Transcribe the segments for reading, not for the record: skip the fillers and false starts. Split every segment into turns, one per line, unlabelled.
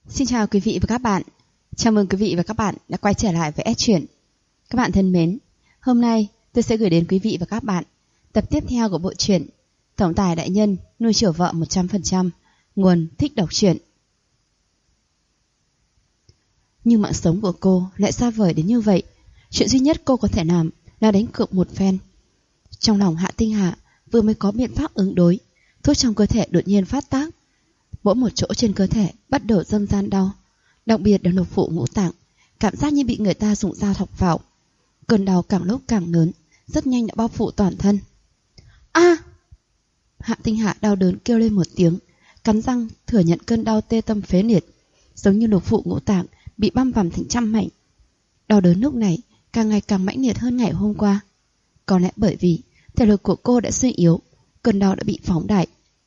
Xin chào quý vị và các bạn. Chào mừng quý vị và các bạn đã quay trở lại với S Truyện. Các bạn thân mến, hôm nay tôi sẽ gửi đến quý vị và các bạn tập tiếp theo của bộ truyện Tổng tài đại nhân nuôi chiều vợ 100%, nguồn Thích đọc truyện. Nhưng mạng sống của cô lại xa vời đến như vậy. Chuyện duy nhất cô có thể làm là đánh cược một phen. Trong lòng Hạ Tinh Hạ vừa mới có biện pháp ứng đối, thuốc trong cơ thể đột nhiên phát tác. Mỗi một chỗ trên cơ thể bắt đầu dâng gian đau, đặc biệt là lục phủ ngũ tạng, cảm giác như bị người ta dùng dao thọc vào. Cơn đau càng lúc càng lớn, rất nhanh đã bao phủ toàn thân. A! Hạ Tinh Hạ đau đớn kêu lên một tiếng, cắn răng thừa nhận cơn đau tê tâm phế liệt, giống như lục phủ ngũ tạng bị băm vằm thành trăm mảnh. Đau đớn lúc này càng ngày càng mãnh liệt hơn ngày hôm qua. Có lẽ bởi vì thể lực của cô đã suy yếu, cơn đau đã bị phóng đại.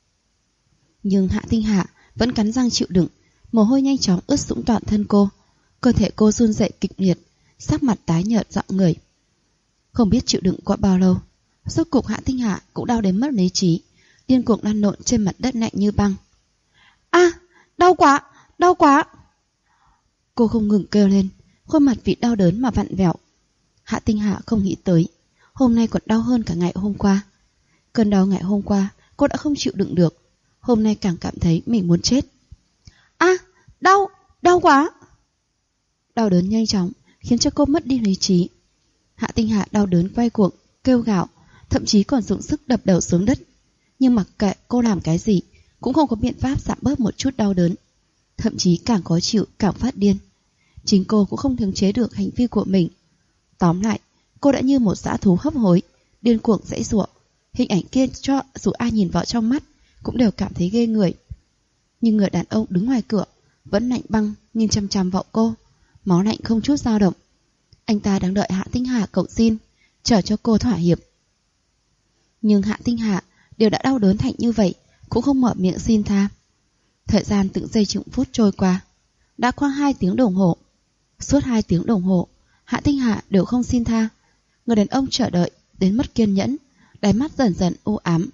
Nhưng Hạ Tinh Hạ vẫn cắn răng chịu đựng, mồ hôi nhanh chóng ướt sũng toàn thân cô, cơ thể cô run rẩy kịch liệt, sắc mặt tái nhợt rạng người. Không biết chịu đựng qua bao lâu, rốt cục Hạ Tinh Hạ cũng đau đến mất lý trí, điên cuồng lăn lộn trên mặt đất lạnh như băng. A, đau quá, đau quá! Cô không ngừng kêu lên, khuôn mặt vì đau đớn mà vặn vẹo. Hạ Tinh Hạ không nghĩ tới, hôm nay còn đau hơn cả ngày hôm qua. Cơn đau ngày hôm qua cô đã không chịu đựng được, hôm nay càng cảm thấy mình muốn chết. A, đau, đau quá! Đau đớn nhanh chóng khiến cho cô mất đi lý trí. Hạ Tinh Hạ đau đớn quay cuồng, kêu gào, thậm chí còn dùng sức đập đầu xuống đất. Nhưng mặc kệ cô làm cái gì cũng không có biện pháp giảm bớt một chút đau đớn, thậm chí càng khó chịu càng phát điên. Chính cô cũng không khống chế được hành vi của mình. Tóm lại, cô đã như một dã thú hấp hối, điên cuồng giãy giụa. Hình ảnh kia cho dù ai nhìn vào trong mắt cũng đều cảm thấy ghê người. Nhưng người đàn ông đứng ngoài cửa vẫn lạnh băng nhìn chằm chằm vào cô, máu lạnh không chút dao động. Anh ta đang đợi Hạ Tinh Hạ cầu xin, chờ cho cô thỏa hiệp. Nhưng Hạ Tinh Hạ đều đã đau đớn thành như vậy, cũng không mở miệng xin tha. Thời gian từng giây từng phút trôi qua, đã qua 2 tiếng đồng hồ. Suốt 2 tiếng đồng hồ, Hạ Tinh Hạ đều không xin tha. Người đàn ông chờ đợi đến mất kiên nhẫn, đáy mắt dần dần u ám.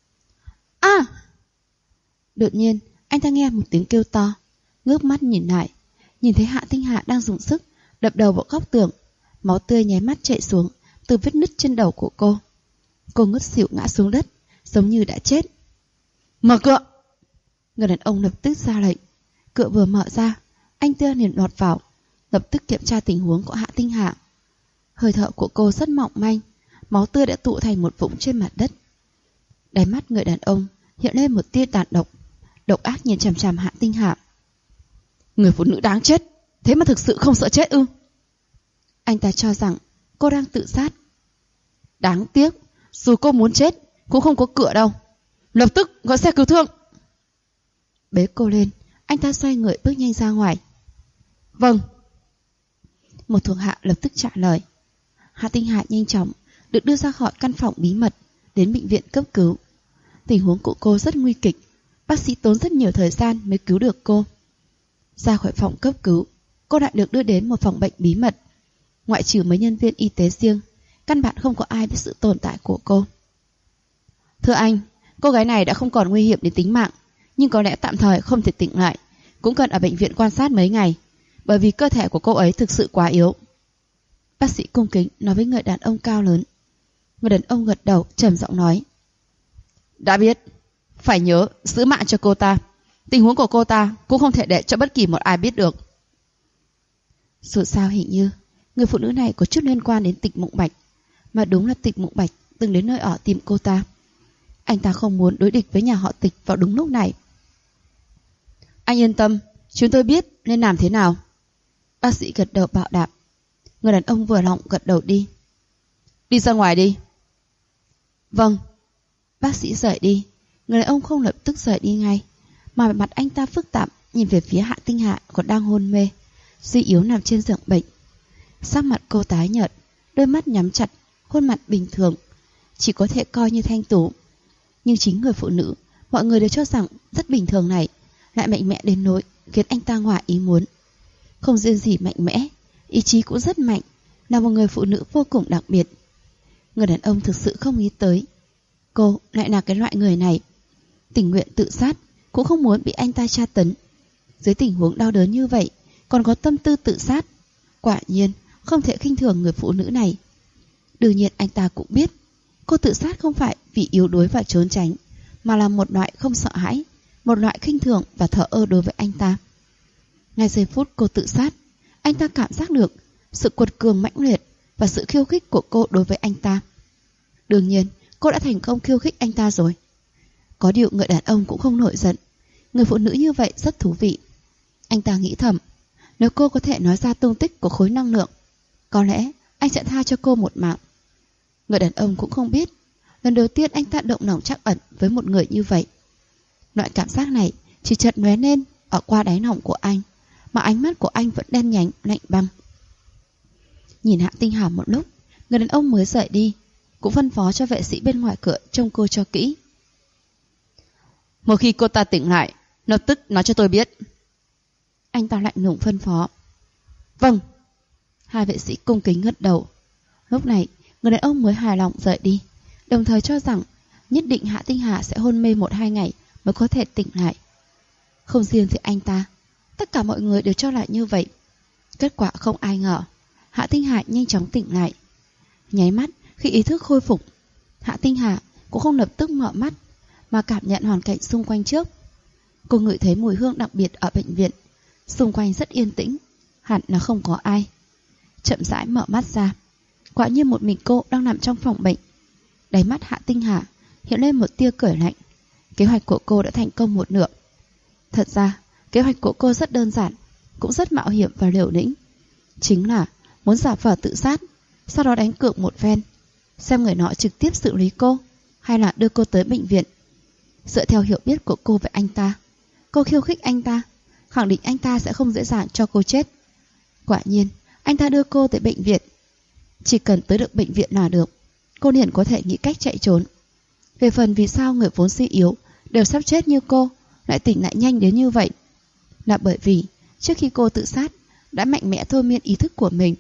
A! Đột nhiên, anh ta nghe một tiếng kêu to, ngước mắt nhìn lại, nhìn thấy Hạ Tinh Hạ đang dùng sức đập đầu vào góc tường, máu tươi nháy mắt chảy xuống từ vết nứt trên đầu của cô. Cô ngất xỉu ngã xuống đất, giống như đã chết. Mở cửa! Người đàn ông lập tức ra lệnh. Cửa vừa mở ra, anh ta liền lọt vào, lập tức kiểm tra tình huống của Hạ Tinh Hạ. Hơi thở của cô rất mỏng manh, máu tươi đã tụ thành một vũng trên mặt đất. Đáy mắt người đàn ông hiện lên một tia tàn độc, độc ác nhìn chằm chằm Hạ Tinh Hạ. Người phụ nữ đáng chết, thế mà thực sự không sợ chết ư? Anh ta cho rằng cô đang tự sát. Đáng tiếc, dù cô muốn chết cũng không có cửa đâu. Lập tức gọi xe cứu thương. Bế cô lên, anh ta xoay người bước nhanh ra ngoài. Vâng. Một thuộc hạ lập tức trả lời. Hạ Tinh Hạ nhanh chóng được đưa ra khỏi căn phòng bí mật đến bệnh viện cấp cứu. Tình huống của cô rất nguy kịch, bác sĩ tốn rất nhiều thời gian mới cứu được cô. Ra khỏi phòng cấp cứu, cô lại được đưa đến một phòng bệnh bí mật. Ngoại trừ mấy nhân viên y tế riêng, căn bản không có ai biết sự tồn tại của cô. Thưa anh, cô gái này đã không còn nguy hiểm đến tính mạng, nhưng có lẽ tạm thời không thể tỉnh lại, cũng cần ở bệnh viện quan sát mấy ngày, bởi vì cơ thể của cô ấy thực sự quá yếu. Bác sĩ cung kính nói với người đàn ông cao lớn. Người đàn ông gật đầu trầm giọng nói. Đã biết, phải nhớ giữ mạng cho cô ta. Tình huống của cô ta cũng không thể để cho bất kỳ một ai biết được. Dù sao hình như người phụ nữ này có chút liên quan đến Tịch Mộng Bạch, mà đúng là Tịch Mộng Bạch từng đến nơi ở tìm cô ta. Anh ta không muốn đối địch với nhà họ Tịch vào đúng lúc này. Anh yên tâm, chúng tôi biết nên làm thế nào. Bác sĩ gật đầu bảo đảm. Người đàn ông vừa lòng gật đầu đi. Đi ra ngoài đi. Vâng. Bác sĩ rời đi. Người đàn ông không lập tức rời đi ngay, mà mặt anh ta phức tạp nhìn về phía Hạ Tinh Hạ còn đang hôn mê, suy yếu nằm trên giường bệnh. Sắc mặt cô tái nhợt, đôi mắt nhắm chặt, khuôn mặt bình thường, chỉ có thể coi như thanh tú. Nhưng chính người phụ nữ mọi người đều cho rằng rất bình thường này lại mạnh mẽ đến nỗi khiến anh ta ngoài ý muốn. Không riêng gì mạnh mẽ, ý chí cũng rất mạnh, là một người phụ nữ vô cùng đặc biệt. Người đàn ông thực sự không nghĩ tới cô lại là cái loại người này, tình nguyện tự sát cũng không muốn bị anh ta tra tấn. Dưới tình huống đau đớn như vậy còn có tâm tư tự sát, quả nhiên không thể khinh thường người phụ nữ này. Đương nhiên anh ta cũng biết cô tự sát không phải vì yếu đuối và trốn tránh, mà là một loại không sợ hãi, một loại khinh thường và thờ ơ đối với anh ta. Ngay giây phút cô tự sát, anh ta cảm giác được sự quật cường mãnh liệt và sự khiêu khích của cô đối với anh ta. Đương nhiên cô đã thành công khiêu khích anh ta rồi. Có điều người đàn ông cũng không nổi giận. Người phụ nữ như vậy rất thú vị. Anh ta nghĩ thầm, nếu cô có thể nói ra tung tích của khối năng lượng, có lẽ anh sẽ tha cho cô một mạng. Người đàn ông cũng không biết, lần đầu tiên anh ta động lòng trắc ẩn với một người như vậy. Loại cảm giác này chỉ chợt lóe lên ở qua đáy lòng của anh, mà ánh mắt của anh vẫn đen nhánh, lạnh băng. Nhìn Hạ Tinh Hà một lúc, người đàn ông mới rời đi, cũng phân phó cho vệ sĩ bên ngoài cửa trông cô cho kỹ. Một khi cô ta tỉnh lại, lập tức nói cho tôi biết. Anh ta lạnh lùng phân phó. Vâng. Hai vệ sĩ cung kính gật đầu. Lúc này người đàn ông mới hài lòng rời đi, đồng thời cho rằng nhất định Hạ Tinh Hà sẽ hôn mê 1-2 ngày mới có thể tỉnh lại. Không riêng gì anh ta, tất cả mọi người đều cho là như vậy. Kết quả không ai ngờ, Hạ Tinh Hà nhanh chóng tỉnh lại. Nháy mắt khi ý thức khôi phục, Hạ Tinh Hà cũng không lập tức mở mắt, mà cảm nhận hoàn cảnh xung quanh trước. Cô ngửi thấy mùi hương đặc biệt ở bệnh viện, xung quanh rất yên tĩnh, hẳn là không có ai. Chậm rãi mở mắt ra, quả nhiên một mình cô đang nằm trong phòng bệnh. Đáy mắt Hạ Tinh Hà hiện lên một tia cười lạnh. Kế hoạch của cô đã thành công một nửa. Thật ra kế hoạch của cô rất đơn giản, cũng rất mạo hiểm và liều lĩnh. Chính là muốn giả vờ tự sát, sau đó đánh cược một phen, xem người nọ trực tiếp xử lý cô hay là đưa cô tới bệnh viện. Dựa theo hiểu biết của cô về anh ta, cô khiêu khích anh ta, khẳng định anh ta sẽ không dễ dàng cho cô chết. Quả nhiên anh ta đưa cô tới bệnh viện. Chỉ cần tới được bệnh viện là được, cô liền có thể nghĩ cách chạy trốn. Về phần vì sao người vốn suy yếu đều sắp chết như cô lại tỉnh lại nhanh đến như vậy, là bởi vì trước khi cô tự sát đã mạnh mẽ thôi miên ý thức của mình.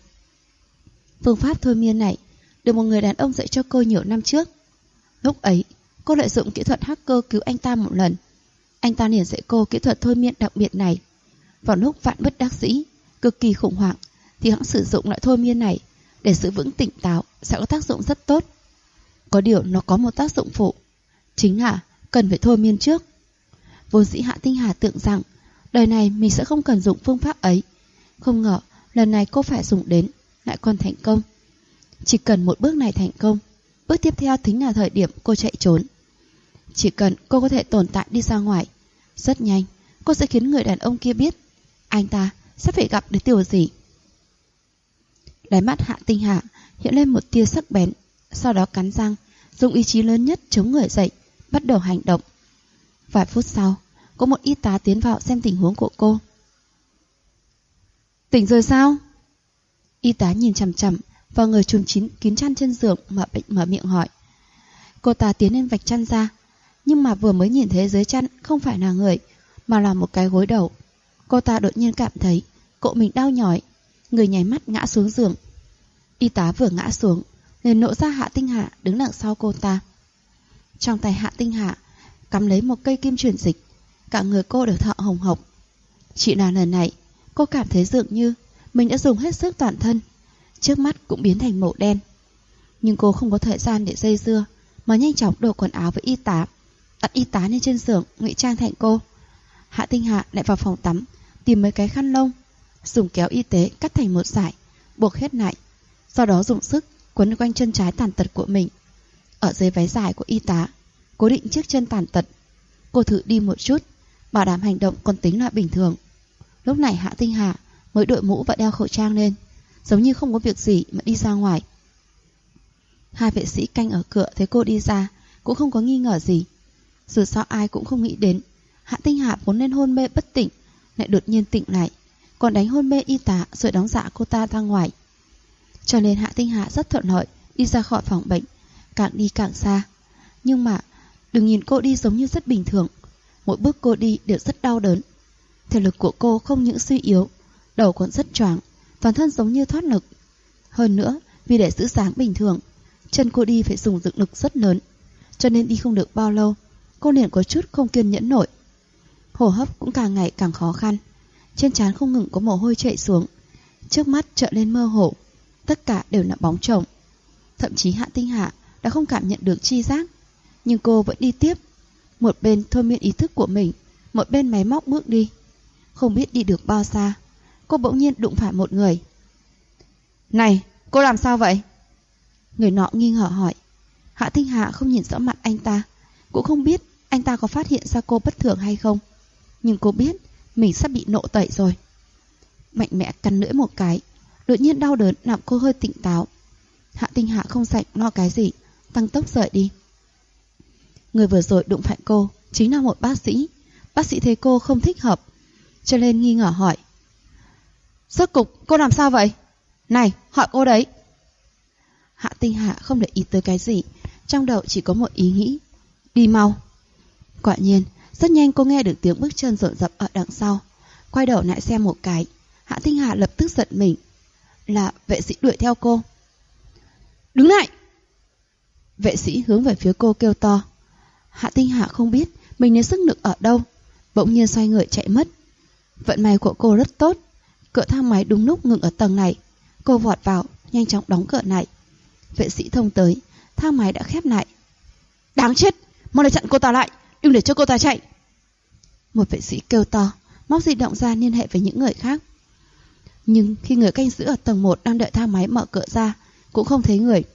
Phương pháp thôi miên này được một người đàn ông dạy cho cô nhiều năm trước. Lúc ấy cô lợi dụng kỹ thuật hacker cứu anh ta một lần. Anh ta liền dạy cô kỹ thuật thôi miên đặc biệt này. Vào lúc vạn bất đắc dĩ, cực kỳ khủng hoảng, thì hãng sử dụng loại thôi miên này để giữ vững tỉnh táo sẽ có tác dụng rất tốt. Có điều nó có một tác dụng phụ, chính là cần phải thôi miên trước. Vốn dĩ Hạ Tinh Hà tưởng rằng đời này mình sẽ không cần dùng phương pháp ấy, không ngờ lần này cô phải dùng đến, lại còn thành công. Chỉ cần một bước này thành công, bước tiếp theo chính là thời điểm cô chạy trốn. Chỉ cần cô có thể tồn tại đi ra ngoài, rất nhanh cô sẽ khiến người đàn ông kia biết anh ta sẽ phải gặp đến điều gì. Đáy mắt Hạ Tinh Hà hiện lên một tia sắc bén, sau đó cắn răng, dùng ý chí lớn nhất chống người dậy, bắt đầu hành động. Vài phút sau, có một y tá tiến vào xem tình huống của cô. Tỉnh rồi sao? Y tá nhìn chằm chằm vào người trùm kín chăn trên giường, mở miệng hỏi. Cô ta tiến lên vạch chăn ra, nhưng mà vừa mới nhìn thấy dưới chăn không phải là người, mà là một cái gối đầu. Cô ta đột nhiên cảm thấy cổ mình đau nhói, người nháy mắt ngã xuống giường. Y tá vừa ngã xuống liền nộ ra Hạ Tinh Hà đứng đằng sau cô ta. Trong tay Hạ Tinh Hà cắm lấy một cây kim truyền dịch, cả người cô đều thở hồng hộc. Chỉ là lần này cô cảm thấy dường như mình đã dùng hết sức toàn thân, trước mắt cũng biến thành màu đen. Nhưng cô không có thời gian để dây dưa, mà nhanh chóng đổi quần áo với y tá, đặt y tá lên trên giường ngụy trang thành cô. Hạ Tinh Hà lại vào phòng tắm tìm mấy cái khăn lông, dùng kéo y tế cắt thành một dải, buộc hết lại, sau đó dùng sức quấn quanh chân trái tàn tật của mình. Ở dưới váy dài của y tá cố định chiếc chân tàn tật. Cô thử đi một chút, bảo đảm hành động còn tính là bình thường. Lúc này Hạ Tinh Hà mới đội mũ và đeo khẩu trang lên, giống như không có việc gì mà đi ra ngoài. Hai vệ sĩ canh ở cửa thấy cô đi ra cũng không có nghi ngờ gì. Dù sao ai cũng không nghĩ đến Hạ Tinh Hà vốn nên hôn mê bất tỉnh lại đột nhiên tỉnh lại, còn đánh hôn mê y tá rồi đóng dạ cô ta ra ngoài. Cho nên Hạ Tinh Hà rất thuận lợi đi ra khỏi phòng bệnh, càng đi càng xa. Nhưng mà đừng nhìn cô đi giống như rất bình thường, mỗi bước cô đi đều rất đau đớn. Thể lực của cô không những suy yếu, đầu còn rất choáng, toàn thân giống như thoát lực. Hơn nữa, vì để giữ dáng bình thường, chân cô đi phải dùng lực rất lớn, cho nên đi không được bao lâu, cô liền có chút không kiên nhẫn nổi. Hô hấp cũng càng ngày càng khó khăn. trên trán không ngừng có mồ hôi chảy xuống, trước mắt trợn lên mơ hồ, tất cả đều là bóng chồng. Thậm chí Hạ Tinh Hạ đã không cảm nhận được chi giác, nhưng cô vẫn đi tiếp, một bên thôi miên ý thức của mình, một bên máy móc bước đi. Không biết đi được bao xa, cô bỗng nhiên đụng phải một người. Này, cô làm sao vậy? Người nọ nghi ngờ hỏi. Hạ Tinh Hạ không nhìn rõ mặt anh ta, cũng không biết anh ta có phát hiện ra cô bất thường hay không, nhưng cô biết mình sắp bị nộ tẩy rồi. Mạnh mẽ cắn lưỡi một cái, đột nhiên đau đớn làm cô hơi tỉnh táo. Hạ Tinh Hạ không rảnh lo cái gì, tăng tốc rời đi. Người vừa rồi đụng phải cô chính là một bác sĩ. Bác sĩ thấy cô không thích hợp, cho nên nghi ngờ hỏi. Rốt cục cô làm sao vậy? Này, hỏi cô đấy. Hạ Tinh Hạ không để ý tới cái gì, trong đầu chỉ có một ý nghĩ: đi mau. Quả nhiên, rất nhanh cô nghe được tiếng bước chân rộn rập ở đằng sau. Quay đầu lại xem một cái, Hạ Tinh Hạ lập tức giật mình. Là vệ sĩ đuổi theo cô. Đứng lại! Vệ sĩ hướng về phía cô kêu to. Hạ Tinh Hạ không biết mình nên sức lực ở đâu, bỗng nhiên xoay người chạy mất. Vận may của cô rất tốt, cửa thang máy đúng lúc ngừng ở tầng này. Cô vọt vào, nhanh chóng đóng cửa lại. Vệ sĩ thông tới, thang máy đã khép lại. Đáng chết, mau lại chặn cô ta lại, đừng để cho cô ta chạy. Một vệ sĩ kêu to, móc di động ra liên hệ với những người khác. Nhưng khi người canh giữ ở tầng 1 đang đợi thang máy mở cửa ra, cũng không thấy người.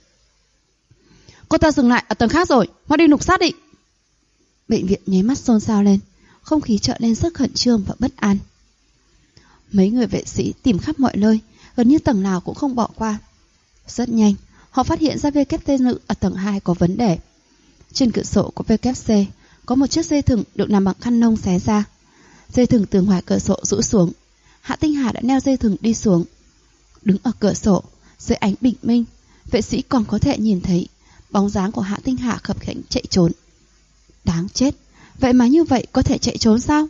Cô ta dừng lại ở tầng khác rồi, mau đi lục soát đi. Bệnh viện nháy mắt xôn xao lên, không khí trở nên rất khẩn trương và bất an. Mấy người vệ sĩ tìm khắp mọi nơi, gần như tầng nào cũng không bỏ qua. Rất nhanh, họ phát hiện ra VKC nữ ở tầng 2 có vấn đề. Trên cửa sổ của VKC có một chiếc dây thừng được làm bằng khăn lông xé ra. Dây thừng từ ngoài cửa sổ rũ xuống. Hạ Tinh Hà đã neo dây thừng đi xuống. Đứng ở cửa sổ, dưới ánh bình minh, vệ sĩ còn có thể nhìn thấy bóng dáng của Hạ Tinh Hà khập khiễng chạy trốn. Đáng chết, vậy mà như vậy có thể chạy trốn sao?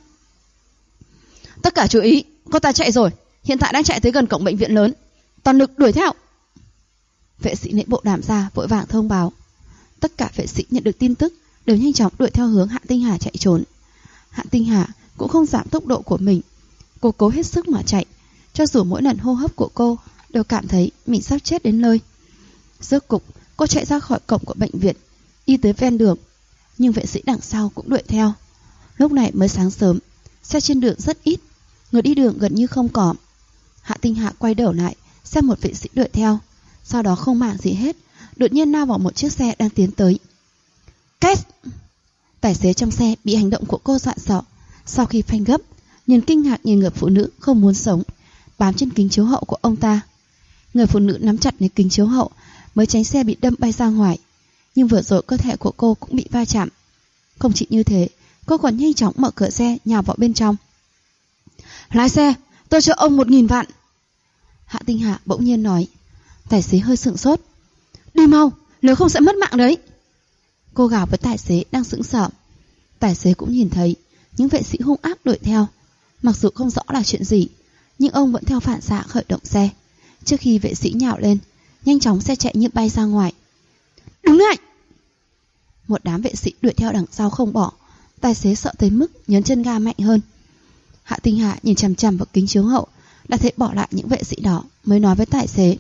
Tất cả chú ý, cô ta chạy rồi, hiện tại đang chạy tới gần cổng bệnh viện lớn, toàn lực đuổi theo. Vệ sĩ lấy bộ đàm ra vội vàng thông báo. Tất cả vệ sĩ nhận được tin tức đều nhanh chóng đuổi theo hướng Hạ Tinh Hà chạy trốn. Hạ Tinh Hà cũng không giảm tốc độ của mình, cô cố hết sức mà chạy, cho dù mỗi lần hô hấp của cô đều cảm thấy mình sắp chết đến nơi. Rốt cục cô chạy ra khỏi cổng của bệnh viện, đi tới ven đường, nhưng vệ sĩ đằng sau cũng đuổi theo. Lúc này mới sáng sớm, xe trên đường rất ít, người đi đường gần như không có. Hạ Tinh Hạ quay đầu lại xem một vệ sĩ đuổi theo, sau đó không màng gì hết, đột nhiên lao vào một chiếc xe đang tiến tới. Két! Tài xế trong xe bị hành động của cô dọa sợ, sau khi phanh gấp, nhìn kinh ngạc nhìn người phụ nữ không muốn sống bám trên kính chiếu hậu của ông ta. Người phụ nữ nắm chặt lấy kính chiếu hậu mới tránh xe bị đâm bay ra ngoài, nhưng vừa rồi cơ thể của cô cũng bị va chạm. Không chỉ như thế, cô còn nhanh chóng mở cửa xe nhào vào bên trong. Lái xe, tôi cho ông 1.000 vạn. Hạ Tinh Hạ bỗng nhiên nói. Tài xế hơi sửng sốt. Đi mau, nếu không sẽ mất mạng đấy. Cô gào với tài xế đang sững sờ. Tài xế cũng nhìn thấy những vệ sĩ hung ác đuổi theo. Mặc dù không rõ là chuyện gì, nhưng ông vẫn theo phản xạ khởi động xe. Trước khi vệ sĩ nhào lên, nhanh chóng xe chạy như bay ra ngoài. Đứng lại! Một đám vệ sĩ đuổi theo đằng sau không bỏ. Tài xế sợ tới mức nhấn chân ga mạnh hơn. Hạ Tinh Hạ nhìn chằm chằm vào kính chiếu hậu, đã thấy bỏ lại những vệ sĩ đó, mới nói với tài xế.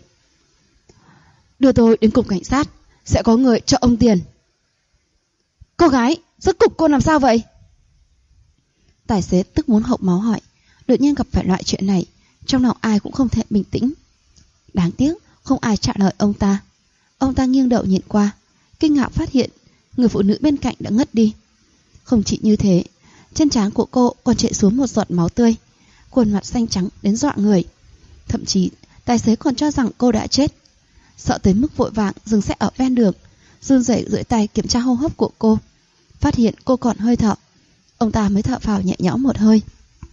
Đưa tôi đến cục cảnh sát, sẽ có người cho ông tiền. Cô gái, rốt cục cô làm sao vậy? Tài xế tức muốn hộc máu hỏi. Đột nhiên gặp phải loại chuyện này, trong lòng ai cũng không thể bình tĩnh. Đáng tiếc không ai trả lời ông ta. Ông ta nghiêng đầu nhìn qua, kinh ngạc phát hiện người phụ nữ bên cạnh đã ngất đi. Không chỉ như thế, trên trán của cô còn chảy xuống một giọt máu tươi, khuôn mặt xanh trắng đến dọa người. Thậm chí tài xế còn cho rằng cô đã chết. Sợ tới mức vội vàng dừng xe ở ven đường, run rẩy duỗi tay kiểm tra hô hấp của cô. Phát hiện cô còn hơi thở, ông ta mới thở phào nhẹ nhõm một hơi.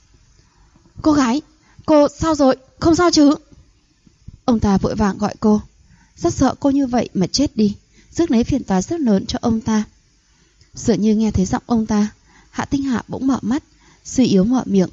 Cô gái, cô sao rồi, không sao chứ? Ông ta vội vàng gọi cô. Rất sợ cô như vậy mà chết đi, rước lấy phiền toái rất lớn cho ông ta. Dường như nghe thấy giọng ông ta, Hạ Tinh Hạ bỗng mở mắt, suy yếu mở miệng.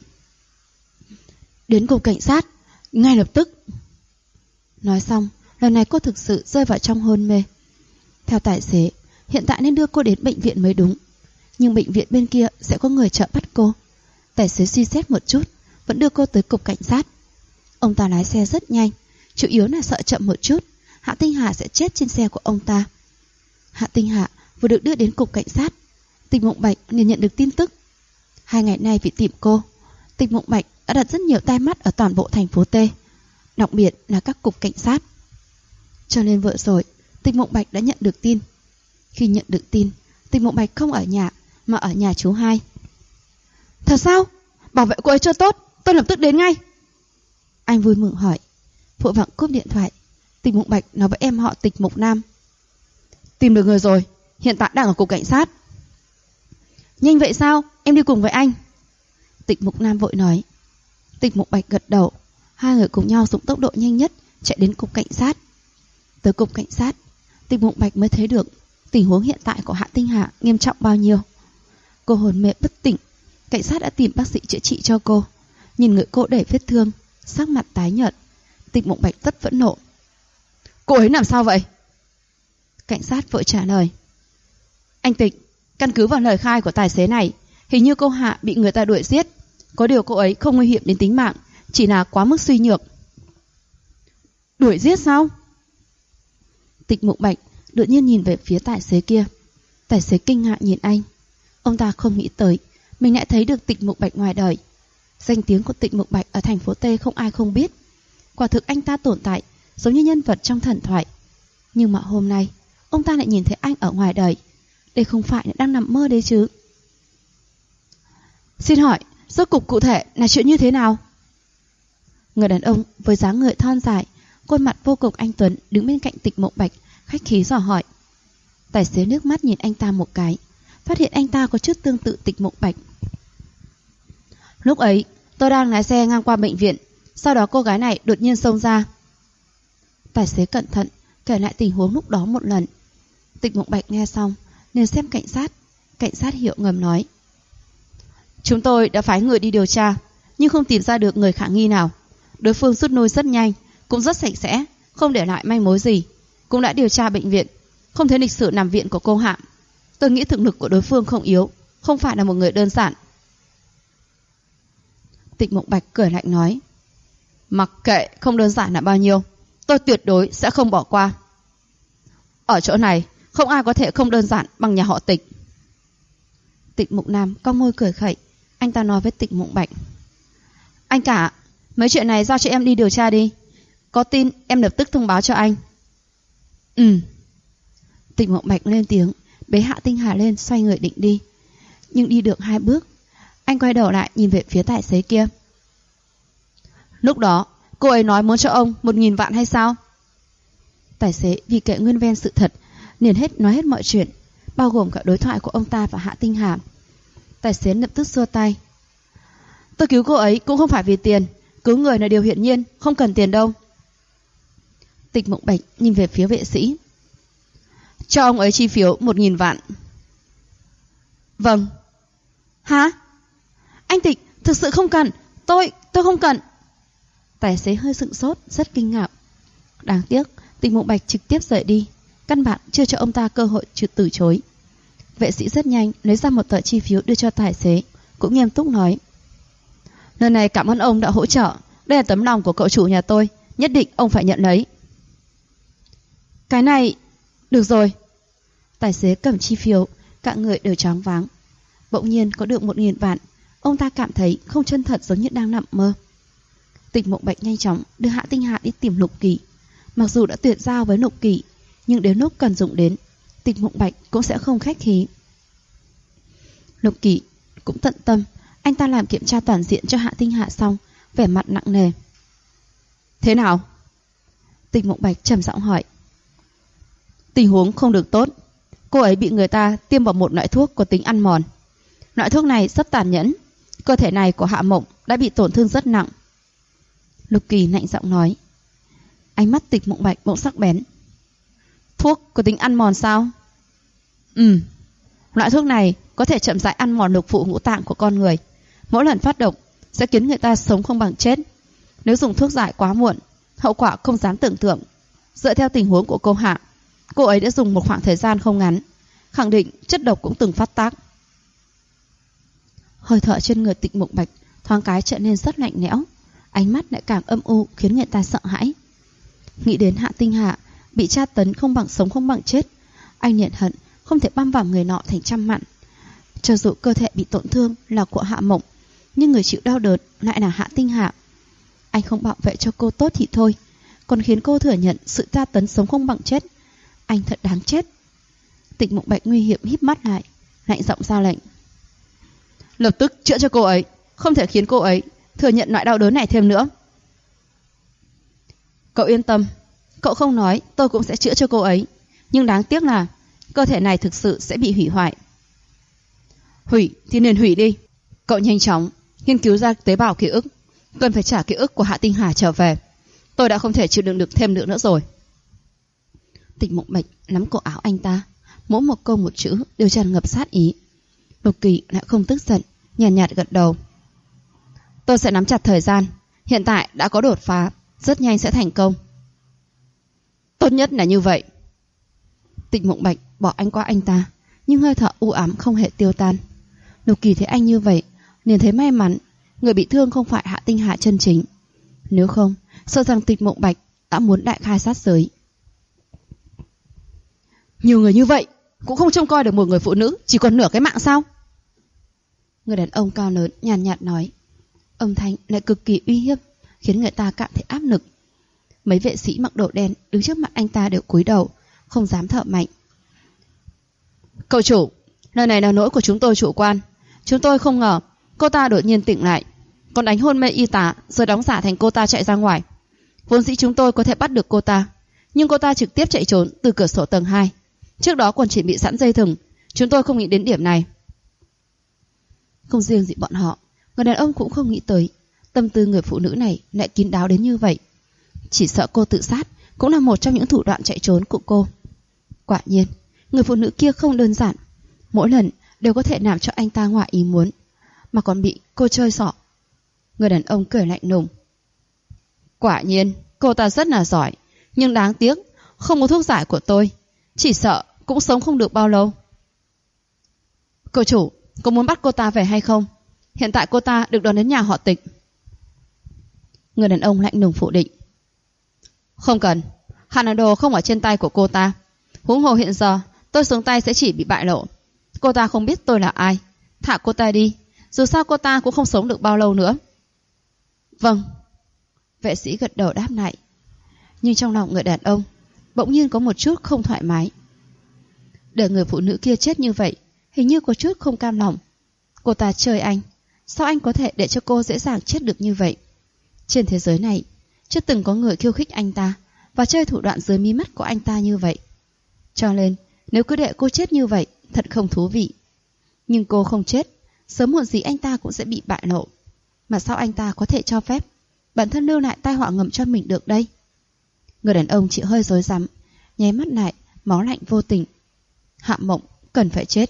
Đến cục cảnh sát, ngay lập tức. Nói xong, lần này cô thực sự rơi vào trong hôn mê. Theo tài xế, hiện tại nên đưa cô đến bệnh viện mới đúng, nhưng bệnh viện bên kia sẽ có người trợ bắt cô. Tài xế suy xét một chút, vẫn đưa cô tới cục cảnh sát. Ông ta lái xe rất nhanh, chủ yếu là sợ chậm một chút, Hạ Tinh Hà sẽ chết trên xe của ông ta. Hạ Tinh Hà vừa được đưa đến cục cảnh sát, Tịch Mộng Bạch liền nhận được tin tức. 2 ngày nay vì tìm cô, Tịch Mộng Bạch đã đặt rất nhiều tai mắt ở toàn bộ thành phố T, đặc biệt là các cục cảnh sát. Cho nên vừa rồi, Tịch Mộng Bạch đã nhận được tin. Khi nhận được tin, Tịch Mộng Bạch không ở nhà mà ở nhà chú hai. Thật sao? Bảo vệ cô ấy chưa tốt, tôi lập tức đến ngay. Anh vui mừng hỏi. Vội vàng cúp điện thoại. Tịch Mộng Bạch nói với em họ Tịch Mộc Nam. Tìm được người rồi, hiện tại đang ở cục cảnh sát. Nhanh vậy sao? Em đi cùng với anh. Tịch Mộc Nam vội nói. Tịch Mộng Bạch gật đầu. Hai người cùng nhau dùng tốc độ nhanh nhất chạy đến cục cảnh sát. Tới cục cảnh sát, Tịch Mộng Bạch mới thấy được tình huống hiện tại của Hạ Tinh Hà nghiêm trọng bao nhiêu. Cô hồn mê bất tỉnh. Cảnh sát đã tìm bác sĩ chữa trị cho cô. Nhìn người cô đầy vết thương, sắc mặt tái nhợt, Tịch Mộng Bạch rất phẫn nộ. Cô ấy làm sao vậy? Cảnh sát vội trả lời. Anh Tịch, căn cứ vào lời khai của tài xế này, hình như cô Hạ bị người ta đuổi giết. Có điều cô ấy không nguy hiểm đến tính mạng, chỉ là quá mức suy nhược. Đuổi giết sao? Tịch Mộng Bạch đột nhiên nhìn về phía tài xế kia. Tài xế kinh ngạc nhìn anh. Ông ta không nghĩ tới mình lại thấy được Tịch Mộng Bạch ngoài đời. Danh tiếng của Tịch Mộng Bạch ở thành phố T không ai không biết. Quả thực anh ta tồn tại giống như nhân vật trong thần thoại. Nhưng mà hôm nay ông ta lại nhìn thấy anh ở ngoài đời. Đây không phải là đang nằm mơ đấy chứ. Xin hỏi, rốt cục cụ thể là chuyện như thế nào? Người đàn ông với dáng người thon dài, khuôn mặt vô cùng anh tuấn đứng bên cạnh Tịch Mộng Bạch, khách khí dò hỏi. Tài xế nước mắt nhìn anh ta một cái, phát hiện anh ta có chút tương tự Tịch Mộng Bạch. Lúc ấy tôi đang lái xe ngang qua bệnh viện, sau đó cô gái này đột nhiên xông ra. Tài xế cẩn thận kể lại tình huống lúc đó một lần. Tịch Mộng Bạch nghe xong liền xem cảnh sát hiệu ngầm nói. Chúng tôi đã phái người đi điều tra, nhưng không tìm ra được người khả nghi nào. Đối phương rút lui rất nhanh, cũng rất sạch sẽ, không để lại manh mối gì. Cũng đã điều tra bệnh viện, không thấy lịch sử nằm viện của cô Hạ. Tôi nghĩ thực lực của đối phương không yếu, không phải là một người đơn giản. Tịch Mộng Bạch cười lạnh nói. Mặc kệ không đơn giản là bao nhiêu, tôi tuyệt đối sẽ không bỏ qua. Ở chỗ này không ai có thể không đơn giản bằng nhà họ Tịch. Tịch Mộng Nam cong môi cười khẩy. Anh ta nói với Tịch Mộng Bạch. Anh cả, mấy chuyện này giao cho em đi điều tra đi. Có tin em lập tức thông báo cho anh. Tịch Mộng Bạch lên tiếng, bế Hạ Tinh Hà lên, xoay người định đi. Nhưng đi được 2 bước, anh quay đầu lại nhìn về phía tài xế kia. Lúc đó cô ấy nói muốn cho ông 1.000 vạn hay sao? Tài xế vì kệ nguyên ven sự thật liền nói hết mọi chuyện, bao gồm cả đối thoại của ông ta và Hạ Tinh Hà. Tài xế lập tức xua tay. Tôi cứu cô ấy cũng không phải vì tiền, cứu người là điều hiển nhiên, không cần tiền đâu. Tịch Mộng Bạch nhìn về phía vệ sĩ. Cho ông ấy chi phiếu 1.000 vạn. Vâng. Hả? Anh Tịch, thực sự không cần. Tôi không cần. Tài xế hơi sững sốt, rất kinh ngạc. Đáng tiếc Tịch Mộng Bạch trực tiếp rời đi, căn bản chưa cho ông ta cơ hội từ chối. Vệ sĩ rất nhanh lấy ra một tờ chi phiếu đưa cho tài xế, cũng nghiêm túc nói. Lần này cảm ơn ông đã hỗ trợ, đây là tấm lòng của cậu chủ nhà tôi, nhất định ông phải nhận lấy. Cái này... Được rồi. Tài xế cầm chi phiếu, cả người đều choáng váng. Bỗng nhiên có được 1.000 vạn, ông ta cảm thấy không chân thật, giống như đang nằm mơ. Tịch Mộng Bạch nhanh chóng đưa Hạ Tinh Hạ đi tìm Lục Kỳ. Mặc dù đã tuyệt giao với Lục Kỳ, nhưng đến lúc cần dùng đến, Tịch Mộng Bạch cũng sẽ không khách khí. Lục Kỳ cũng tận tâm, anh ta làm kiểm tra toàn diện cho Hạ Tinh Hạ xong, vẻ mặt nặng nề. Thế nào? Tịch Mộng Bạch trầm giọng hỏi. Tình huống không được tốt. Cô ấy bị người ta tiêm vào một loại thuốc có tính ăn mòn. Loại thuốc này rất tàn nhẫn. Cơ thể này của Hạ Mộng đã bị tổn thương rất nặng. Lục Kỳ lạnh giọng nói. Ánh mắt Tịch Mộng Bạch bỗng sắc bén. Thuốc có tính ăn mòn sao? Loại thuốc này có thể chậm rãi ăn mòn lục phủ ngũ tạng của con người. Mỗi lần phát độc sẽ khiến người ta sống không bằng chết. Nếu dùng thuốc giải quá muộn, hậu quả không dám tưởng tượng. Dựa theo tình huống của cô Hạ, cô ấy đã dùng một khoảng thời gian không ngắn, khẳng định chất độc cũng từng phát tác. Hơi thở trên người Tịch Mộng Bạch thoáng cái trở nên rất lạnh lẽo, ánh mắt lại càng âm u khiến người ta sợ hãi. Nghĩ đến Hạ Tinh Hà bị tra tấn không bằng sống không bằng chết, anh nghiện hận không thể băm vằm người nọ thành trăm mảnh. Cho dù cơ thể bị tổn thương là của Hạ Mộng, nhưng người chịu đau đớn lại là Hạ Tinh Hà. Anh không bảo vệ cho cô tốt thì thôi, còn khiến cô thừa nhận sự tra tấn sống không bằng chết. Anh thật đáng chết. Tịnh Mộng Bạch nguy hiểm híp mắt lại, lạnh giọng ra lệnh: lập tức chữa cho cô ấy, không thể khiến cô ấy thừa nhận loại đau đớn này thêm nữa. Cậu yên tâm, cậu không nói tôi cũng sẽ chữa cho cô ấy, nhưng đáng tiếc là cơ thể này thực sự sẽ bị hủy hoại. Hủy thì nên hủy đi. Cậu nhanh chóng nghiên cứu ra tế bào ký ức, cần phải trả ký ức của Hạ Tinh Hà trở về. Tôi đã không thể chịu đựng được thêm nữa rồi. Tịnh Mộng Bạch nắm cổ áo anh ta, mỗi một câu một chữ đều tràn ngập sát ý. Lục Kỳ lại không tức giận, nhàn nhạt gật đầu. Tôi sẽ nắm chặt thời gian, hiện tại đã có đột phá, rất nhanh sẽ thành công. Tốt nhất là như vậy. Tịnh Mộng Bạch bỏ anh qua anh ta, nhưng hơi thở u ám không hề tiêu tan. Lục Kỳ thấy anh như vậy, liền thấy may mắn người bị thương không phải Hạ Tinh Hà chân chính. Nếu không, sợ rằng Tịnh Mộng Bạch đã muốn đại khai sát giới. Nhiều người như vậy cũng không trông coi được một người phụ nữ chỉ còn nửa cái mạng sao? Người đàn ông cao lớn nhàn nhạt nói, âm thanh lại cực kỳ uy hiếp, khiến người ta cảm thấy áp lực. Mấy vệ sĩ mặc đồ đen đứng trước mặt anh ta đều cúi đầu, không dám thở mạnh. Cậu chủ, lần này là lỗi của chúng tôi chủ quan. Chúng tôi không ngờ cô ta đột nhiên tỉnh lại, còn đánh hôn mê y tá rồi đóng giả thành cô ta chạy ra ngoài. Vốn dĩ chúng tôi có thể bắt được cô ta, nhưng cô ta trực tiếp chạy trốn từ cửa sổ tầng 2. Trước đó còn chuẩn bị sẵn dây thừng, chúng tôi không nghĩ đến điểm này. Không riêng gì bọn họ, người đàn ông cũng không nghĩ tới tâm tư người phụ nữ này lại kín đáo đến như vậy. Chỉ sợ cô tự sát cũng là một trong những thủ đoạn chạy trốn của cô. Quả nhiên, người phụ nữ kia không đơn giản, mỗi lần đều có thể làm cho anh ta ngoài ý muốn, mà còn bị cô chơi xỏ. Người đàn ông cười lạnh lùng. Quả nhiên, cô ta rất là giỏi, nhưng đáng tiếc không có thuốc giải của tôi, chỉ sợ cũng sống không được bao lâu. Cậu chủ, có muốn bắt cô ta về hay không? Hiện tại cô ta được đón đến nhà họ Tịch. Người đàn ông lạnh lùng phủ định. Không cần, hẳn là đồ không ở trên tay của cô ta. Huống hồ hiện giờ tôi xuống tay sẽ chỉ bị bại lộ. Cô ta không biết tôi là ai. Thả cô ta đi, dù sao cô ta cũng không sống được bao lâu nữa. Vâng. Vệ sĩ gật đầu đáp lại. Nhưng trong lòng người đàn ông bỗng nhiên có một chút không thoải mái. Để người phụ nữ kia chết như vậy, hình như có chút không cam lòng. Cô ta chơi anh, sao anh có thể để cho cô dễ dàng chết được như vậy? Trên thế giới này chưa từng có người khiêu khích anh ta và chơi thủ đoạn dưới mí mắt của anh ta như vậy. Cho nên nếu cứ để cô chết như vậy, thật không thú vị. Nhưng cô không chết, sớm muộn gì anh ta cũng sẽ bị bại lộ. Mà sao anh ta có thể cho phép bản thân lưu lại tai họa ngầm cho mình được đây? Người đàn ông chỉ hơi rối rắm, nháy mắt lại, máu lạnh vô tình. Hạ Mộng cần phải chết.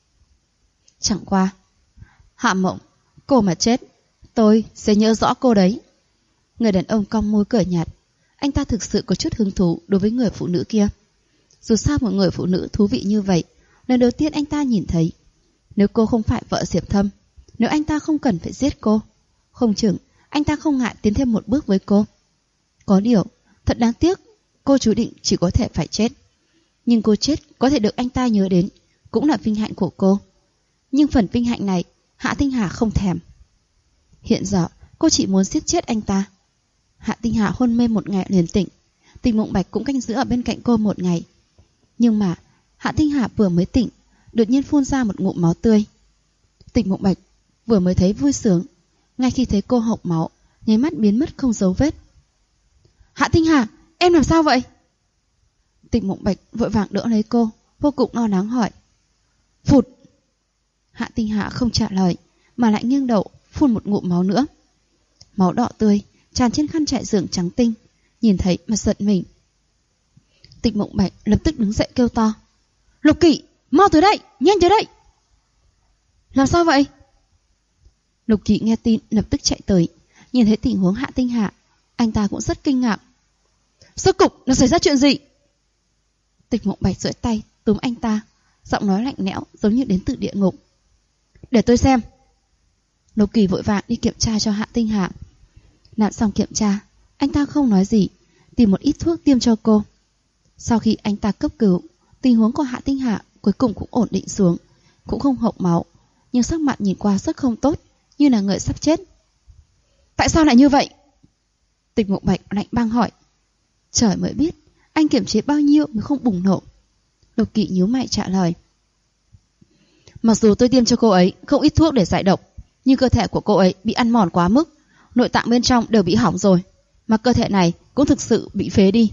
Chẳng qua, Hạ Mộng, cô mà chết, tôi sẽ nhớ rõ cô đấy. Người đàn ông cong môi cười nhạt. Anh ta thực sự có chút hứng thú đối với người phụ nữ kia. Dù sao một người phụ nữ thú vị như vậy, lần đầu tiên anh ta nhìn thấy. Nếu cô không phải vợ Diệp Thâm, nếu anh ta không cần phải giết cô, không chừng anh ta không ngại tiến thêm một bước với cô. Có điều, thật đáng tiếc, cô chú định chỉ có thể phải chết. Nhưng cô chết có thể được anh ta nhớ đến, cũng là vinh hạnh của cô. Nhưng phần vinh hạnh này, Hạ Tinh Hà không thèm. Hiện giờ, cô chỉ muốn giết chết anh ta. Hạ Tinh Hà hôn mê một ngày liền tỉnh, Tịnh Mộng Bạch cũng canh giữ ở bên cạnh cô một ngày. Nhưng mà, Hạ Tinh Hà vừa mới tỉnh, đột nhiên phun ra một ngụm máu tươi. Tịnh Mộng Bạch vừa mới thấy vui sướng, ngay khi thấy cô hộc máu, nháy mắt biến mất không dấu vết. Hạ Tinh Hà, em làm sao vậy? Tịnh Mộng Bạch vội vàng đỡ lấy cô, vô cùng lo lắng hỏi. Phụt! Hạ Tinh Hà không trả lời, mà lại nghiêng đầu phun một ngụm máu nữa. Máu đỏ tươi tràn trên khăn trải giường trắng tinh, nhìn thấy mà giận mình. Tịnh Mộng Bạch lập tức đứng dậy kêu to. Lục Kỵ, mau tới đây, nhanh tới đây! Làm sao vậy? Lục Kỵ nghe tin lập tức chạy tới, nhìn thấy tình huống Hạ Tinh Hà, anh ta cũng rất kinh ngạc. Rốt cục nó xảy ra chuyện gì? Tịnh Mộng Bạch duỗi tay túm anh ta, giọng nói lạnh lẽo giống như đến từ địa ngục. Để tôi xem. Lục Kỳ vội vàng đi kiểm tra cho Hạ Tinh Hạ. Làm xong kiểm tra, anh ta không nói gì, tìm một ít thuốc tiêm cho cô. Sau khi anh ta cấp cứu, tình huống của Hạ Tinh Hạ cuối cùng cũng ổn định xuống, cũng không hộc máu, nhưng sắc mặt nhìn qua rất không tốt, như là người sắp chết. Tại sao lại như vậy? Tịch Mộng Bạch lạnh băng hỏi. Trời mới biết, anh kiềm chế bao nhiêu mới không bùng nổ. Lục Kỵ nhíu mày trả lời. Mặc dù tôi tiêm cho cô ấy không ít thuốc để giải độc, nhưng cơ thể của cô ấy bị ăn mòn quá mức, nội tạng bên trong đều bị hỏng rồi, mà cơ thể này cũng thực sự bị phế đi.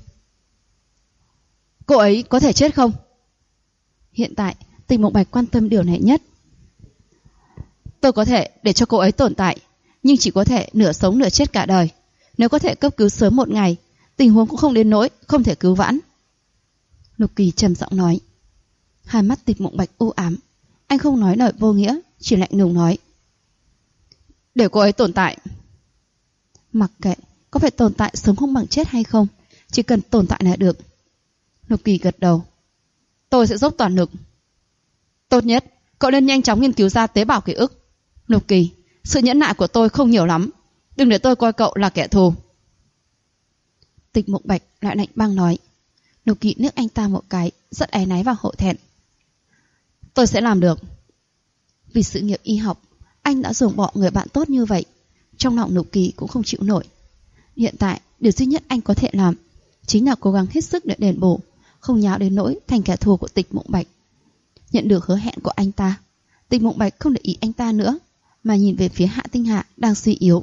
Cô ấy có thể chết không? Hiện tại, Tịch Mộng Bạch quan tâm điều này nhất. Tôi có thể để cho cô ấy tồn tại, nhưng chỉ có thể nửa sống nửa chết cả đời. Nếu có thể cấp cứu sớm một ngày, tình huống cũng không đến nỗi không thể cứu vãn. Lục Kỳ trầm giọng nói. Hai mắt Tịch Mộng Bạch u ám. Anh không nói lời vô nghĩa, chỉ lạnh lùng nói. Để cô ấy tồn tại. Mặc kệ có phải tồn tại sống không bằng chết hay không, chỉ cần tồn tại là được. Lục Kỳ gật đầu. Tôi sẽ dốc toàn lực. Tốt nhất, cậu nên nhanh chóng nghiên cứu ra tế bào ký ức. Lục Kỳ, sự nhẫn nại của tôi không nhiều lắm, đừng để tôi coi cậu là kẻ thù. Tịch Mộng Bạch lại lạnh băng nói. Lục Kỳ liếc anh ta một cái, rất áy náy và hổ thẹn. Tôi sẽ làm được. Vì sự nghiệp y học, anh đã dùng bỏ người bạn tốt như vậy. Trong lòng Lục Kỳ cũng không chịu nổi. Hiện tại, điều duy nhất anh có thể làm chính là cố gắng hết sức để đền bù, không nháo đến nỗi thành kẻ thù của Tịch Mộng Bạch. Nhận được hứa hẹn của anh ta, Tịch Mộng Bạch không để ý anh ta nữa, mà nhìn về phía Hạ Tinh Hạ đang suy yếu.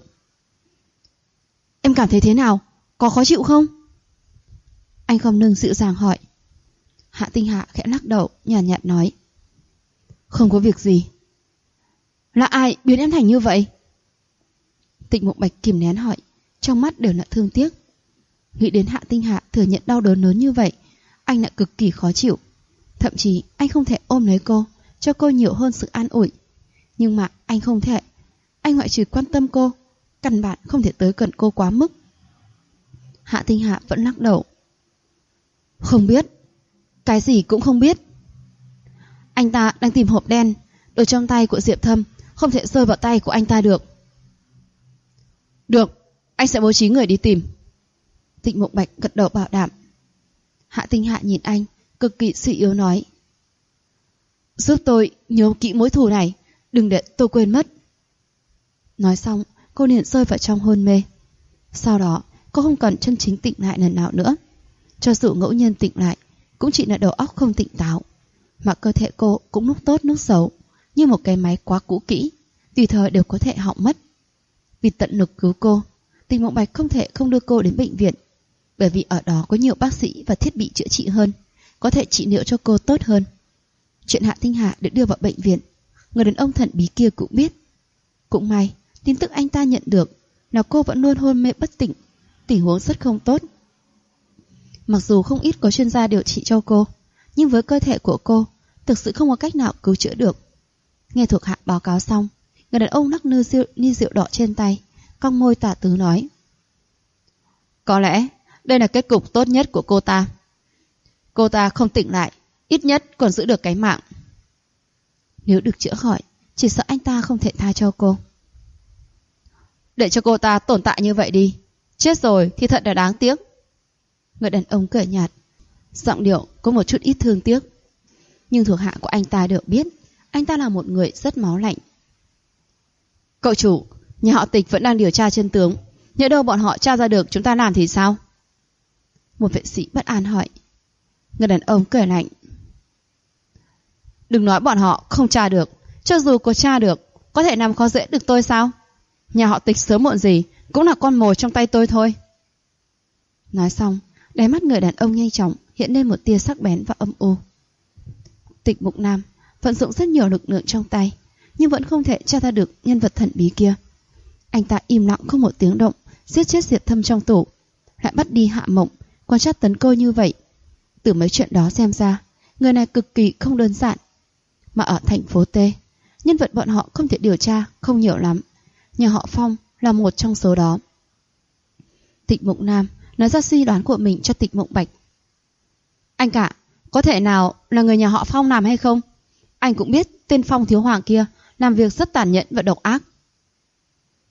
Em cảm thấy thế nào? Có khó chịu không? Anh không ngừng dịu dàng hỏi. Hạ Tinh Hạ khẽ lắc đầu, nhàn nhạt nói. Không có việc gì. Là ai biến em thành như vậy? Tịch Mộng Bạch kìm nén hỏi, trong mắt đều là thương tiếc. Nghĩ đến Hạ Tinh Hạ thừa nhận đau đớn lớn như vậy, anh lại cực kỳ khó chịu. Thậm chí anh không thể ôm lấy cô, cho cô nhiều hơn sự an ủi. Nhưng mà anh không thể. Anh ngoại trừ quan tâm cô, căn bản không thể tới gần cô quá mức. Hạ Tinh Hạ vẫn lắc đầu. Không biết. Cái gì cũng không biết. Anh ta đang tìm hộp đen, đồ trong tay của Diệp Thâm không thể rơi vào tay của anh ta được. Được, anh sẽ bố trí người đi tìm. Tịch Mộng Bạch gật đầu bảo đảm. Hạ Tinh Hạ nhìn anh, cực kỳ suy yếu nói. Giúp tôi nhớ kỹ mối thù này, đừng để tôi quên mất. Nói xong, cô liền rơi vào trong hôn mê. Sau đó, cô không cần chân chính tỉnh lại lần nào nữa. Cho dù ngẫu nhiên tỉnh lại, cũng chỉ là đầu óc không tỉnh táo, mà cơ thể cô cũng lúc tốt lúc xấu, như một cái máy quá cũ kỹ, tùy thời đều có thể hỏng mất. Vì tận lực cứu cô, Tịch Mộng Bạch không thể không đưa cô đến bệnh viện, bởi vì ở đó có nhiều bác sĩ và thiết bị chữa trị hơn, có thể trị liệu cho cô tốt hơn. Chuyện Hạ Tinh Hạ được đưa vào bệnh viện, người đàn ông thần bí kia cũng biết. Cũng may, tin tức anh ta nhận được là cô vẫn luôn hôn mê bất tỉnh, tình huống rất không tốt. Mặc dù không ít có chuyên gia điều trị cho cô, nhưng với cơ thể của cô, thực sự không có cách nào cứu chữa được. Nghe thuộc hạ báo cáo xong, người đàn ông lắc ly rượu đỏ trên tay, cong môi tà tứ nói. Có lẽ đây là kết cục tốt nhất của cô ta. Cô ta không tỉnh lại, ít nhất còn giữ được cái mạng. Nếu được chữa khỏi, chỉ sợ anh ta không thể tha cho cô. Để cho cô ta tồn tại như vậy đi, chết rồi thì thật là đáng tiếc. Người đàn ông cười nhạt, giọng điệu có một chút ít thương tiếc. Nhưng thuộc hạ của anh ta đều biết anh ta là một người rất máu lạnh. Cậu chủ, nhà họ Tịch vẫn đang điều tra chân tướng, nhỡ đâu bọn họ tra ra được chúng ta làm thì sao? Một vệ sĩ bất an hỏi. Người đàn ông cười lạnh. Đừng nói bọn họ không tra được, cho dù có tra được, có thể làm khó dễ được tôi sao? Nhà họ Tịch sớm muộn gì cũng là con mồi trong tay tôi thôi. Nói xong, đáy mắt người đàn ông nhanh chóng hiện lên một tia sắc bén và âm u. Tịch Mục Nam vận dụng rất nhiều lực lượng trong tay, nhưng vẫn không thể tra ra được nhân vật thần bí kia. Anh ta im lặng không một tiếng động, giết chết Diệp Thâm trong tủ, lại bắt đi Hạ Mộng, quan sát tấn cô như vậy. Từ mấy chuyện đó xem ra, người này cực kỳ không đơn giản. Mà ở thành phố T, nhân vật bọn họ không thể điều tra không nhiều lắm. Nhà họ Phong là một trong số đó. Tịch Mộng Nam nói ra suy đoán của mình cho Tịch Mộng Bạch. Anh cả, có thể nào là người nhà họ Phong làm hay không? Anh cũng biết tên Phong thiếu hoàng kia làm việc rất tàn nhẫn và độc ác.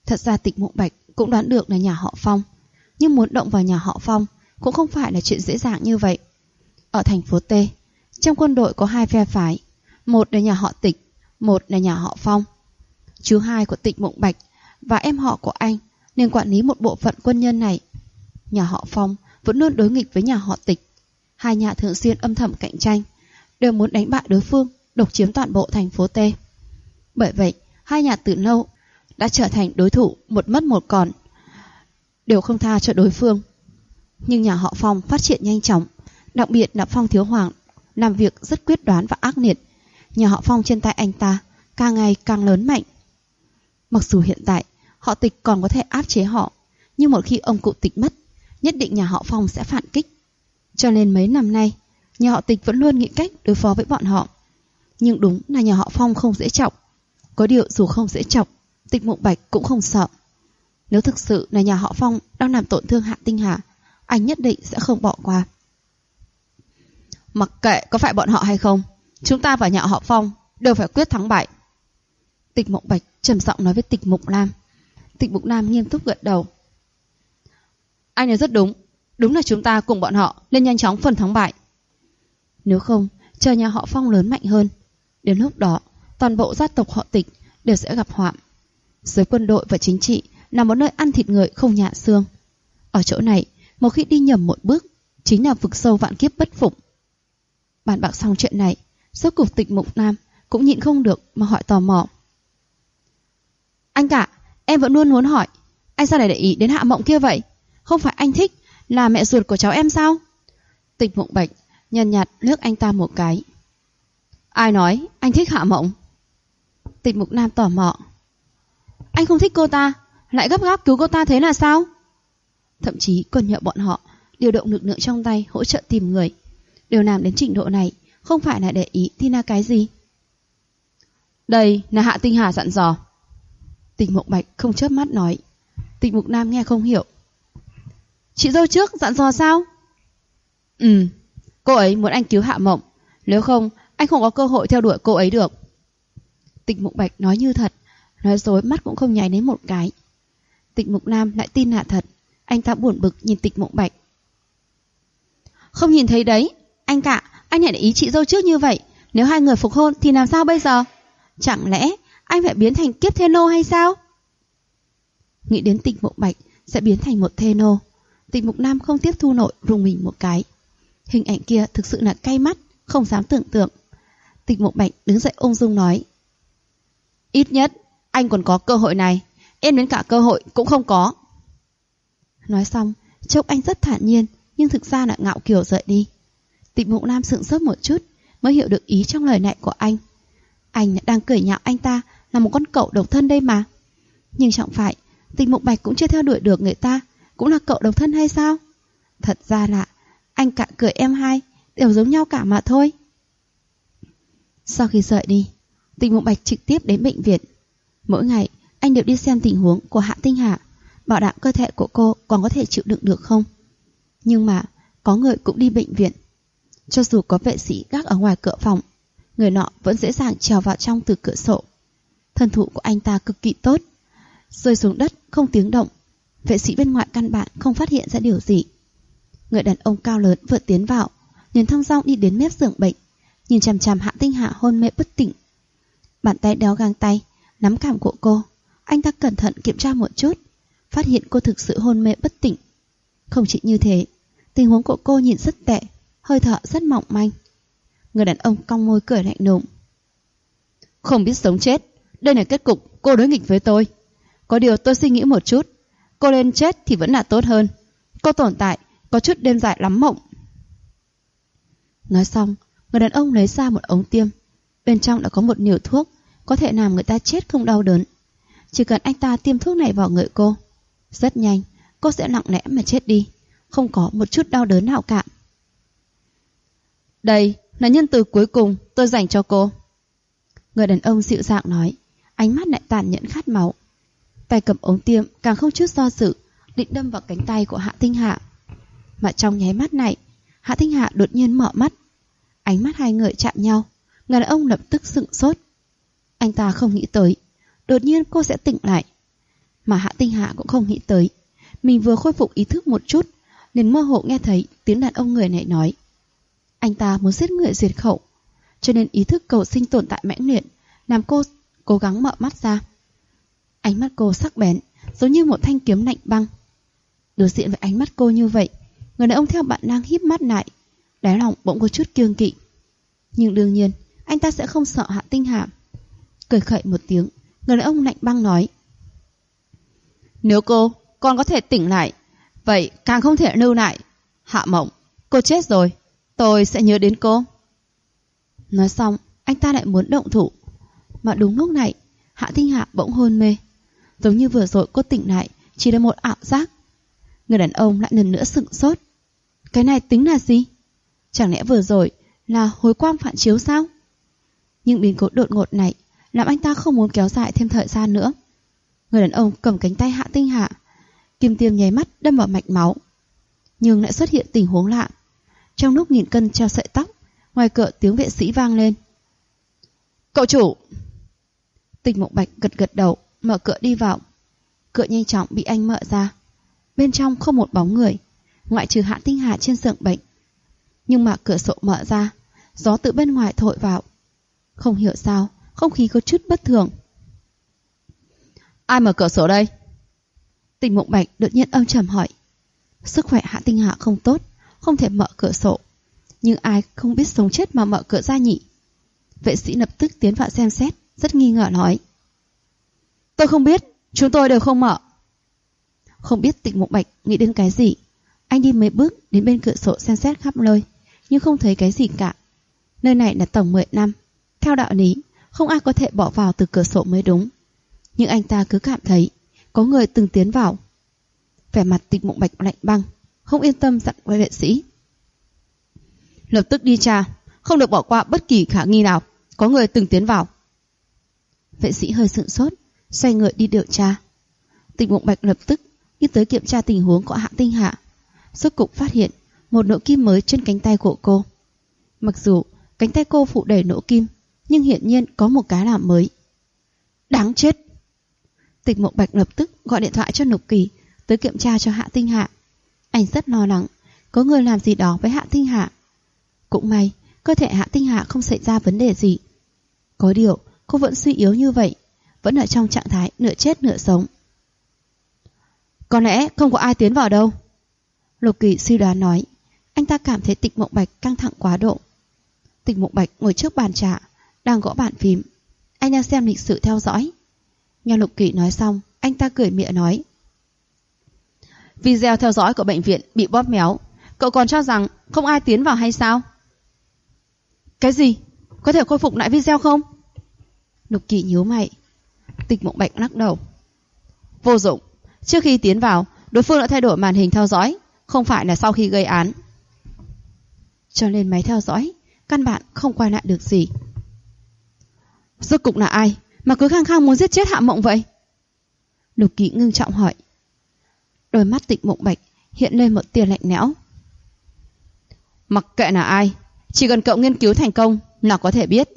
Thật ra Tịch Mộng Bạch cũng đoán được là nhà họ Phong, nhưng muốn động vào nhà họ Phong cũng không phải là chuyện dễ dàng như vậy. Ở thành phố T, trong quân đội có 2 phe phái, một là nhà họ Tịch, một là nhà họ Phong. Chú hai của Tịch Mộng Bạch và em họ của anh nên quản lý một bộ phận quân nhân này. Nhà họ Phong vẫn luôn đối nghịch với nhà họ Tịch. Hai nhà thường xuyên âm thầm cạnh tranh, đều muốn đánh bại đối phương, độc chiếm toàn bộ thành phố T. Bởi vậy, hai nhà từ lâu đã trở thành đối thủ một mất một còn, đều không tha cho đối phương. Nhưng nhà họ Phong phát triển nhanh chóng, đặc biệt là Phong Thiếu Hoàng làm việc rất quyết đoán và ác liệt. Nhà họ Phong trên tay anh ta càng ngày càng lớn mạnh. Mặc dù hiện tại họ Tịch còn có thể áp chế họ, nhưng một khi ông cụ Tịch mất, nhất định nhà họ Phong sẽ phản kích. Cho nên mấy năm nay, nhà họ Tịch vẫn luôn nghĩ cách đối phó với bọn họ. Nhưng đúng là nhà họ Phong không dễ chọc. Có điều dù không dễ chọc, Tịch Mộng Bạch cũng không sợ. Nếu thực sự là nhà họ Phong đang làm tổn thương Hạ Tinh Hà, anh nhất định sẽ không bỏ qua. Mặc kệ có phải bọn họ hay không, chúng ta và nhà họ Phong đều phải quyết thắng bại. Tịch Mộng Bạch trầm giọng nói với Tịch Mục Lam. Tịch Mục Lam nghiêm túc gật đầu. Anh nói rất đúng, đúng là chúng ta cùng bọn họ nên nhanh chóng phân thắng bại. Nếu không, chờ nhà họ Phong lớn mạnh hơn, đến lúc đó toàn bộ gia tộc họ Tịch đều sẽ gặp họa. Giới quân đội và chính trị là một nơi ăn thịt người không nhả xương. Ở chỗ này, một khi đi nhầm một bước, chính là vực sâu vạn kiếp bất phục. Bàn bạc xong chuyện này, rốt cuộc Tịch Mục Lam cũng nhịn không được mà hỏi tò mò. Anh cả, em vẫn luôn muốn hỏi, anh sao lại để ý đến Hạ Mộng kia vậy? Không phải anh thích là mẹ ruột của cháu em sao? Tịch Mộng Bạch nhàn nhạt liếc anh ta một cái. Ai nói anh thích Hạ Mộng? Tịch Mục Lam tò mò. Anh không thích cô ta, lại gấp gáp cứu cô ta thế là sao? Thậm chí còn nhờ bọn họ điều động lực lượng trong tay hỗ trợ tìm người. Điều làm đến trình độ này, không phải là để ý thì là cái gì? Đây là Hạ Tinh Hà dặn dò. Tịch Mộng Bạch không chớp mắt nói. Tịch Mục Lam nghe không hiểu. Chị dâu trước dặn dò sao? Cô ấy muốn anh cứu Hạ Mộng, nếu không anh không có cơ hội theo đuổi cô ấy được. Tịch Mục Bạch nói như thật, nói dối mắt cũng không nháy đến một cái. Tịch Mục Lam lại tin là thật. Anh ta buồn bực nhìn Tịch Mộng Bạch. Không nhìn thấy đấy, anh cả, anh lại để ý chị dâu trước như vậy, nếu hai người phục hôn thì làm sao bây giờ? Chẳng lẽ anh phải biến thành kiếp thê nô hay sao? Nghĩ đến Tịch Mộng Bạch sẽ biến thành một thê nô, Tịch Mục Lam không tiếp thu nổi, rùng mình một cái. Hình ảnh kia thực sự là cay mắt, không dám tưởng tượng. Tịch Mộng Bạch đứng dậy ung dung nói. Ít nhất anh còn có cơ hội này, em đến cả cơ hội cũng không có. Nói xong, trông anh rất thản nhiên, nhưng thực ra là ngạo kiều rời đi. Tịch Mộng Lam sững sốt một chút mới hiểu được ý trong lời này của anh. Anh đang cười nhạo anh ta là một con cậu độc thân đây mà. Nhưng chẳng phải Tịch Mộng Bạch cũng chưa theo đuổi được người ta, cũng là cậu độc thân hay sao? Thật ra là anh cả cười em hai đều giống nhau cả mà thôi. Sau khi rời đi, Tịch Mộng Bạch trực tiếp đến bệnh viện. Mỗi ngày anh đều đi xem tình huống của Hạ Tinh Hà, bảo đảm cơ thể của cô còn có thể chịu đựng được không. Nhưng mà có người cũng đi bệnh viện. Cho dù có vệ sĩ gác ở ngoài cửa phòng, người nọ vẫn dễ dàng trèo vào trong từ cửa sổ. Thân thủ của anh ta cực kỳ tốt, rơi xuống đất không tiếng động. Vệ sĩ bên ngoài căn bản không phát hiện ra điều gì. Người đàn ông cao lớn vừa tiến vào, liền thong dong đi đến mép giường bệnh, nhìn chằm chằm Hạ Tinh Hà hôn mê bất tỉnh. Bàn tay đeo găng tay nắm cằm của cô, anh ta cẩn thận kiểm tra một chút, phát hiện cô thực sự hôn mê bất tỉnh. Không chỉ như thế, tình huống của cô nhìn rất tệ, hơi thở rất mỏng manh. Người đàn ông cong môi cười lạnh lùng. Không biết sống chết, đây là kết cục cô đối nghịch với tôi. Có điều tôi suy nghĩ một chút, cô lên chết thì vẫn là tốt hơn. Cô tồn tại có chút đêm dài lắm mộng. Nói xong, người đàn ông lấy ra một ống tiêm. Bên trong đã có một liều thuốc có thể làm người ta chết không đau đớn. Chỉ cần anh ta tiêm thuốc này vào người cô, rất nhanh cô sẽ lặng lẽ mà chết đi, không có một chút đau đớn nào cả. Đây là nhân từ cuối cùng tôi dành cho cô. Người đàn ông dịu dàng nói, ánh mắt lại tàn nhẫn khát máu. Tay cầm ống tiêm càng không chút do dự, định đâm vào cánh tay của Hạ Tinh Hà. Mà trong nháy mắt này, Hạ Tinh Hà đột nhiên mở mắt. Ánh mắt hai người chạm nhau, người đàn ông lập tức sững sốt. Anh ta không nghĩ tới đột nhiên cô sẽ tỉnh lại. Mà Hạ Tinh Hạ cũng không nghĩ tới, mình vừa khôi phục ý thức một chút, liền mơ hồ nghe thấy tiếng đàn ông người này nói anh ta muốn giết người diệt khẩu, cho nên ý thức cầu sinh tồn tại mãnh liệt, làm cô cố gắng mở mắt ra. Ánh mắt cô sắc bén, giống như một thanh kiếm lạnh băng. Đối diện với ánh mắt cô như vậy, người đàn ông theo bản năng híp mắt lại, đáy lòng bỗng có chút kiêng kỵ. Nhưng đương nhiên, anh ta sẽ không sợ Hạ Tinh Hạ. Cười khẩy một tiếng, người đàn ông lạnh băng nói: nếu cô còn có thể tỉnh lại, vậy càng không thể lưu lại. Hạ Mộng, cô chết rồi, tôi sẽ nhớ đến cô. Nói xong, anh ta lại muốn động thủ. Mà đúng lúc này, Hạ Tinh Hạ bỗng hôn mê. Giống như vừa rồi cô tỉnh lại chỉ là một ảo giác. Người đàn ông lại lần nữa sửng sốt. Cái này tính là gì? Chẳng lẽ vừa rồi là hồi quang phản chiếu sao? Nhưng biến cố đột ngột này làm anh ta không muốn kéo dài thêm thời gian nữa. Người đàn ông cầm cánh tay Hạ Tinh Hạ, kim tiêm nháy mắt đâm vào mạch máu. Nhưng lại xuất hiện tình huống lạ. Trong lúc nghìn cân treo sợi tóc, ngoài cửa tiếng vệ sĩ vang lên. Cậu chủ! Tịch Mộng Bạch gật gật đầu, mở cửa đi vào. Cửa nhanh chóng bị anh mở ra. Bên trong không một bóng người, ngoại trừ Hạ Tinh Hạ trên giường bệnh. Nhưng mà cửa sổ mở ra, gió từ bên ngoài thổi vào. Không hiểu sao, không khí có chút bất thường. Ai mở cửa sổ đây? Tịch Mộng Bạch đột nhiên âm trầm hỏi. Sức khỏe Hạ Tinh Hạ không tốt, không thể mở cửa sổ. Nhưng ai không biết sống chết mà mở cửa ra nhỉ? Vệ sĩ lập tức tiến vào xem xét, rất nghi ngờ nói. Tôi không biết, chúng tôi đều không mở. Không biết Tịch Mộng Bạch nghĩ đến cái gì. Anh đi mấy bước đến bên cửa sổ xem xét khắp nơi, nhưng không thấy cái gì cả. Nơi này là tổng 10 năm. Theo đạo lý, không ai có thể bỏ vào từ cửa sổ mới đúng. Nhưng anh ta cứ cảm thấy có người từng tiến vào. Vẻ mặt Tịch Mộng Bạch lạnh băng, không yên tâm dặn với vệ sĩ. Lập tức đi tra, không được bỏ qua bất kỳ khả nghi nào có người từng tiến vào. Vệ sĩ hơi sửng sốt, xoay người đi điều tra. Tịch Mộng Bạch lập tức đi tới kiểm tra tình huống của Hạ Tinh Hạ. Rốt cục phát hiện một nỗ kim mới trên cánh tay của cô. Mặc dù cánh tay cô phủ đầy nỗ kim, nhưng hiển nhiên có một cái làm mới. Đáng chết! Tịch Mộng Bạch lập tức gọi điện thoại cho Lục Kỳ tới kiểm tra cho Hạ Tinh Hạ. Anh rất lo lắng có người làm gì đó với Hạ Tinh Hạ. Cũng may cơ thể Hạ Tinh Hạ không xảy ra vấn đề gì. Có điều cô vẫn suy yếu như vậy, vẫn ở trong trạng thái nửa chết nửa sống. Có lẽ không có ai tiến vào đâu, Lục Kỳ suy đoán nói. Anh ta cảm thấy Tịch Mộng Bạch căng thẳng quá độ. Tịch Mộng Bạch ngồi trước bàn trà, đang gõ bàn phím. Anh đang xem lịch sử theo dõi. Nghe Lục Kỳ nói xong, anh ta cười mỉa nói. Video theo dõi của bệnh viện bị bóp méo, cậu còn cho rằng không ai tiến vào hay sao? Cái gì? Có thể khôi phục lại video không? Lục Kỳ nhíu mày. Tịch Mộng Bạch lắc đầu. Vô dụng. Trước khi tiến vào, đối phương đã thay đổi màn hình theo dõi, không phải là sau khi gây án. Cho nên máy theo dõi căn bản không quay lại được gì. Rốt cục là ai mà cứ khăng khăng muốn giết chết Hạ Mộng vậy? Lục Kỳ ngưng trọng hỏi. Đôi mắt Tịch Mộng Bạch hiện lên một tia lạnh lẽo. Mặc kệ là ai, chỉ cần cậu nghiên cứu thành công là có thể biết.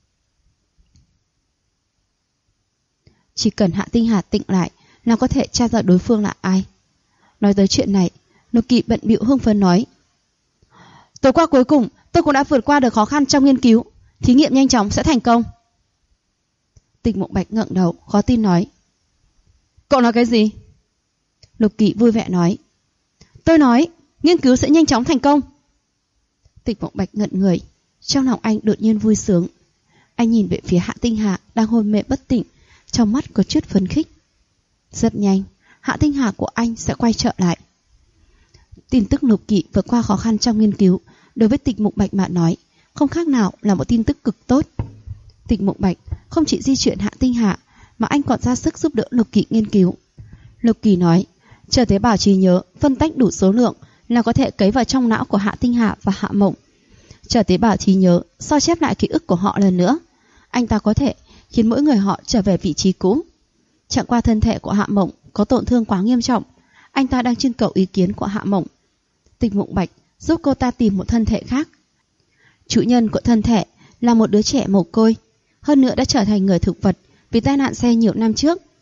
Chỉ cần Hạ Tinh Hà tỉnh lại là có thể tra ra đối phương là ai. Nói tới chuyện này, Lục Kỳ bận bịu hưng phấn nói. Tối qua cuối cùng tôi cũng đã vượt qua được khó khăn trong nghiên cứu, thí nghiệm nhanh chóng sẽ thành công. Tịch Mộng Bạch ngẩng đầu khó tin nói. Cậu nói cái gì? Lục Kỳ vui vẻ nói. Tôi nói nghiên cứu sẽ nhanh chóng thành công. Tịch Mộng Bạch ngẩn người, trong lòng anh đột nhiên vui sướng. Anh nhìn về phía Hạ Tinh Hà đang hôn mê bất tỉnh, trong mắt có chút phấn khích. Rất nhanh, Hạ Tinh Hà của anh sẽ quay trở lại. Tin tức Lục Kỳ vượt qua khó khăn trong nghiên cứu đối với Tịch Mộng Bạch mà nói không khác nào là một tin tức cực tốt. Tịch Mộng Bạch không chỉ di chuyển Hạ Tinh Hà mà anh còn ra sức giúp đỡ Lục Kỳ nghiên cứu. Lục Kỳ nói, chờ tế bào trí nhớ phân tách đủ số lượng là có thể cấy vào trong não của Hạ Tinh Hà và Hạ Mộng. Chờ tế bào trí nhớ sao chép lại ký ức của họ lần nữa, anh ta có thể khiến mỗi người họ trở về vị trí cũ. Chẳng qua thân thể của Hạ Mộng có tổn thương quá nghiêm trọng, anh ta đang trưng cầu ý kiến của Hạ Mộng. Tịch Mộng Bạch giúp cô ta tìm một thân thể khác. Chủ nhân của thân thể là một đứa trẻ mồ côi, hơn nữa đã trở thành người thực vật vì tai nạn xe nhiều năm trước.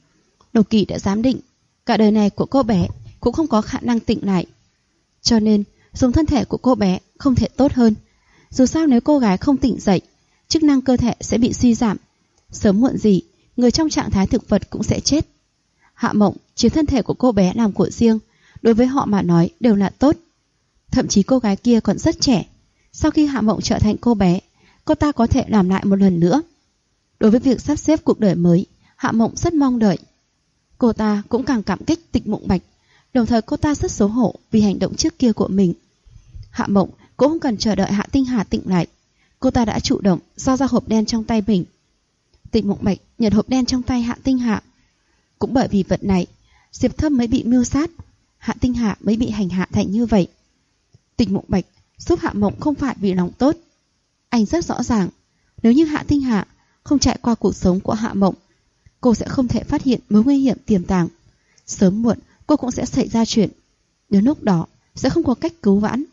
Lục Kỳ đã giám định cả đời này của cô bé cũng không có khả năng tỉnh lại, cho nên dùng thân thể của cô bé không thể tốt hơn. Dù sao nếu cô gái không tỉnh dậy, chức năng cơ thể sẽ bị suy giảm, sớm muộn gì người trong trạng thái thực vật cũng sẽ chết. Hạ Mộng chiếm thân thể của cô bé làm của riêng, đối với họ mà nói đều là tốt. Thậm chí cô gái kia còn rất trẻ. Sau khi Hạ Mộng trở thành cô bé, cô ta có thể làm lại một lần nữa. Đối với việc sắp xếp cuộc đời mới, Hạ Mộng rất mong đợi. Cô ta cũng càng cảm kích Tịch Mộng Bạch, đồng thời cô ta rất xấu hổ vì hành động trước kia của mình. Hạ Mộng cũng không cần chờ đợi Hạ Tinh Hà tỉnh lại, cô ta đã chủ động giao ra hộp đen trong tay mình. Tịch Mộng Bạch nhận hộp đen trong tay Hạ Tinh Hà. Cũng bởi vì vật này, Diệp Thâm mới bị mưu sát, Hạ Tinh Hà mới bị hành hạ thành như vậy. Tịch Mộng Bạch giúp Hạ Mộng không phải vì lòng tốt. Anh rất rõ ràng, nếu như Hạ Tinh Hà không trải qua cuộc sống của Hạ Mộng, cô sẽ không thể phát hiện mối nguy hiểm tiềm tàng. Sớm muộn cô cũng sẽ xảy ra chuyện, đến lúc đó sẽ không có cách cứu vãn.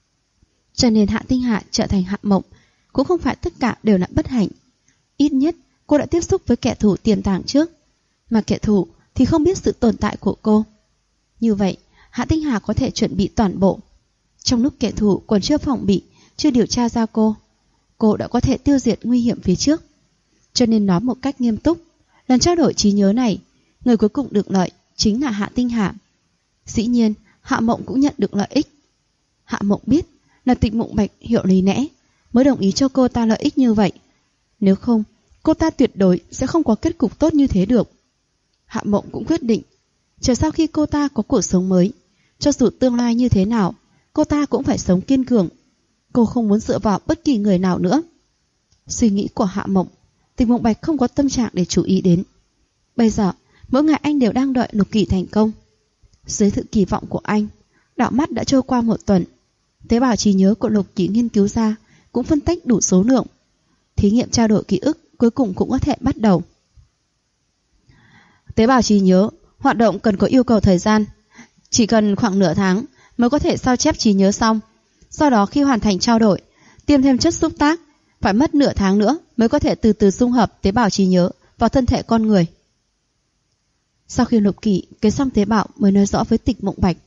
Cho nên Hạ Tinh Hà trở thành Hạ Mộng cũng không phải tất cả đều là bất hạnh. Ít nhất cô đã tiếp xúc với kẻ thù tiềm tàng trước, mà kẻ thù thì không biết sự tồn tại của cô. Như vậy Hạ Tinh Hà có thể chuẩn bị toàn bộ. Trong lúc kẻ thù còn chưa phòng bị, chưa điều tra ra cô đã có thể tiêu diệt nguy hiểm phía trước. Cho nên nói một cách nghiêm túc, lần trao đổi trí nhớ này, người cuối cùng được lợi chính là Hạ Tinh Hà. Dĩ nhiên Hạ Mộng cũng nhận được lợi ích. Hạ Mộng biết là Tịch Mộng Bạch hiểu lý lẽ mới đồng ý cho cô ta lợi ích như vậy. Nếu không, cô ta tuyệt đối sẽ không có kết cục tốt như thế được. Hạ Mộng cũng quyết định, chờ sau khi cô ta có cuộc sống mới, cho dù tương lai như thế nào, cô ta cũng phải sống kiên cường. Cô không muốn dựa vào bất kỳ người nào nữa. Suy nghĩ của Hạ Mộng, Tịch Mộng Bạch không có tâm trạng để chú ý đến. Bây giờ, mỗi ngày anh đều đang đợi Lục Kỳ thành công. Dưới sự kỳ vọng của anh, đảo mắt đã trôi qua một tuần. Tế bào trí nhớ của Lục Kỳ nghiên cứu ra cũng phân tách đủ số lượng. Thí nghiệm trao đổi ký ức cuối cùng cũng có thể bắt đầu. Tế bào trí nhớ hoạt động cần có yêu cầu thời gian, chỉ cần khoảng nửa tháng mới có thể sao chép trí nhớ xong. Sau đó khi hoàn thành trao đổi, tiêm thêm chất xúc tác, phải mất nửa tháng nữa mới có thể từ từ dung hợp tế bào trí nhớ vào thân thể con người. Sau khi Lục Kỳ cấy xong tế bào mới nói rõ với Tịch Mộng Bạch.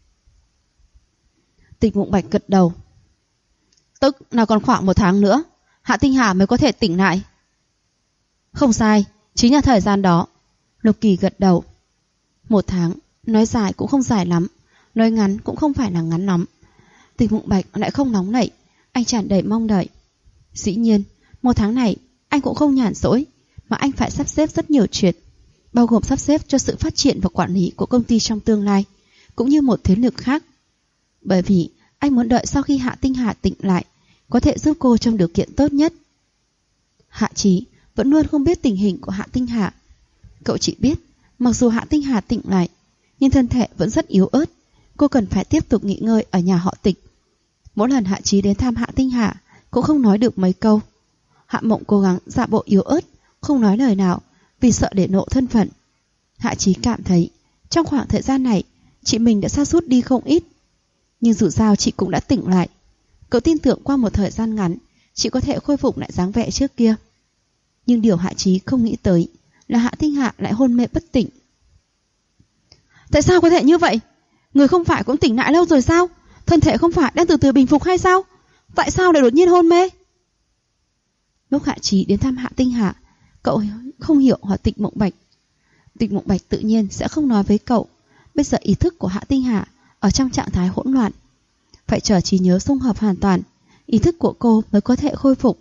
Tịch Mộng Bạch gật đầu. Tức là còn khoảng 1 tháng nữa, Hạ Tinh Hà mới có thể tỉnh lại. Không sai, chính là thời gian đó. Lục Kỳ gật đầu. 1 tháng, nói dài cũng không dài lắm, nói ngắn cũng không phải là ngắn lắm. Tịch Mộng Bạch lại không nóng nảy, anh tràn đầy mong đợi. Dĩ nhiên, 1 tháng này anh cũng không nhàn rỗi, mà anh phải sắp xếp rất nhiều chuyện, bao gồm sắp xếp cho sự phát triển và quản lý của công ty trong tương lai, cũng như một thế lực khác. Bởi vì anh muốn đợi sau khi Hạ Tinh Hà tỉnh lại, có thể giúp cô trong điều kiện tốt nhất. Hạ Chí vẫn luôn không biết tình hình của Hạ Tinh Hà. Cậu chỉ biết, mặc dù Hạ Tinh Hà tỉnh lại, nhưng thân thể vẫn rất yếu ớt, cô cần phải tiếp tục nghỉ ngơi ở nhà họ Tịch. Mỗi lần Hạ Chí đến thăm Hạ Tinh Hà cũng không nói được mấy câu. Hạ Mộng cố gắng giả bộ yếu ớt, không nói lời nào, vì sợ để lộ thân phận. Hạ Chí cảm thấy trong khoảng thời gian này chị mình đã sa sút đi không ít, nhưng dù sao chị cũng đã tỉnh lại. Cậu tin tưởng qua một thời gian ngắn chị có thể khôi phục lại dáng vẻ trước kia. Nhưng điều Hạ Chí không nghĩ tới là Hạ Tinh Hà lại hôn mê bất tỉnh. Tại sao có thể như vậy? Người không phải cũng tỉnh lại lâu rồi sao? Thân thể không phải đang từ từ bình phục hay sao? Tại sao lại đột nhiên hôn mê? Lúc Hạ Chí đến thăm Hạ Tinh Hà, cậu không hiểu hỏi Tịch Mộng Bạch. Tịch Mộng Bạch tự nhiên sẽ không nói với cậu. Bây giờ ý thức của Hạ Tinh Hà ở trong trạng thái hỗn loạn, phải chờ trí nhớ dung hợp hoàn toàn, ý thức của cô mới có thể khôi phục.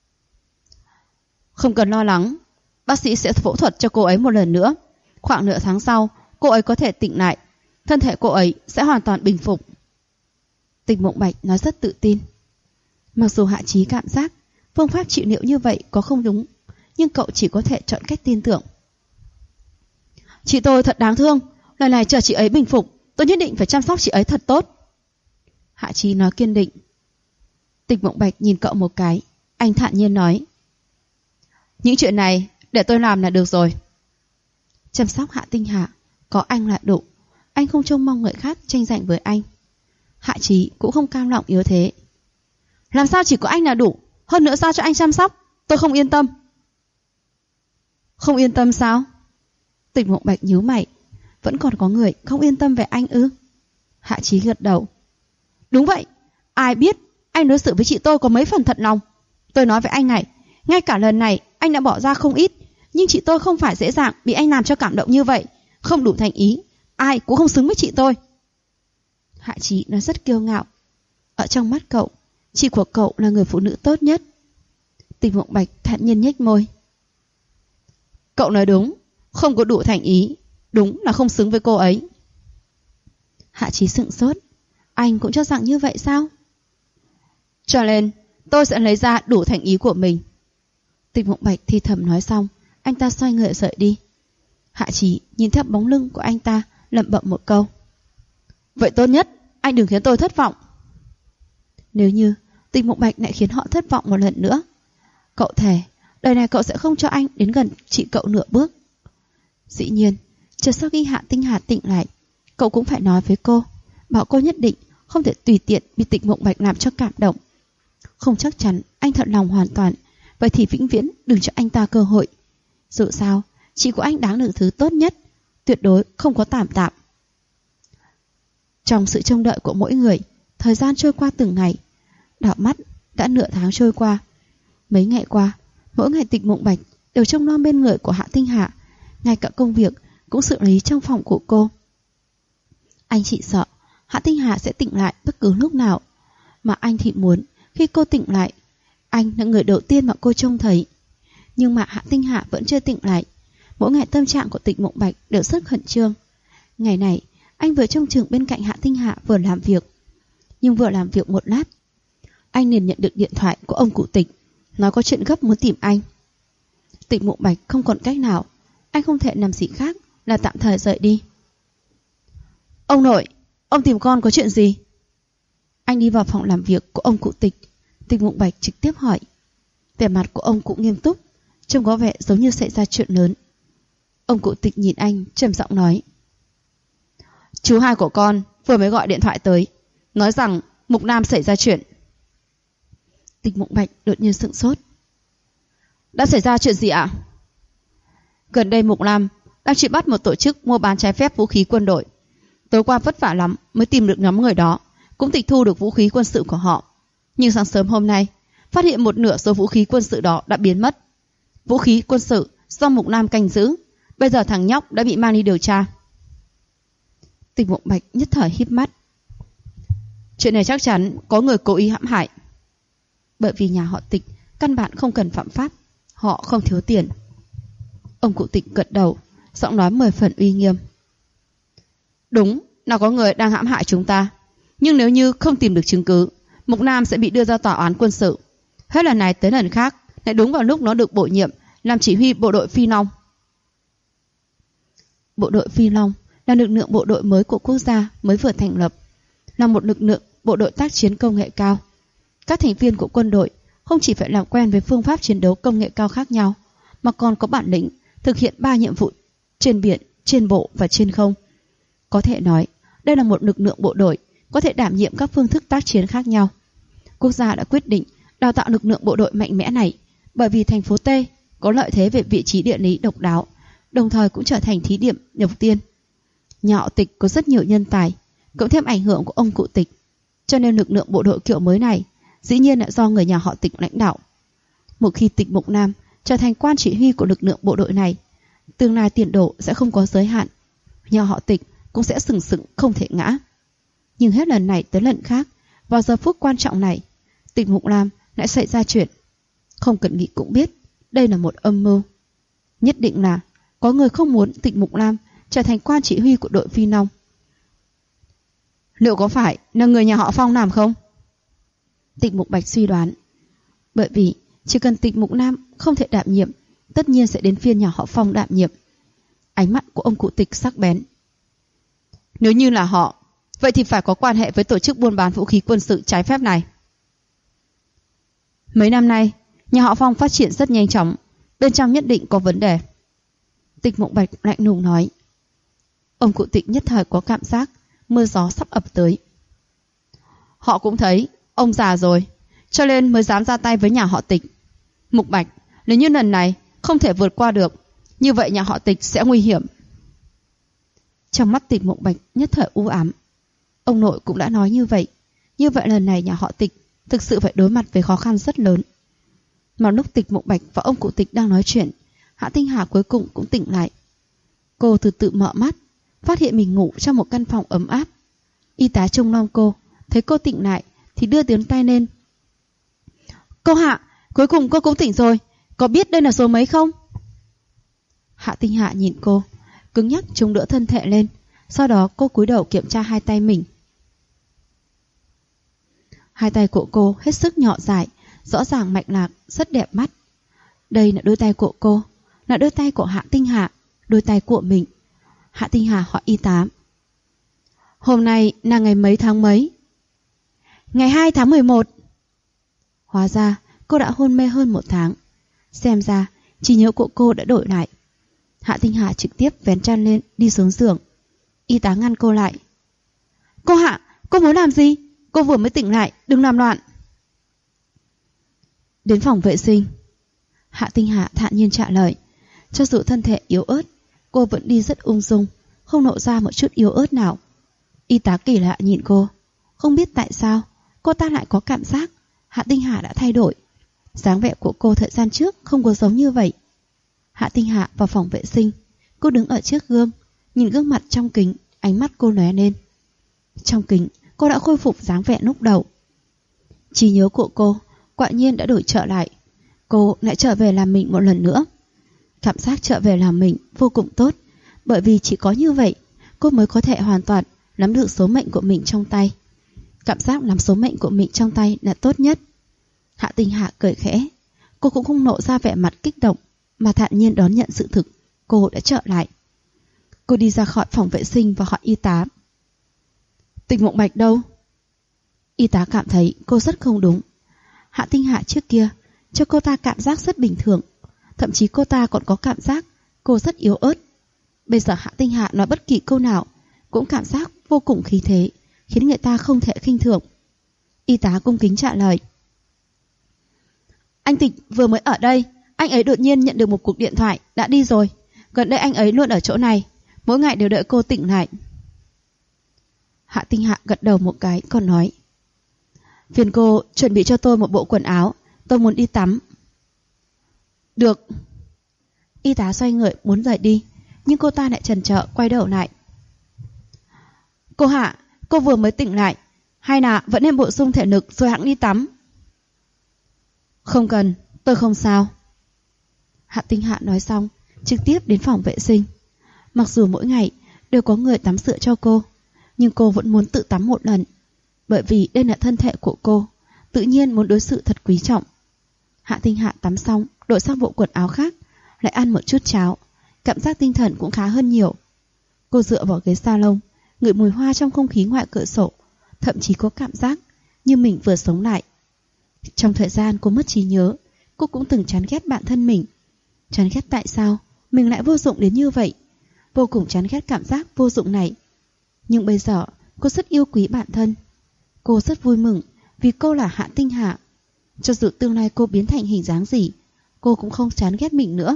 Không cần lo lắng, bác sĩ sẽ phẫu thuật cho cô ấy một lần nữa. Khoảng nửa tháng sau, cô ấy có thể tỉnh lại, thân thể cô ấy sẽ hoàn toàn bình phục. Tịch Mộng Bạch nói rất tự tin. Mặc dù Hạ Chí cảm giác phương pháp trị liệu như vậy có không đúng, nhưng cậu chỉ có thể chọn cách tin tưởng. Chị tôi thật đáng thương, lần này chờ chị ấy bình phục, tôi nhất định phải chăm sóc chị ấy thật tốt. Hạ Chí nói kiên định. Tịch Mộng Bạch nhìn cậu một cái, anh thản nhiên nói. Những chuyện này để tôi làm là được rồi. Chăm sóc Hạ Tinh Hà, có anh là đủ. Anh không trông mong người khác tranh giành với anh. Hạ Chí cũng không cam lòng yếu thế. Làm sao chỉ có anh là đủ? Hơn nữa sao cho anh chăm sóc? Tôi không yên tâm. Không yên tâm sao? Tịch Mộng Bạch nhíu mày. Vẫn còn có người không yên tâm về anh ư? Hạ Chí gật đầu. Đúng vậy, ai biết anh đối xử với chị tôi có mấy phần thật lòng. Tôi nói với anh này, ngay cả lần này anh đã bỏ ra không ít, nhưng chị tôi không phải dễ dàng bị anh làm cho cảm động như vậy. Không đủ thành ý, ai cũng không xứng với chị tôi. Hạ Chí nói rất kiêu ngạo. Ở trong mắt cậu, chị của cậu là người phụ nữ tốt nhất. Tịch Mộng Bạch thản nhiên nhếch môi. Cậu nói đúng, không có đủ thành ý, đúng là không xứng với cô ấy. Hạ Chí sững sốt. Anh cũng cho rằng như vậy sao? Cho nên tôi sẽ lấy ra đủ thành ý của mình. Tịch Mộng Bạch thì thầm nói xong, anh ta xoay người rời đi. Hạ Chí nhìn theo bóng lưng của anh ta, lẩm bẩm một câu. Vậy tốt nhất anh đừng khiến tôi thất vọng. Nếu như Tịch Mộng Bạch lại khiến họ thất vọng một lần nữa, cậu thề đời này cậu sẽ không cho anh đến gần chị cậu nửa bước. Dĩ nhiên, chờ sau khi Hạ Tinh Hà tỉnh lại, cậu cũng phải nói với cô, bảo cô nhất định không thể tùy tiện bị Tịch Mộng Bạch làm cho cảm động. Không chắc chắn anh thật lòng hoàn toàn, vậy thì vĩnh viễn đừng cho anh ta cơ hội. Dù sao, chị của anh đáng được thứ tốt nhất, tuyệt đối không có tạm tạm. Trong sự trông đợi của mỗi người, thời gian trôi qua từng ngày. Đảo mắt đã nửa tháng trôi qua. Mấy ngày qua, mỗi ngày Tịch Mộng Bạch đều trông nom bên người của Hạ Tinh Hà, ngay cả công việc cũng xử lý trong phòng của cô. Anh chỉ sợ Hạ Tinh Hà sẽ tỉnh lại bất cứ lúc nào, mà anh thì muốn khi cô tỉnh lại, anh là người đầu tiên mà cô trông thấy. Nhưng mà Hạ Tinh Hà vẫn chưa tỉnh lại. Mỗi ngày tâm trạng của Tịch Mộng Bạch đều rất khẩn trương. Ngày này, anh vừa trông chừng bên cạnh Hạ Tinh Hà vừa làm việc. Nhưng vừa làm việc một lát, anh liền nhận được điện thoại của ông cụ Tịch, nói có chuyện gấp muốn tìm anh. Tịch Mộng Bạch không còn cách nào, anh không thể làm gì khác là tạm thời rời đi. Ông nội, ông tìm con có chuyện gì? Anh đi vào phòng làm việc của ông cụ Tịch. Tịch Mộng Bạch trực tiếp hỏi. Vẻ mặt của ông cụ nghiêm túc, trông có vẻ giống như xảy ra chuyện lớn. Ông cụ Tịch nhìn anh trầm giọng nói. Chú hai của con vừa mới gọi điện thoại tới, nói rằng Mục Nam xảy ra chuyện. Tịch Mộng Bạch đột nhiên sững sốt. Đã xảy ra chuyện gì ạ? Gần đây Mục Nam đang truy bắt một tổ chức mua bán trái phép vũ khí quân đội. Tối qua vất vả lắm mới tìm được nhóm người đó, cũng tịch thu được vũ khí quân sự của họ. Nhưng sáng sớm hôm nay, phát hiện một nửa số vũ khí quân sự đó đã biến mất. Vũ khí quân sự do Mục Nam canh giữ, bây giờ thằng nhóc đã bị mang đi điều tra. Tịch Mộng Bạch nhất thời híp mắt. Chuyện này chắc chắn có người cố ý hãm hại. Bởi vì nhà họ Tịch căn bản không cần phạm pháp, họ không thiếu tiền. Ông cụ Tịch gật đầu, giọng nói 10 phần uy nghiêm. Đúng là có người đang hãm hại chúng ta, nhưng nếu như không tìm được chứng cứ, Mục Nam sẽ bị đưa ra tòa án quân sự. Hết lần này tới lần khác, lại đúng vào lúc nó được bổ nhiệm làm chỉ huy bộ đội Phi Long. Bộ đội Phi Long là lực lượng bộ đội mới của quốc gia mới vừa thành lập, là một lực lượng bộ đội tác chiến công nghệ cao. Các thành viên của quân đội không chỉ phải làm quen với phương pháp chiến đấu công nghệ cao khác nhau, mà còn có bản lĩnh thực hiện 3 nhiệm vụ trên biển, trên bộ và trên không. Có thể nói, đây là một lực lượng bộ đội có thể đảm nhiệm các phương thức tác chiến khác nhau. Quốc gia đã quyết định đào tạo lực lượng bộ đội mạnh mẽ này bởi vì thành phố T có lợi thế về vị trí địa lý độc đáo, đồng thời cũng trở thành thí điểm đầu tiên. Nhà họ Tịch có rất nhiều nhân tài, cộng thêm ảnh hưởng của ông cụ Tịch, cho nên lực lượng bộ đội kiểu mới này dĩ nhiên là do người nhà họ Tịch lãnh đạo. Một khi Tịch Mục Nam trở thành quan chỉ huy của lực lượng bộ đội này, tương lai tiền đồ sẽ không có giới hạn, nhà họ Tịch cũng sẽ sừng sững không thể ngã. Nhưng hết lần này tới lần khác, vào giờ phút quan trọng này, Tịch Mục Nam lại xảy ra chuyện. Không cần nghĩ cũng biết, đây là một âm mưu. Nhất định là có người không muốn Tịch Mục Nam trở thành quan chỉ huy của đội Phi Long. Liệu có phải là người nhà họ Phong làm không? Tịch Mục Bạch suy đoán. Bởi vì chỉ cần Tịch Mục Nam không thể đảm nhiệm, tất nhiên sẽ đến phiên nhà họ Phong đảm nhiệm. Ánh mắt của ông cụ Tịch sắc bén. Nếu như là họ, vậy thì phải có quan hệ với tổ chức buôn bán vũ khí quân sự trái phép này. Mấy năm nay, nhà họ Phong phát triển rất nhanh chóng, bên trong nhất định có vấn đề. Tịch Mộng Bạch lạnh lùng nói. Ông cụ Tịch nhất thời có cảm giác mưa gió sắp ập tới. Họ cũng thấy ông già rồi, cho nên mới dám ra tay với nhà họ Tịch. Mục Bạch, nếu như lần này không thể vượt qua được, như vậy nhà họ Tịch sẽ nguy hiểm. Trong mắt Tịch Mộng Bạch nhất thời u ám. Ông nội cũng đã nói như vậy. Như vậy lần này nhà họ Tịch thực sự phải đối mặt với khó khăn rất lớn. Mà lúc Tịch Mộng Bạch và ông cụ Tịch đang nói chuyện, Hạ Tinh Hà cuối cùng cũng tỉnh lại. Cô từ từ mở mắt, phát hiện mình ngủ trong một căn phòng ấm áp. Y tá trông nom cô, thấy cô tỉnh lại thì đưa tiếng tay lên. Cô Hạ, cuối cùng cô cũng tỉnh rồi, có biết đây là số mấy không? Hạ Tinh Hạ nhìn cô, cứng nhắc chống đỡ thân thể lên. Sau đó cô cúi đầu kiểm tra hai tay mình. Hai tay của cô hết sức nhỏ dài, rõ ràng mạch lạc, rất đẹp mắt. Đây là đôi tay của cô, là đôi tay của Hạ Tinh Hạ, đôi tay của mình. Hạ Tinh Hà hỏi y tá. Hôm nay là ngày mấy tháng mấy? Ngày 2 tháng 11. Hóa ra cô đã hôn mê hơn 1 tháng. Xem ra trí nhớ của cô đã đổi lại. Hạ Tinh Hà trực tiếp vén chăn lên đi xuống giường. Y tá ngăn cô lại. Cô Hạ, cô muốn làm gì? Cô vừa mới tỉnh lại, đừng làm loạn. Đến phòng vệ sinh. Hạ Tinh Hà thản nhiên trả lời. Cho dù thân thể yếu ớt, cô vẫn đi rất ung dung, không lộ ra một chút yếu ớt nào. Y tá kỳ lạ nhìn cô. Không biết tại sao cô ta lại có cảm giác Hạ Tinh Hà đã thay đổi. Dáng vẻ của cô thời gian trước không có giống như vậy. Hạ Tinh Hà vào phòng vệ sinh. Cô đứng ở trước gương, nhìn gương mặt trong kính, ánh mắt cô lóe lên. Trong kính, cô đã khôi phục dáng vẻ lúc đầu. Trí nhớ của cô quả nhiên đã đổi trở lại. Cô lại trở về làm mình một lần nữa. Cảm giác trở về làm mình vô cùng tốt, bởi vì chỉ có như vậy cô mới có thể hoàn toàn nắm được số mệnh của mình trong tay. Cảm giác nắm số mệnh của mình trong tay là tốt nhất. Hạ Tinh Hạ cười khẽ. Cô cũng không lộ ra vẻ mặt kích động, mà thản nhiên đón nhận sự thực cô đã trở lại. Cô đi ra khỏi phòng vệ sinh và hỏi y tá. Tịch Mộng Bạch đâu? Y tá cảm thấy cô rất không đúng. Hạ Tinh Hạ trước kia cho cô ta cảm giác rất bình thường, thậm chí cô ta còn có cảm giác cô rất yếu ớt. Bây giờ Hạ Tinh Hạ nói bất kỳ câu nào cũng cảm giác vô cùng khí thế, khiến người ta không thể khinh thường. Y tá cung kính trả lời. Anh Tịch vừa mới ở đây, anh ấy đột nhiên nhận được một cuộc điện thoại, đã đi rồi. Gần đây anh ấy luôn ở chỗ này, mỗi ngày đều đợi cô tỉnh lại. Hạ Tinh Hạ gật đầu một cái còn nói. Phiền cô chuẩn bị cho tôi một bộ quần áo, tôi muốn đi tắm. Được. Y tá xoay người muốn rời đi, nhưng cô ta lại chần chờ quay đầu lại. Cô Hạ, cô vừa mới tỉnh lại, hay là vẫn nên bổ sung thể lực rồi hẵng đi tắm? Không cần, tôi không sao. Hạ Tinh Hạ nói xong, trực tiếp đến phòng vệ sinh. Mặc dù mỗi ngày đều có người tắm rửa cho cô, nhưng cô vẫn muốn tự tắm một lần, bởi vì đây là thân thể của cô, tự nhiên muốn đối xử thật quý trọng. Hạ Tinh Hạ tắm xong, đổi sang bộ quần áo khác, lại ăn một chút cháo, cảm giác tinh thần cũng khá hơn nhiều. Cô dựa vào ghế salon, ngửi mùi hoa trong không khí ngoài cửa sổ, thậm chí có cảm giác như mình vừa sống lại. Trong thời gian cô mất trí nhớ, cô cũng từng chán ghét bản thân mình. Chán ghét tại sao mình lại vô dụng đến như vậy, vô cùng chán ghét cảm giác vô dụng này. Nhưng bây giờ cô rất yêu quý bản thân. Cô rất vui mừng vì cô là Hạ Tinh Hạ. Cho dù tương lai cô biến thành hình dáng gì, cô cũng không chán ghét mình nữa.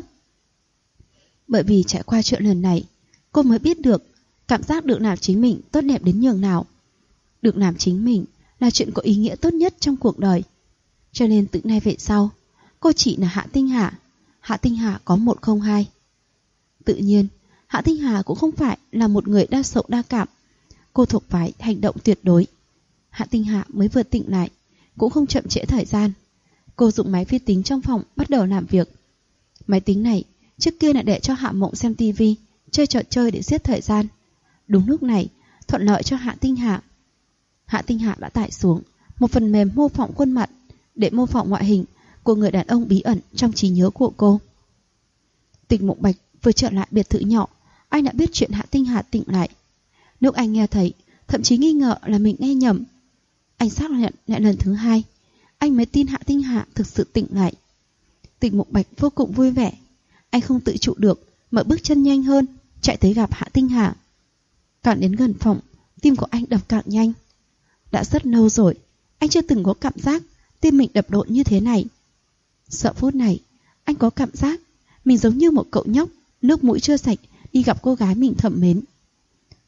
Bởi vì trải qua chuyện lần này, cô mới biết được cảm giác được làm chính mình tốt đẹp đến nhường nào. Được làm chính mình là chuyện có ý nghĩa tốt nhất trong cuộc đời. Cho nên từ nay về sau, cô chỉ là Hạ Tinh Hạ. Hạ Tinh Hà có 102. Tự nhiên, Hạ Tinh Hà cũng không phải là một người đa sầu đa cảm. Cô thuộc phải hành động tuyệt đối. Hạ Tinh Hà mới vừa tỉnh lại, cũng không chậm trễ thời gian. Cô dùng máy vi tính trong phòng bắt đầu làm việc. Máy tính này trước kia là để cho Hạ Mộng xem tivi, chơi trò chơi để giết thời gian. Đúng lúc này, thuận lợi cho Hạ Tinh Hà. Hạ Tinh Hà đã tải xuống một phần mềm mô phỏng khuôn mặt để mô phỏng ngoại hình của người đàn ông bí ẩn trong trí nhớ của cô. Tịch Mộng Bạch vừa trở lại biệt thự nhỏ, anh đã biết chuyện Hạ Tinh Hà tỉnh lại. Lúc anh nghe thấy, thậm chí nghi ngờ là mình nghe nhầm. Anh xác nhận lại lần thứ 2, anh mới tin Hạ Tinh Hà thực sự tỉnh lại. Tịch Mộng Bạch vô cùng vui vẻ. Anh không tự trụ được, mở bước chân nhanh hơn, chạy tới gặp Hạ Tinh Hà. Càng đến gần phòng, tim của anh đập càng nhanh. Đã rất lâu rồi, anh chưa từng có cảm giác tim mình đập lộn như thế này. Giờ phút này, anh có cảm giác mình giống như một cậu nhóc nước mũi chưa sạch đi gặp cô gái mình thầm mến.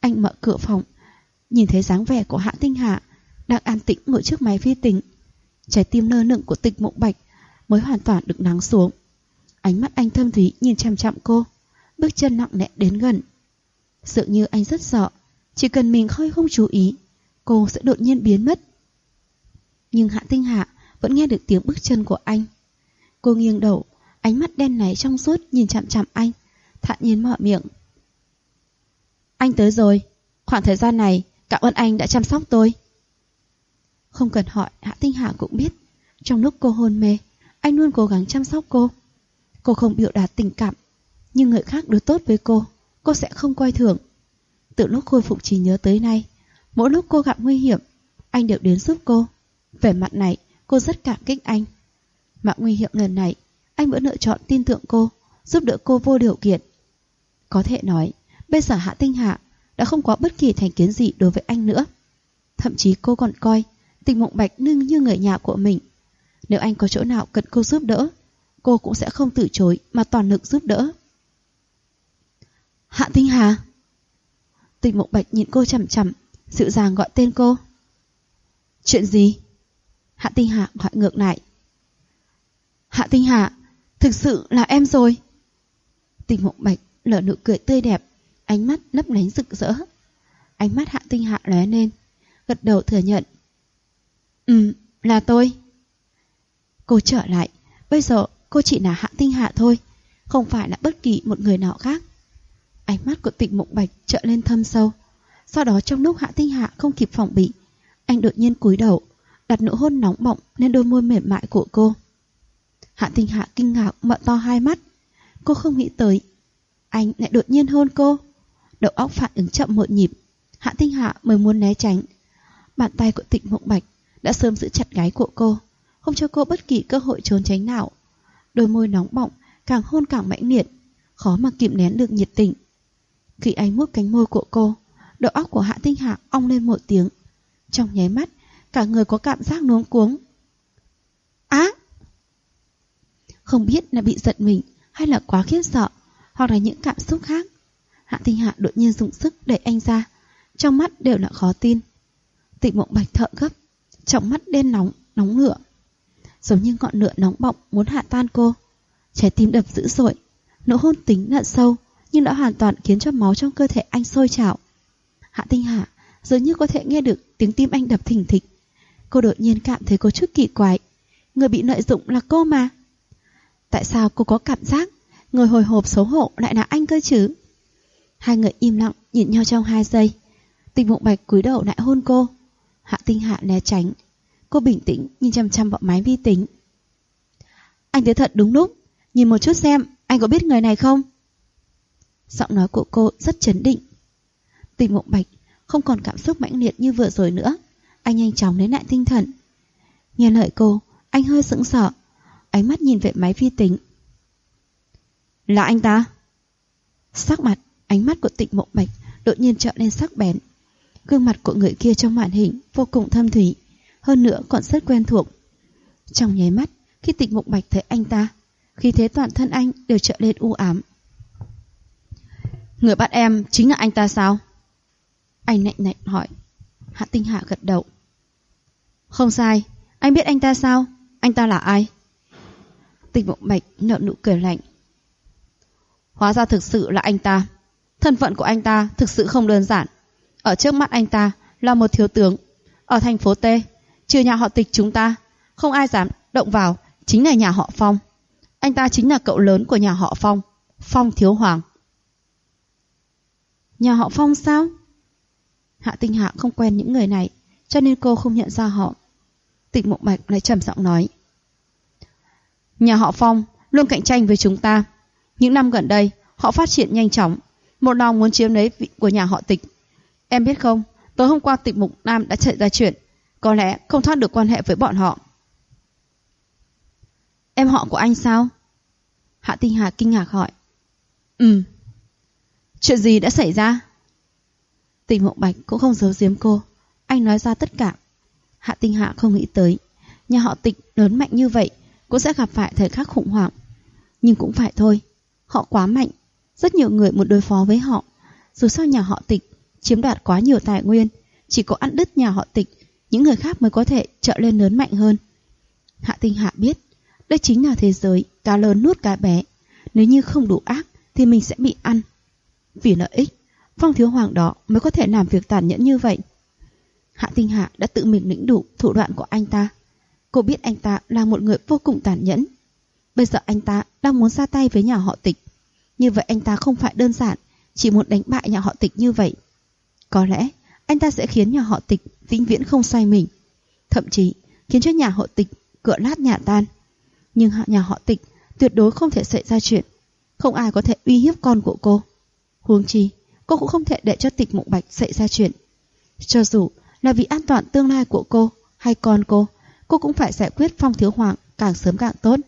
Anh mở cửa phòng, nhìn thấy dáng vẻ của Hạ Tinh Hạ đang an tĩnh ngồi trước máy vi tính. Trái tim lơ lửng của Tịch Mộng Bạch mới hoàn toàn được lắng xuống. Ánh mắt anh thâm thúy nhìn chằm chằm cô, bước chân nặng nề đến gần. Dường như anh rất sợ, chỉ cần mình hơi không chú ý, cô sẽ đột nhiên biến mất. Nhưng Hạ Tinh Hạ vẫn nghe được tiếng bước chân của anh. Cô nghiêng đầu, ánh mắt đen láy trong suốt nhìn chằm chằm anh, thản nhiên mở miệng. Anh tới rồi, khoảng thời gian này cảm ơn anh đã chăm sóc tôi. Không cần hỏi, Hạ Tinh Hạ cũng biết, trong lúc cô hôn mê, anh luôn cố gắng chăm sóc cô. Cô không biểu đạt tình cảm, nhưng người khác đối tốt với cô sẽ không coi thường. Từ lúc khôi phục trí nhớ tới nay, mỗi lúc cô gặp nguy hiểm, anh đều đến giúp cô. Về mặt này, cô rất cảm kích anh. Mà nguy hiểm lần này, anh vẫn lựa chọn tin tưởng cô, giúp đỡ cô vô điều kiện. Có thể nói, bây giờ Hạ Tinh Hạ đã không có bất kỳ thành kiến gì đối với anh nữa. Thậm chí cô còn coi Tịch Mộng Bạch như người nhà của mình. Nếu anh có chỗ nào cần cô giúp đỡ, cô cũng sẽ không từ chối mà toàn lực giúp đỡ. Hạ Tinh Hà. Tịch Mộng Bạch nhìn cô chằm chằm, dịu dàng gọi tên cô. Chuyện gì? Hạ Tinh Hà hỏi ngược lại. Hạ Tinh Hà, thực sự là em rồi. Tịch Mộng Bạch nở nụ cười tươi đẹp, ánh mắt lấp lánh rực rỡ. Ánh mắt Hạ Tinh Hà lóe lên, gật đầu thừa nhận. Là tôi. Cô trở lại, bây giờ cô chỉ là Hạ Tinh Hạ thôi, không phải là bất kỳ một người nào khác. Ánh mắt của Tịch Mộng Bạch trợn lên thâm sâu. Sau đó trong lúc Hạ Tinh Hạ không kịp phòng bị, anh đột nhiên cúi đầu, đặt nụ hôn nóng bỏng lên đôi môi mềm mại của cô. Hạ Tinh Hạ kinh ngạc mở to hai mắt. Cô không nghĩ tới anh lại đột nhiên hôn cô. Đầu óc phản ứng chậm một nhịp, Hạ Tinh Hạ mới muốn né tránh. Bàn tay của Tịch Mộng Bạch đã sớm giữ chặt gáy của cô, không cho cô bất kỳ cơ hội trốn tránh nào. Đôi môi nóng bỏng càng hôn càng mãnh liệt, khó mà kìm nén được nhiệt tình. Khi anh vuốt cánh môi của cô, đầu óc của Hạ Tinh Hạ ong lên một tiếng. Trong nháy mắt, cả người có cảm giác luống cuống. Không biết là bị giận mình hay là quá khiếp sợ, hoặc là những cảm xúc khác, Hạ Tinh Hạ đột nhiên dùng sức đẩy anh ra, trong mắt đều là khó tin. Tịch Mộng Bạch thở gấp, trong mắt đen nóng lửa, giống như ngọn lửa nóng bỏng muốn hạ tan cô. Trái tim đập dữ dội, nụ hôn tính nặng sâu nhưng đã hoàn toàn khiến cho máu trong cơ thể anh sôi trào. Hạ Tinh Hạ dường như có thể nghe được tiếng tim anh đập thình thịch. Cô đột nhiên cảm thấy có chút kỳ quái, người bị lợi dụng là cô mà. Tại sao cô có cảm giác người hồi hộp xấu hổ lại là anh cơ chứ? Hai người im lặng nhìn nhau trong 2 giây. Tịch Mộng Bạch cúi đầu lại hôn cô. Hạ Tinh Hạ né tránh. Cô bình tĩnh nhìn chăm chăm vào máy vi tính. Anh tới thật đúng lúc, nhìn một chút xem anh có biết người này không? Giọng nói của cô rất trấn định. Tịch Mộng Bạch không còn cảm xúc mãnh liệt như vừa rồi nữa. Anh nhanh chóng lấy lại tinh thần. Nghe lời cô, anh hơi sững sờ, ánh mắt nhìn về máy vi tính. Là anh ta? Sắc mặt, ánh mắt của Tịch Mộng Bạch đột nhiên trở lên sắc bén. Gương mặt của người kia trong màn hình vô cùng thâm thúy, hơn nữa còn rất quen thuộc. Trong nháy mắt, khi Tịch Mộng Bạch thấy anh ta, khí thế toàn thân anh đều trở lên u ám. Người bắt em chính là anh ta sao? Anh lạnh hỏi. Hạ Tinh Hạ gật đầu. Không sai, anh biết anh ta sao? Anh ta là ai? Tịch Mộng Bạch nở nụ cười lạnh. Hóa ra thực sự là anh ta. Thân phận của anh ta thực sự không đơn giản. Ở trước mắt anh ta là một thiếu tướng. Ở thành phố T, trừ nhà họ Tịch chúng ta, không ai dám động vào, chính là nhà họ Phong. Anh ta chính là cậu lớn của nhà họ Phong, Phong Thiếu Hoàng. Nhà họ Phong sao? Hạ Tinh Hạ không quen những người này, cho nên cô không nhận ra họ. Tịch Mộng Bạch lại trầm giọng nói. Nhà họ Phong luôn cạnh tranh với chúng ta. Những năm gần đây, họ phát triển nhanh chóng, một lòng muốn chiếm lấy vị của nhà họ Tịch. Em biết không, tối hôm qua Tịch Mục Nam đã chạy ra chuyện, có lẽ không thoát được quan hệ với bọn họ. Em họ của anh sao? Hạ Tinh Hà kinh ngạc hỏi. Chuyện gì đã xảy ra? Tịch Mộng Bạch cũng không giấu giếm cô, anh nói ra tất cả. Hạ Tinh Hạ không nghĩ tới nhà họ Tịch lớn mạnh như vậy cũng sẽ gặp phải thời khắc khủng hoảng. Nhưng cũng phải thôi, họ quá mạnh, rất nhiều người muốn đối phó với họ. Dù sao nhà họ Tịch chiếm đoạt quá nhiều tài nguyên, chỉ có ăn đứt nhà họ Tịch, những người khác mới có thể trở lên lớn mạnh hơn. Hạ Tinh Hạ biết, đây chính là thế giới cá lớn nuốt cá bé. Nếu như không đủ ác thì mình sẽ bị ăn. Vì lợi ích, Phong Thiếu Hoàng đó mới có thể làm việc tàn nhẫn như vậy. Hạ Tinh Hạ đã tự mình lĩnh đủ thủ đoạn của anh ta. Cô biết anh ta là một người vô cùng tàn nhẫn. Bây giờ anh ta đang muốn ra tay với nhà họ Tịch. Như vậy anh ta không phải đơn giản chỉ muốn đánh bại nhà họ Tịch như vậy. Có lẽ anh ta sẽ khiến nhà họ Tịch vĩnh viễn không xoay mình, thậm chí khiến cho nhà họ Tịch cửa nát nhà tan. Nhưng nhà họ Tịch tuyệt đối không thể xảy ra chuyện. Không ai có thể uy hiếp con của cô. Huống chi cô cũng không thể để cho Tịch Mộng Bạch xảy ra chuyện. Cho dù là vì an toàn tương lai của cô hay con cô cũng phải giải quyết Phong Thiếu Hoàng càng sớm càng tốt.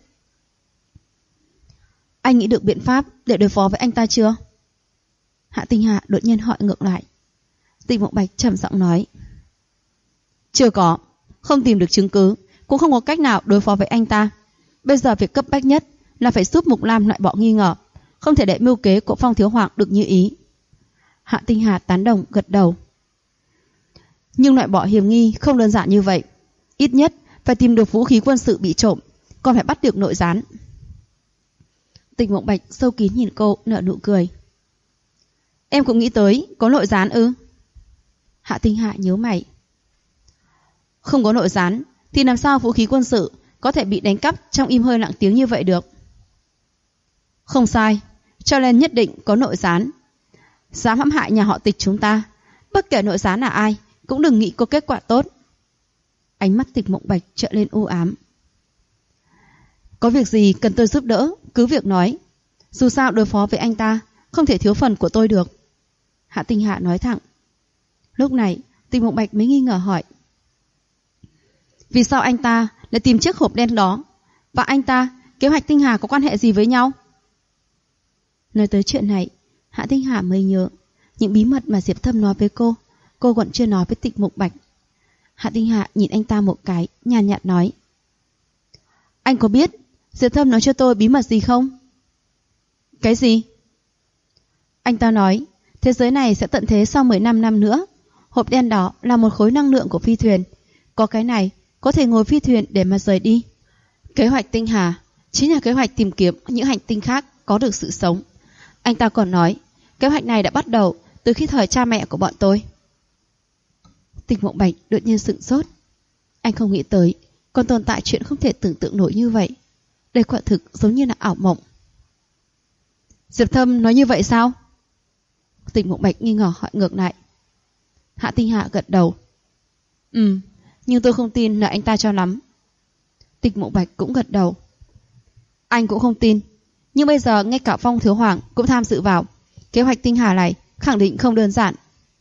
Anh nghĩ được biện pháp để đối phó với anh ta chưa? Hạ Tinh Hạ đột nhiên hỏi ngược lại. Tịch Mộng Bạch trầm giọng nói. Chưa có, không tìm được chứng cứ, cũng không có cách nào đối phó với anh ta. Bây giờ việc cấp bách nhất là phải giúp Mục Lam loại bỏ nghi ngờ, không thể để mưu kế của Phong Thiếu Hoàng được như ý. Hạ Tinh Hà tán đồng gật đầu. Nhưng loại bỏ hiểm nghi không đơn giản như vậy. Ít nhất phải tìm được vũ khí quân sự bị trộm, còn phải bắt được nội gián. Tịch Mộng Bạch sâu kín nhìn cô, nở nụ cười. Em cũng nghĩ tới có nội gián ư? Hạ Tinh Hạ nhíu mày. Không có nội gián thì làm sao vũ khí quân sự có thể bị đánh cắp trong im hơi lặng tiếng như vậy được? Không sai, cho nên nhất định có nội gián. Dám hãm hại nhà họ Tịch chúng ta, bất kể nội gián là ai cũng đừng nghĩ có kết quả tốt. Ánh mắt Tịch Mộng Bạch trở lên u ám. Có việc gì cần tôi giúp đỡ cứ việc nói. Dù sao đối phó với anh ta không thể thiếu phần của tôi được. Hạ Tinh Hạ nói thẳng. Lúc này Tịch Mộng Bạch mới nghi ngờ hỏi. Vì sao anh ta lại tìm chiếc hộp đen đó? Và anh ta, kế hoạch Tinh Hà có quan hệ gì với nhau? Nói tới chuyện này, Hạ Tinh Hà mới nhớ những bí mật mà Diệp Thâm nói với cô còn chưa nói với Tịch Mộng Bạch. Hạ Tinh Hà nhìn anh ta một cái, nhàn nhạt nói. Anh có biết Diệp Thâm nói cho tôi bí mật gì không? Cái gì? Anh ta nói thế giới này sẽ tận thế sau 15 năm nữa. Hộp đen đó là một khối năng lượng của phi thuyền. Có cái này có thể ngồi phi thuyền để mà rời đi. Kế hoạch Tinh Hà chính là kế hoạch tìm kiếm những hành tinh khác có được sự sống. Anh ta còn nói kế hoạch này đã bắt đầu từ khi thời cha mẹ của bọn tôi. Tịch Mộng Bạch đột nhiên sửng sốt. Anh không nghĩ tới còn tồn tại chuyện không thể tưởng tượng nổi như vậy. Đây quả thực giống như là ảo mộng. Diệp Thâm nói như vậy sao? Tịch Mộng Bạch nghi ngờ hỏi ngược lại. Hạ Tinh Hạ gật đầu. Nhưng tôi không tin là anh ta cho lắm. Tịch Mộng Bạch cũng gật đầu. Anh cũng không tin. Nhưng bây giờ ngay cả Phong Thiếu Hoàng cũng tham dự vào. Kế hoạch Tinh Hà này khẳng định không đơn giản.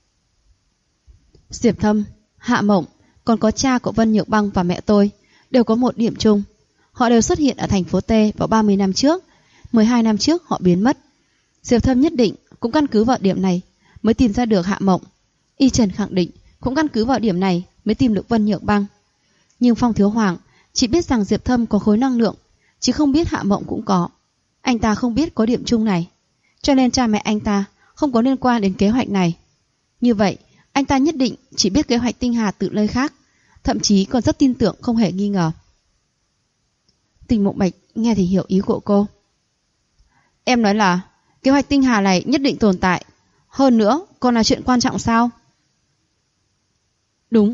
Diệp Thâm, Hạ Mộng, còn có cha của Vân Nhược Băng và mẹ tôi đều có một điểm chung. Họ đều xuất hiện ở thành phố T vào 30 năm trước. 12 năm trước họ biến mất. Diệp Thâm nhất định cũng căn cứ vào điểm này mới tìm ra được Hạ Mộng. Y Trần khẳng định cũng căn cứ vào điểm này mới tìm được Vân Nhược Băng. Nhưng Phong Thiếu Hoàng chỉ biết rằng Diệp Thâm có khối năng lượng, chứ không biết Hạ Mộng cũng có. Anh ta không biết có điểm chung này, cho nên cha mẹ anh ta không có liên quan đến kế hoạch này. Như vậy anh ta nhất định chỉ biết kế hoạch Tinh Hà từ nơi khác, thậm chí còn rất tin tưởng không hề nghi ngờ. Tịch Mộng Bạch nghe thì hiểu ý của cô. Em nói là kế hoạch Tinh Hà này nhất định tồn tại, hơn nữa còn là chuyện quan trọng sao? Đúng.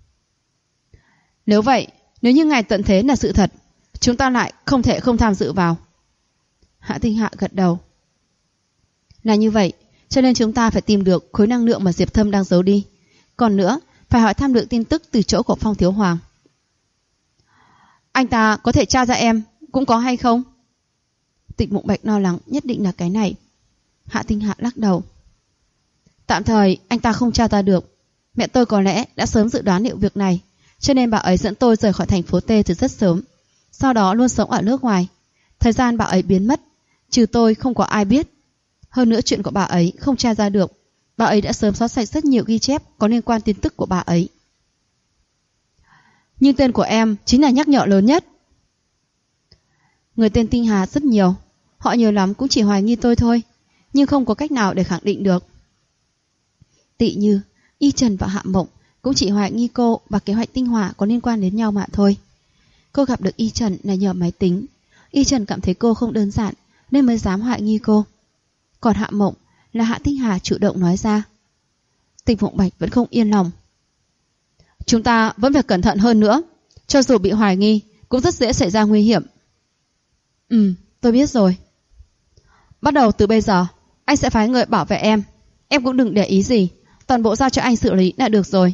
Nếu vậy, nếu như ngày tận thế là sự thật, chúng ta lại không thể không tham dự vào. Hạ Tinh Hạ gật đầu. Là như vậy, cho nên chúng ta phải tìm được khối năng lượng mà Diệp Thâm đang giấu đi. Còn nữa, phải hỏi thăm được tin tức từ chỗ của Phong Thiếu Hoàng. Anh ta có thể tra ra em cũng có hay không? Tịch Mộng Bạch lo lắng nhất định là cái này. Hạ Tinh Hạ lắc đầu. Tạm thời anh ta không tra ra được. Mẹ tôi có lẽ đã sớm dự đoán liệu việc này, cho nên bà ấy dẫn tôi rời khỏi thành phố T từ rất sớm. Sau đó luôn sống ở nước ngoài. Thời gian bà ấy biến mất, trừ tôi không có ai biết. Hơn nữa chuyện của bà ấy không tra ra được. Bà ấy đã sớm xóa sạch rất nhiều ghi chép có liên quan tin tức của bà ấy. Nhưng tên của em chính là nhắc nhở lớn nhất. Người tên Tinh Hà rất nhiều. Họ nhiều lắm cũng chỉ hoài nghi tôi thôi, nhưng không có cách nào để khẳng định được. Tị như Y Trần và Hạ Mộng cũng chỉ hoài nghi cô và kế hoạch tinh hỏa có liên quan đến nhau mà thôi. Cô gặp được Y Trần là nhờ máy tính. Y Trần cảm thấy cô không đơn giản nên mới dám hoài nghi cô. Còn Hạ Mộng là Hạ Tinh Hà chủ động nói ra. Tịch Mộng Bạch vẫn không yên lòng. Chúng ta vẫn phải cẩn thận hơn nữa. Cho dù bị hoài nghi cũng rất dễ xảy ra nguy hiểm. Tôi biết rồi. Bắt đầu từ bây giờ anh sẽ phái người bảo vệ em. Em cũng đừng để ý gì, toàn bộ giao cho anh xử lý là được rồi.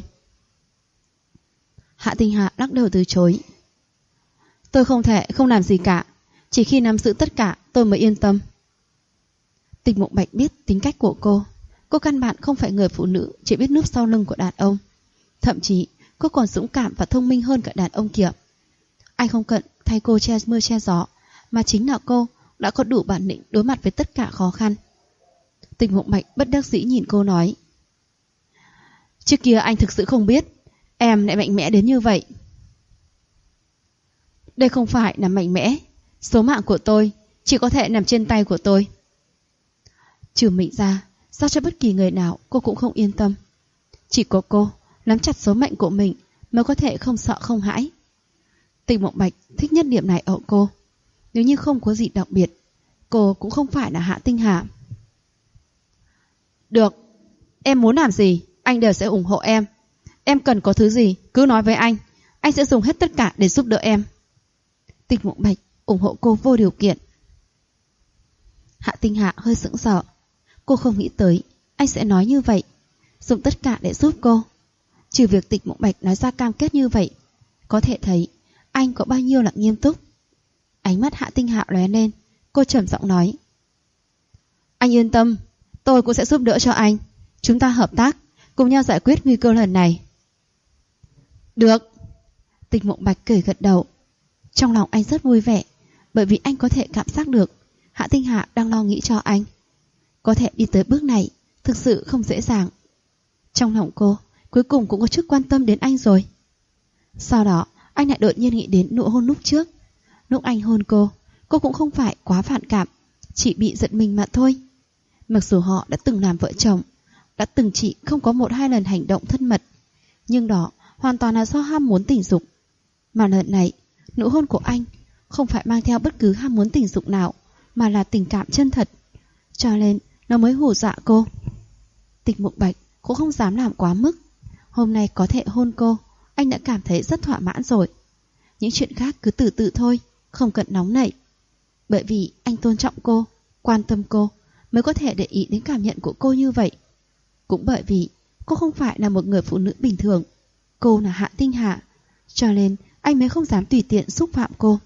Hạ Tinh Hà lắc đầu từ chối. Tôi không thể không làm gì cả. Chỉ khi nắm giữ tất cả tôi mới yên tâm. Tịch Mộng Bạch biết tính cách của cô. Cô căn bản không phải người phụ nữ chỉ biết núp sau lưng của đàn ông. Thậm chí cô còn dũng cảm và thông minh hơn cả đàn ông kia. Anh không cần thay cô che mưa che gió, mà chính là cô đã có đủ bản lĩnh đối mặt với tất cả khó khăn. Tịch Mộng Bạch bất đắc dĩ nhìn cô nói. Trước kia anh thực sự không biết em lại mạnh mẽ đến như vậy. Đây không phải là mạnh mẽ. Số mạng của tôi chỉ có thể nằm trên tay của tôi. Trừ mình ra, giao cho bất kỳ người nào cô cũng không yên tâm. Chỉ có cô nắm chặt số mệnh của mình mới có thể không sợ không hãi. Tịch Mộng Bạch thích nhất điểm này ở cô. Nếu như không có gì đặc biệt, cô cũng không phải là Hạ Tinh Hà. Được, em muốn làm gì anh đều sẽ ủng hộ em. Em cần có thứ gì cứ nói với anh sẽ dùng hết tất cả để giúp đỡ em. Tịch Mộng Bạch ủng hộ cô vô điều kiện. Hạ Tinh Hà hơi sững sờ. Cô không nghĩ tới anh sẽ nói như vậy, dùng tất cả để giúp cô. Trừ việc Tịch Mộng Bạch nói ra cam kết như vậy, có thể thấy anh có bao nhiêu là nghiêm túc. Ánh mắt Hạ Tinh Hà lóe lên. Cô trầm giọng nói. Anh yên tâm, tôi cũng sẽ giúp đỡ cho anh. Chúng ta hợp tác, cùng nhau giải quyết nguy cơ lần này. Được. Tịch Mộng Bạch cười gật đầu. Trong lòng anh rất vui vẻ, bởi vì anh có thể cảm giác được Hạ Tinh Hà đang lo nghĩ cho anh. Có thể đi tới bước này thực sự không dễ dàng. Trong lòng cô cuối cùng cũng có chút quan tâm đến anh rồi. Sau đó anh lại đột nhiên nghĩ đến nụ hôn lúc trước. Lúc anh hôn cô cũng không phải quá phản cảm, chỉ bị giận mình mà thôi. Mặc dù họ đã từng làm vợ chồng, đã từng chỉ không có 1-2 lần hành động thân mật, nhưng đó hoàn toàn là do ham muốn tình dục. Mà lần này, nụ hôn của anh không phải mang theo bất cứ ham muốn tình dục nào, mà là tình cảm chân thật. Cho nên nó mới hù dọa cô. Tịch Mộng Bạch cũng không dám làm quá mức. Hôm nay có thể hôn cô, anh đã cảm thấy rất thỏa mãn rồi. Những chuyện khác cứ từ từ thôi, không cần nóng nảy. Bởi vì anh tôn trọng cô, quan tâm cô, mới có thể để ý đến cảm nhận của cô như vậy. Cũng bởi vì cô không phải là một người phụ nữ bình thường, cô là Hạ Tinh Hà, cho nên anh mới không dám tùy tiện xúc phạm cô.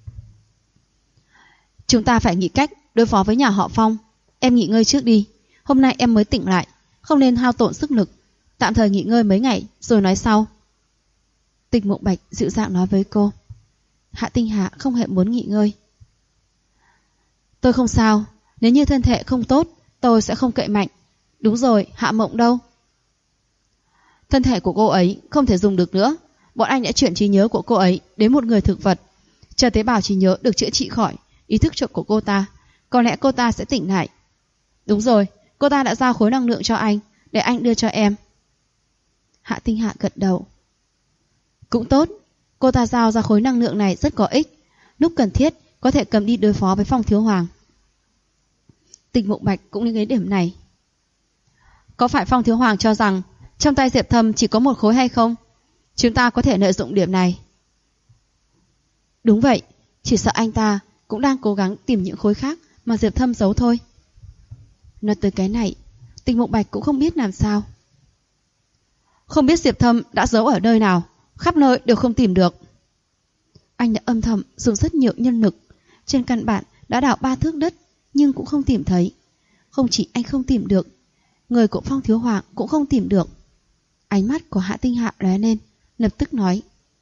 Chúng ta phải nghĩ cách đối phó với nhà họ Phong. Em nghỉ ngơi trước đi. Hôm nay em mới tỉnh lại, không nên hao tổn sức lực. Tạm thời nghỉ ngơi mấy ngày rồi nói sau. Tịch Mộng Bạch dịu dàng nói với cô. Hạ Tinh Hà không hề muốn nghỉ ngơi. Tôi không sao. Nếu như thân thể không tốt, tôi sẽ không cậy mạnh. Đúng rồi, Hạ Mộng đâu? Thân thể của cô ấy không thể dùng được nữa. Bọn anh đã chuyển trí nhớ của cô ấy đến một người thực vật. Chờ tế bào trí nhớ được chữa trị khỏi ý thức của cô ta, có lẽ cô ta sẽ tỉnh lại. Đúng rồi, cô ta đã giao khối năng lượng cho anh, để anh đưa cho em. Hạ Tinh Hạ gật đầu. Cũng tốt, cô ta giao ra khối năng lượng này rất có ích. Lúc cần thiết có thể cầm đi đối phó với Phong Thiếu Hoàng. Tịch Mộng Bạch cũng nghĩ đến điểm này. Có phải Phong Thiếu Hoàng cho rằng trong tay Diệp Thâm chỉ có một khối hay không? Chúng ta có thể lợi dụng điểm này. Đúng vậy, chỉ sợ anh ta cũng đang cố gắng tìm những khối khác mà Diệp Thâm giấu thôi. Nói tới cái này, Tịch Mộng Bạch cũng không biết làm sao. Không biết Diệp Thâm đã giấu ở nơi nào, khắp nơi đều không tìm được. Anh đã âm thầm dùng rất nhiều nhân lực, trên căn bản đã đào 3 thước đất, nhưng cũng không tìm thấy. Không chỉ anh không tìm được, người của Phong Thiếu Hoàng cũng không tìm được. Ánh mắt của Hạ Tinh Hạ lóe lên, lập tức nói.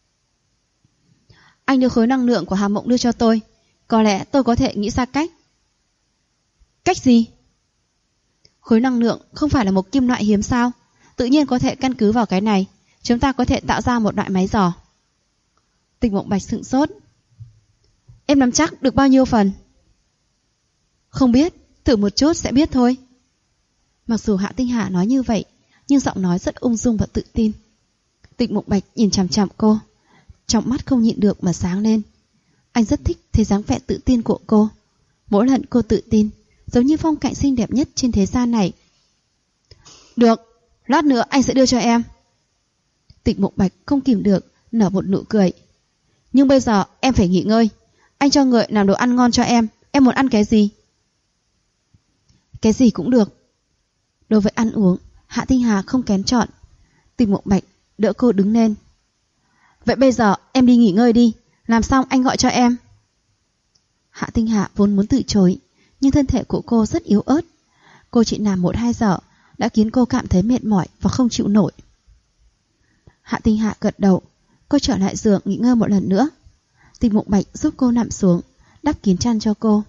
Anh đưa khối năng lượng của Hà Mộng đưa cho tôi, có lẽ tôi có thể nghĩ ra cách. Cách gì? Khối năng lượng không phải là một kim loại hiếm sao? Tự nhiên có thể căn cứ vào cái này, chúng ta có thể tạo ra một loại máy dò. Tịch Mộng Bạch sững sốt. Em nắm chắc được bao nhiêu phần? Không biết, thử một chút sẽ biết thôi. Mặc dù Hạ Tinh Hà nói như vậy, nhưng giọng nói rất ung dung và tự tin. Tịnh Mục Bạch nhìn chằm chằm cô, trong mắt không nhịn được mà sáng lên. Anh rất thích thấy dáng vẻ tự tin của cô. Mỗi lần cô tự tin, giống như phong cảnh xinh đẹp nhất trên thế gian này. Được, lát nữa anh sẽ đưa cho em. Tịnh Mục Bạch không kìm được, nở một nụ cười. Nhưng bây giờ em phải nghỉ ngơi. Anh cho người làm đồ ăn ngon cho em muốn ăn cái gì? Cái gì cũng được. Đối với ăn uống, Hạ Tinh Hà không kén chọn. Tịnh Mục Bạch đỡ cô đứng lên. Vậy bây giờ em đi nghỉ ngơi đi, làm xong anh gọi cho em. Hạ Tinh Hà vốn muốn từ chối, nhưng thân thể của cô rất yếu ớt. Cô chỉ nằm 1-2 giờ đã khiến cô cảm thấy mệt mỏi và không chịu nổi. Hạ Tinh Hà gật đầu. Cô trở lại giường nghỉ ngơi một lần nữa. Tịnh Mục Bạch giúp cô nằm xuống, đắp kín chăn cho cô.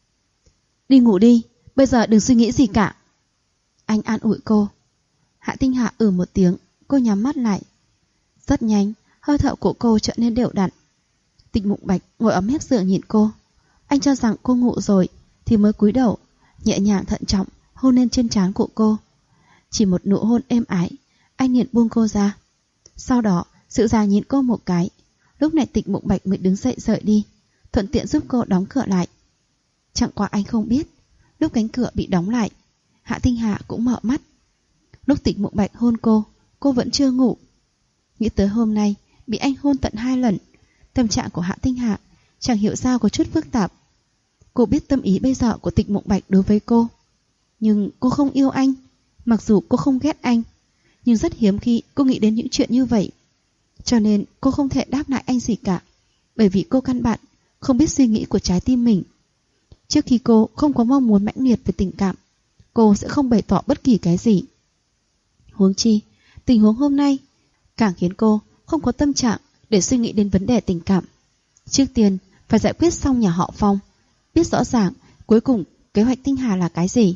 Đi ngủ đi, bây giờ đừng suy nghĩ gì cả. Anh an ủi cô. Hạ Tinh Hà một tiếng, cô nhắm mắt lại. Rất nhanh, hơi thở của cô trở nên đều đặn. Tịnh Mục Bạch ngồi ở mép giường nhìn cô. Anh cho rằng cô ngủ rồi thì mới cúi đầu, nhẹ nhàng thận trọng hôn lên trên trán của cô. Chỉ một nụ hôn êm ái, anh liền buông cô ra. Sau đó dịu dàng nhìn cô một cái. Lúc này Tịnh Mục Bạch mới đứng dậy rời đi, thuận tiện giúp cô đóng cửa lại. Chẳng qua anh không biết, lúc cánh cửa bị đóng lại, Hạ Tinh Hà cũng mở mắt. Lúc Tịnh Mục Bạch hôn cô vẫn chưa ngủ. Nghĩ tới hôm nay bị anh hôn tận 2 lần, tâm trạng của Hạ Tinh Hà chẳng hiểu sao có chút phức tạp. Cô biết tâm ý bây giờ của Tịnh Mục Bạch đối với cô, nhưng cô không yêu anh. Mặc dù cô không ghét anh, nhưng rất hiếm khi cô nghĩ đến những chuyện như vậy. Cho nên cô không thể đáp lại anh gì cả, bởi vì cô căn bản không biết suy nghĩ của trái tim mình. Trước khi cô không có mong muốn mãnh liệt về tình cảm, cô sẽ không bày tỏ bất kỳ cái gì. Huống chi, tình huống hôm nay càng khiến cô không có tâm trạng để suy nghĩ đến vấn đề tình cảm. Trước tiên phải giải quyết xong nhà họ Phong, biết rõ ràng cuối cùng kế hoạch Tinh Hà là cái gì.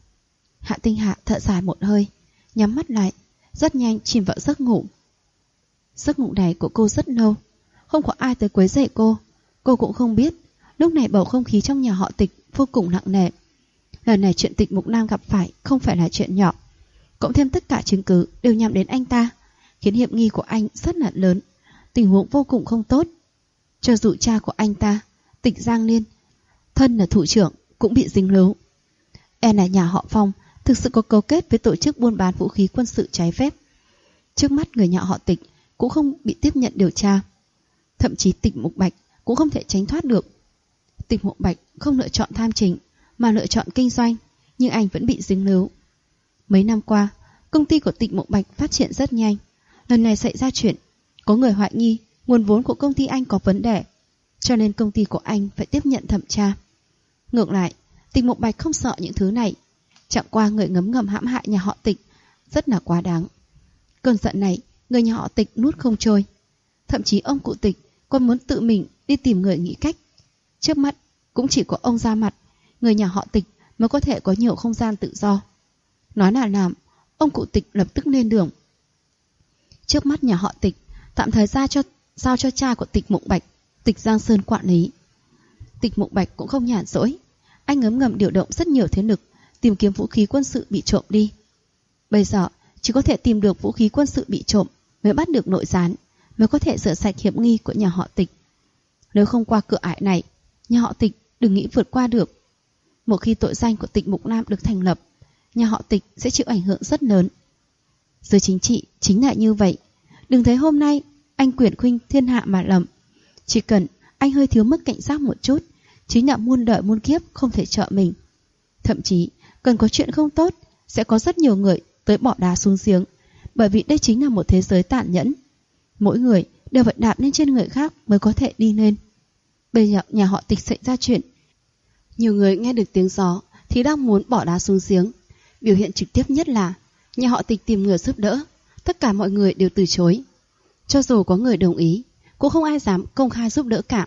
Hạ Tinh Hà thở dài một hơi, nhắm mắt lại, rất nhanh chìm vào giấc ngủ. Giấc ngủ này của cô rất lâu, không có ai tới quấy rầy cô. Cô cũng không biết lúc này bầu không khí trong nhà họ Tịch vô cùng nặng nề. Lần này chuyện Tịch Mục Nam gặp phải không phải là chuyện nhỏ, cộng thêm tất cả chứng cứ đều nhắm đến anh ta, khiến hiểm nghi của anh rất là lớn. Tình huống vô cùng không tốt. Cho dù cha của anh ta, Tịch Giang Liên, thân là thủ trưởng, cũng bị dính líu. E là nhà họ Phong thực sự có cấu kết với tổ chức buôn bán vũ khí quân sự trái phép. Trước mắt người nhà họ Tịch cũng không bị tiếp nhận điều tra. Thậm chí Tịch Mục Bạch cũng không thể tránh thoát được. Tịch Mục Bạch không lựa chọn tham chính mà lựa chọn kinh doanh, nhưng anh vẫn bị dính líu. Mấy năm qua, công ty của Tịch Mục Bạch phát triển rất nhanh. Lần này xảy ra chuyện, có người hoài nghi nguồn vốn của công ty anh có vấn đề, cho nên công ty của anh phải tiếp nhận thẩm tra. Ngược lại, Tịch Mục Bạch không sợ những thứ này, chẳng qua người ngấm ngầm hãm hại nhà họ Tịch rất là quá đáng. Cơn giận này, người nhà họ Tịch nuốt không trôi. Thậm chí ông cụ Tịch còn muốn tự mình đi tìm người nghĩ cách. Trước mắt cũng chỉ có ông ra mặt, người nhà họ Tịch mới có thể có nhiều không gian tự do. Nói là làm, ông cụ Tịch lập tức lên đường. Trước mắt nhà họ Tịch tạm thời giao cho cha của Tịch Mục Bạch, Tịch Giang Sơn quản lý. Tịch Mục Bạch cũng không nhàn rỗi, anh ngấm ngầm điều động rất nhiều thế lực tìm kiếm vũ khí quân sự bị trộm đi. Bây giờ chỉ có thể tìm được vũ khí quân sự bị trộm mới bắt được nội gián, mới có thể rửa sạch hiểm nghi của nhà họ Tịch. Nếu không qua cửa ải này, nhà họ Tịch đừng nghĩ vượt qua được. Một khi tội danh của Tịch Mục Nam được thành lập, nhà họ Tịch sẽ chịu ảnh hưởng rất lớn. Giới chính trị chính là như vậy. Đừng thấy hôm nay anh quyền khuynh thiên hạ mà lầm. Chỉ cần anh hơi thiếu mức cảnh giác một chút, chính là muôn đời muôn kiếp không thể trợ mình. Thậm chí cần có chuyện không tốt, sẽ có rất nhiều người tới bỏ đá xuống giếng, bởi vì đây chính là một thế giới tàn nhẫn. Mỗi người đều phải đạp lên trên người khác mới có thể đi lên. Bây giờ nhà họ Tịch xảy ra chuyện, nhiều người nghe được tiếng gió thì đang muốn bỏ đá xuống giếng. Biểu hiện trực tiếp nhất là nhà họ Tịch tìm người giúp đỡ, tất cả mọi người đều từ chối. Cho dù có người đồng ý, cũng không ai dám công khai giúp đỡ cả.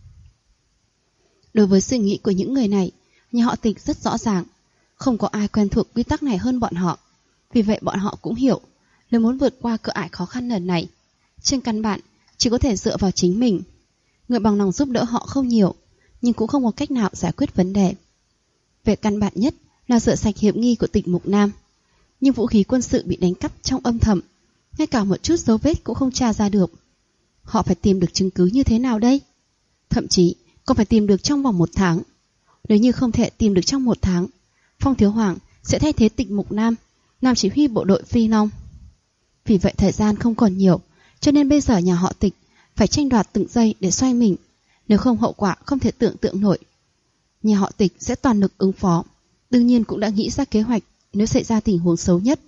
Đối với suy nghĩ của những người này, nhà họ Tịch rất rõ ràng, không có ai quen thuộc quy tắc này hơn bọn họ. Vì vậy bọn họ cũng hiểu, nếu muốn vượt qua cửa ải khó khăn lần này, trên căn bản chỉ có thể dựa vào chính mình. Người bằng lòng giúp đỡ họ không nhiều, nhưng cũng không có cách nào giải quyết vấn đề. Về căn bản nhất là rửa sạch hiểm nghi của Tịch Mục Nam. nhưng vũ khí quân sự bị đánh cắp trong âm thầm, ngay cả một chút dấu vết cũng không tra ra được. Họ phải tìm được chứng cứ như thế nào đây? Thậm chí còn phải tìm được trong vòng 1 tháng. Nếu như không thể tìm được trong 1 tháng, Phong Thiếu Hoàng sẽ thay thế Tịch Mục Nam làm chỉ huy bộ đội Phi Long. Vì vậy thời gian không còn nhiều, cho nên bây giờ nhà họ Tịch phải tranh đoạt từng giây để xoay mình, nếu không hậu quả không thể tưởng tượng nổi. Nhà họ Tịch sẽ toàn lực ứng phó, đương nhiên cũng đã nghĩ ra kế hoạch nếu xảy ra tình huống xấu nhất.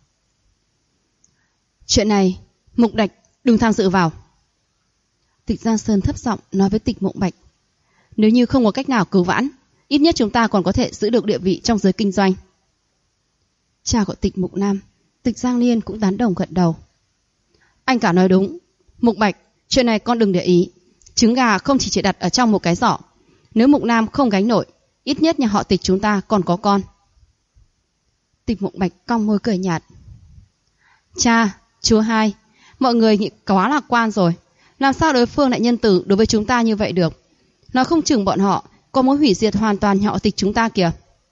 Chuyện này, Mục Đạch đừng tham dự vào. Tịch Giang Sơn thấp giọng nói với Tịch Mộng Bạch. Nếu như không có cách nào cứu vãn, ít nhất chúng ta còn có thể giữ được địa vị trong giới kinh doanh. Cha của Tịch Mục Nam, Tịch Giang Liên cũng tán đồng gật đầu. Anh cả nói đúng. Mục Bạch, chuyện này con đừng để ý. Trứng gà không chỉ đặt ở trong một cái giỏ. Nếu Mục Nam không gánh nổi, ít nhất nhà họ Tịch chúng ta còn có con. Tịch Mục Bạch cong môi cười nhạt. Cha, chú hai, mọi người nghĩ quá lạc quan rồi. Làm sao đối phương lại nhân từ đối với chúng ta như vậy được? Nó không chừng bọn họ có muốn hủy diệt hoàn toàn nhà họ Tịch chúng ta kìa.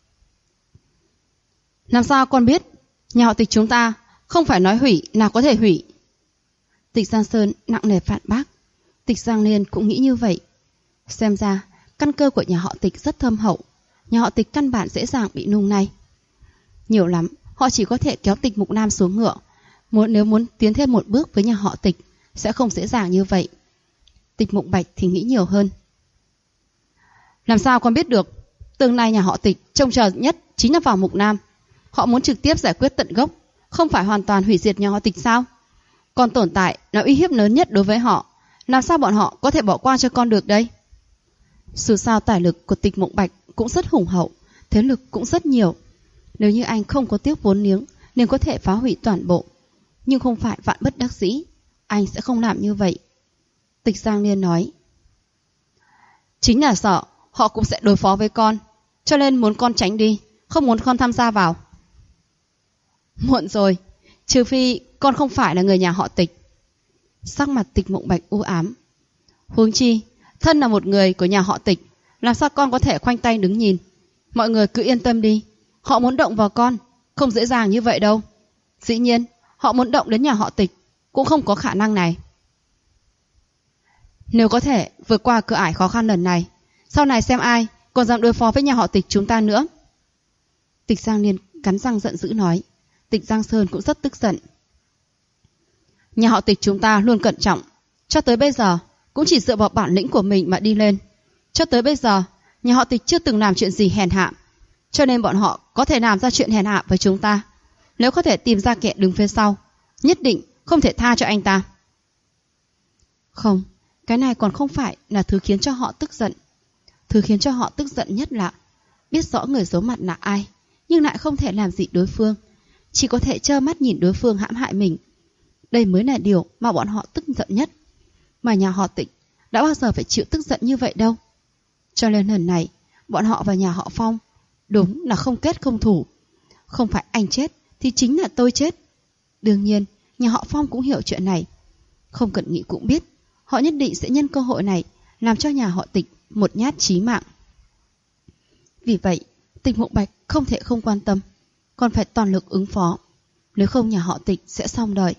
Làm sao con biết? Nhà họ Tịch chúng ta không phải nói hủy nào có thể hủy. Tịch Giang Sơn nặng nề phản bác. Tịch Giang Liên cũng nghĩ như vậy. Xem ra căn cơ của nhà họ Tịch rất thâm hậu. Nhà họ Tịch căn bản dễ dàng bị nung nay. Nhiều lắm họ chỉ có thể kéo Tịch Mục Nam xuống ngựa. Nếu muốn tiến thêm một bước với nhà họ Tịch sẽ không dễ dàng như vậy. Tịch Mục Bạch thì nghĩ nhiều hơn. Làm sao con biết được? Tương lai nhà họ Tịch trông chờ nhất chính là vào Mục Nam. Họ muốn trực tiếp giải quyết tận gốc, không phải hoàn toàn hủy diệt nhà họ Tịch sao? Con tồn tại là uy hiếp lớn nhất đối với họ. Làm sao bọn họ có thể bỏ qua cho con được đây? Dù sao tài lực của Tịch Mộng Bạch cũng rất hùng hậu, thế lực cũng rất nhiều. Nếu như anh không có tiếc vốn liếng nên có thể phá hủy toàn bộ. Nhưng không phải vạn bất đắc dĩ, anh sẽ không làm như vậy. Tịch Giang Liên nói. Chính là sợ họ cũng sẽ đối phó với con, cho nên muốn con tránh đi, không muốn con tham gia vào. Muộn rồi, trừ phi con không phải là người nhà họ Tịch. Sắc mặt Tịch Mộng Bạch u ám. Huống chi, thân là một người của nhà họ Tịch, làm sao con có thể khoanh tay đứng nhìn? Mọi người cứ yên tâm đi, họ muốn động vào con không dễ dàng như vậy đâu. Dĩ nhiên, họ muốn động đến nhà họ Tịch cũng không có khả năng này. Nếu có thể vượt qua cửa ải khó khăn lần này, sau này xem ai còn dám đối phó với nhà họ Tịch chúng ta nữa. Tịch Giang Liên cắn răng giận dữ nói. Tịch Giang Sơn cũng rất tức giận. Nhà họ Tịch chúng ta luôn cẩn trọng, cho tới bây giờ cũng chỉ dựa vào bản lĩnh của mình mà đi lên. Cho tới bây giờ nhà họ Tịch chưa từng làm chuyện gì hèn hạ, cho nên bọn họ có thể làm ra chuyện hèn hạ với chúng ta. Nếu có thể tìm ra kẻ đứng phía sau, nhất định không thể tha cho anh ta. Không, cái này còn không phải là thứ khiến cho họ tức giận. Thứ khiến cho họ tức giận nhất là biết rõ người giấu mặt là ai, nhưng lại không thể làm gì đối phương, chỉ có thể trơ mắt nhìn đối phương hãm hại mình. Đây mới là điều mà bọn họ tức giận nhất. Mà nhà họ Tịch đã bao giờ phải chịu tức giận như vậy đâu. Cho nên lần này bọn họ và nhà họ Phong đúng là không kết không thủ. Không phải anh chết thì chính là tôi chết. Đương nhiên nhà họ Phong cũng hiểu chuyện này. Không cần nghĩ cũng biết họ nhất định sẽ nhân cơ hội này làm cho nhà họ Tịch một nhát chí mạng. Vì vậy Tịch Mộng Bạch không thể không quan tâm, còn phải toàn lực ứng phó. Nếu không nhà họ Tịch sẽ xong đời.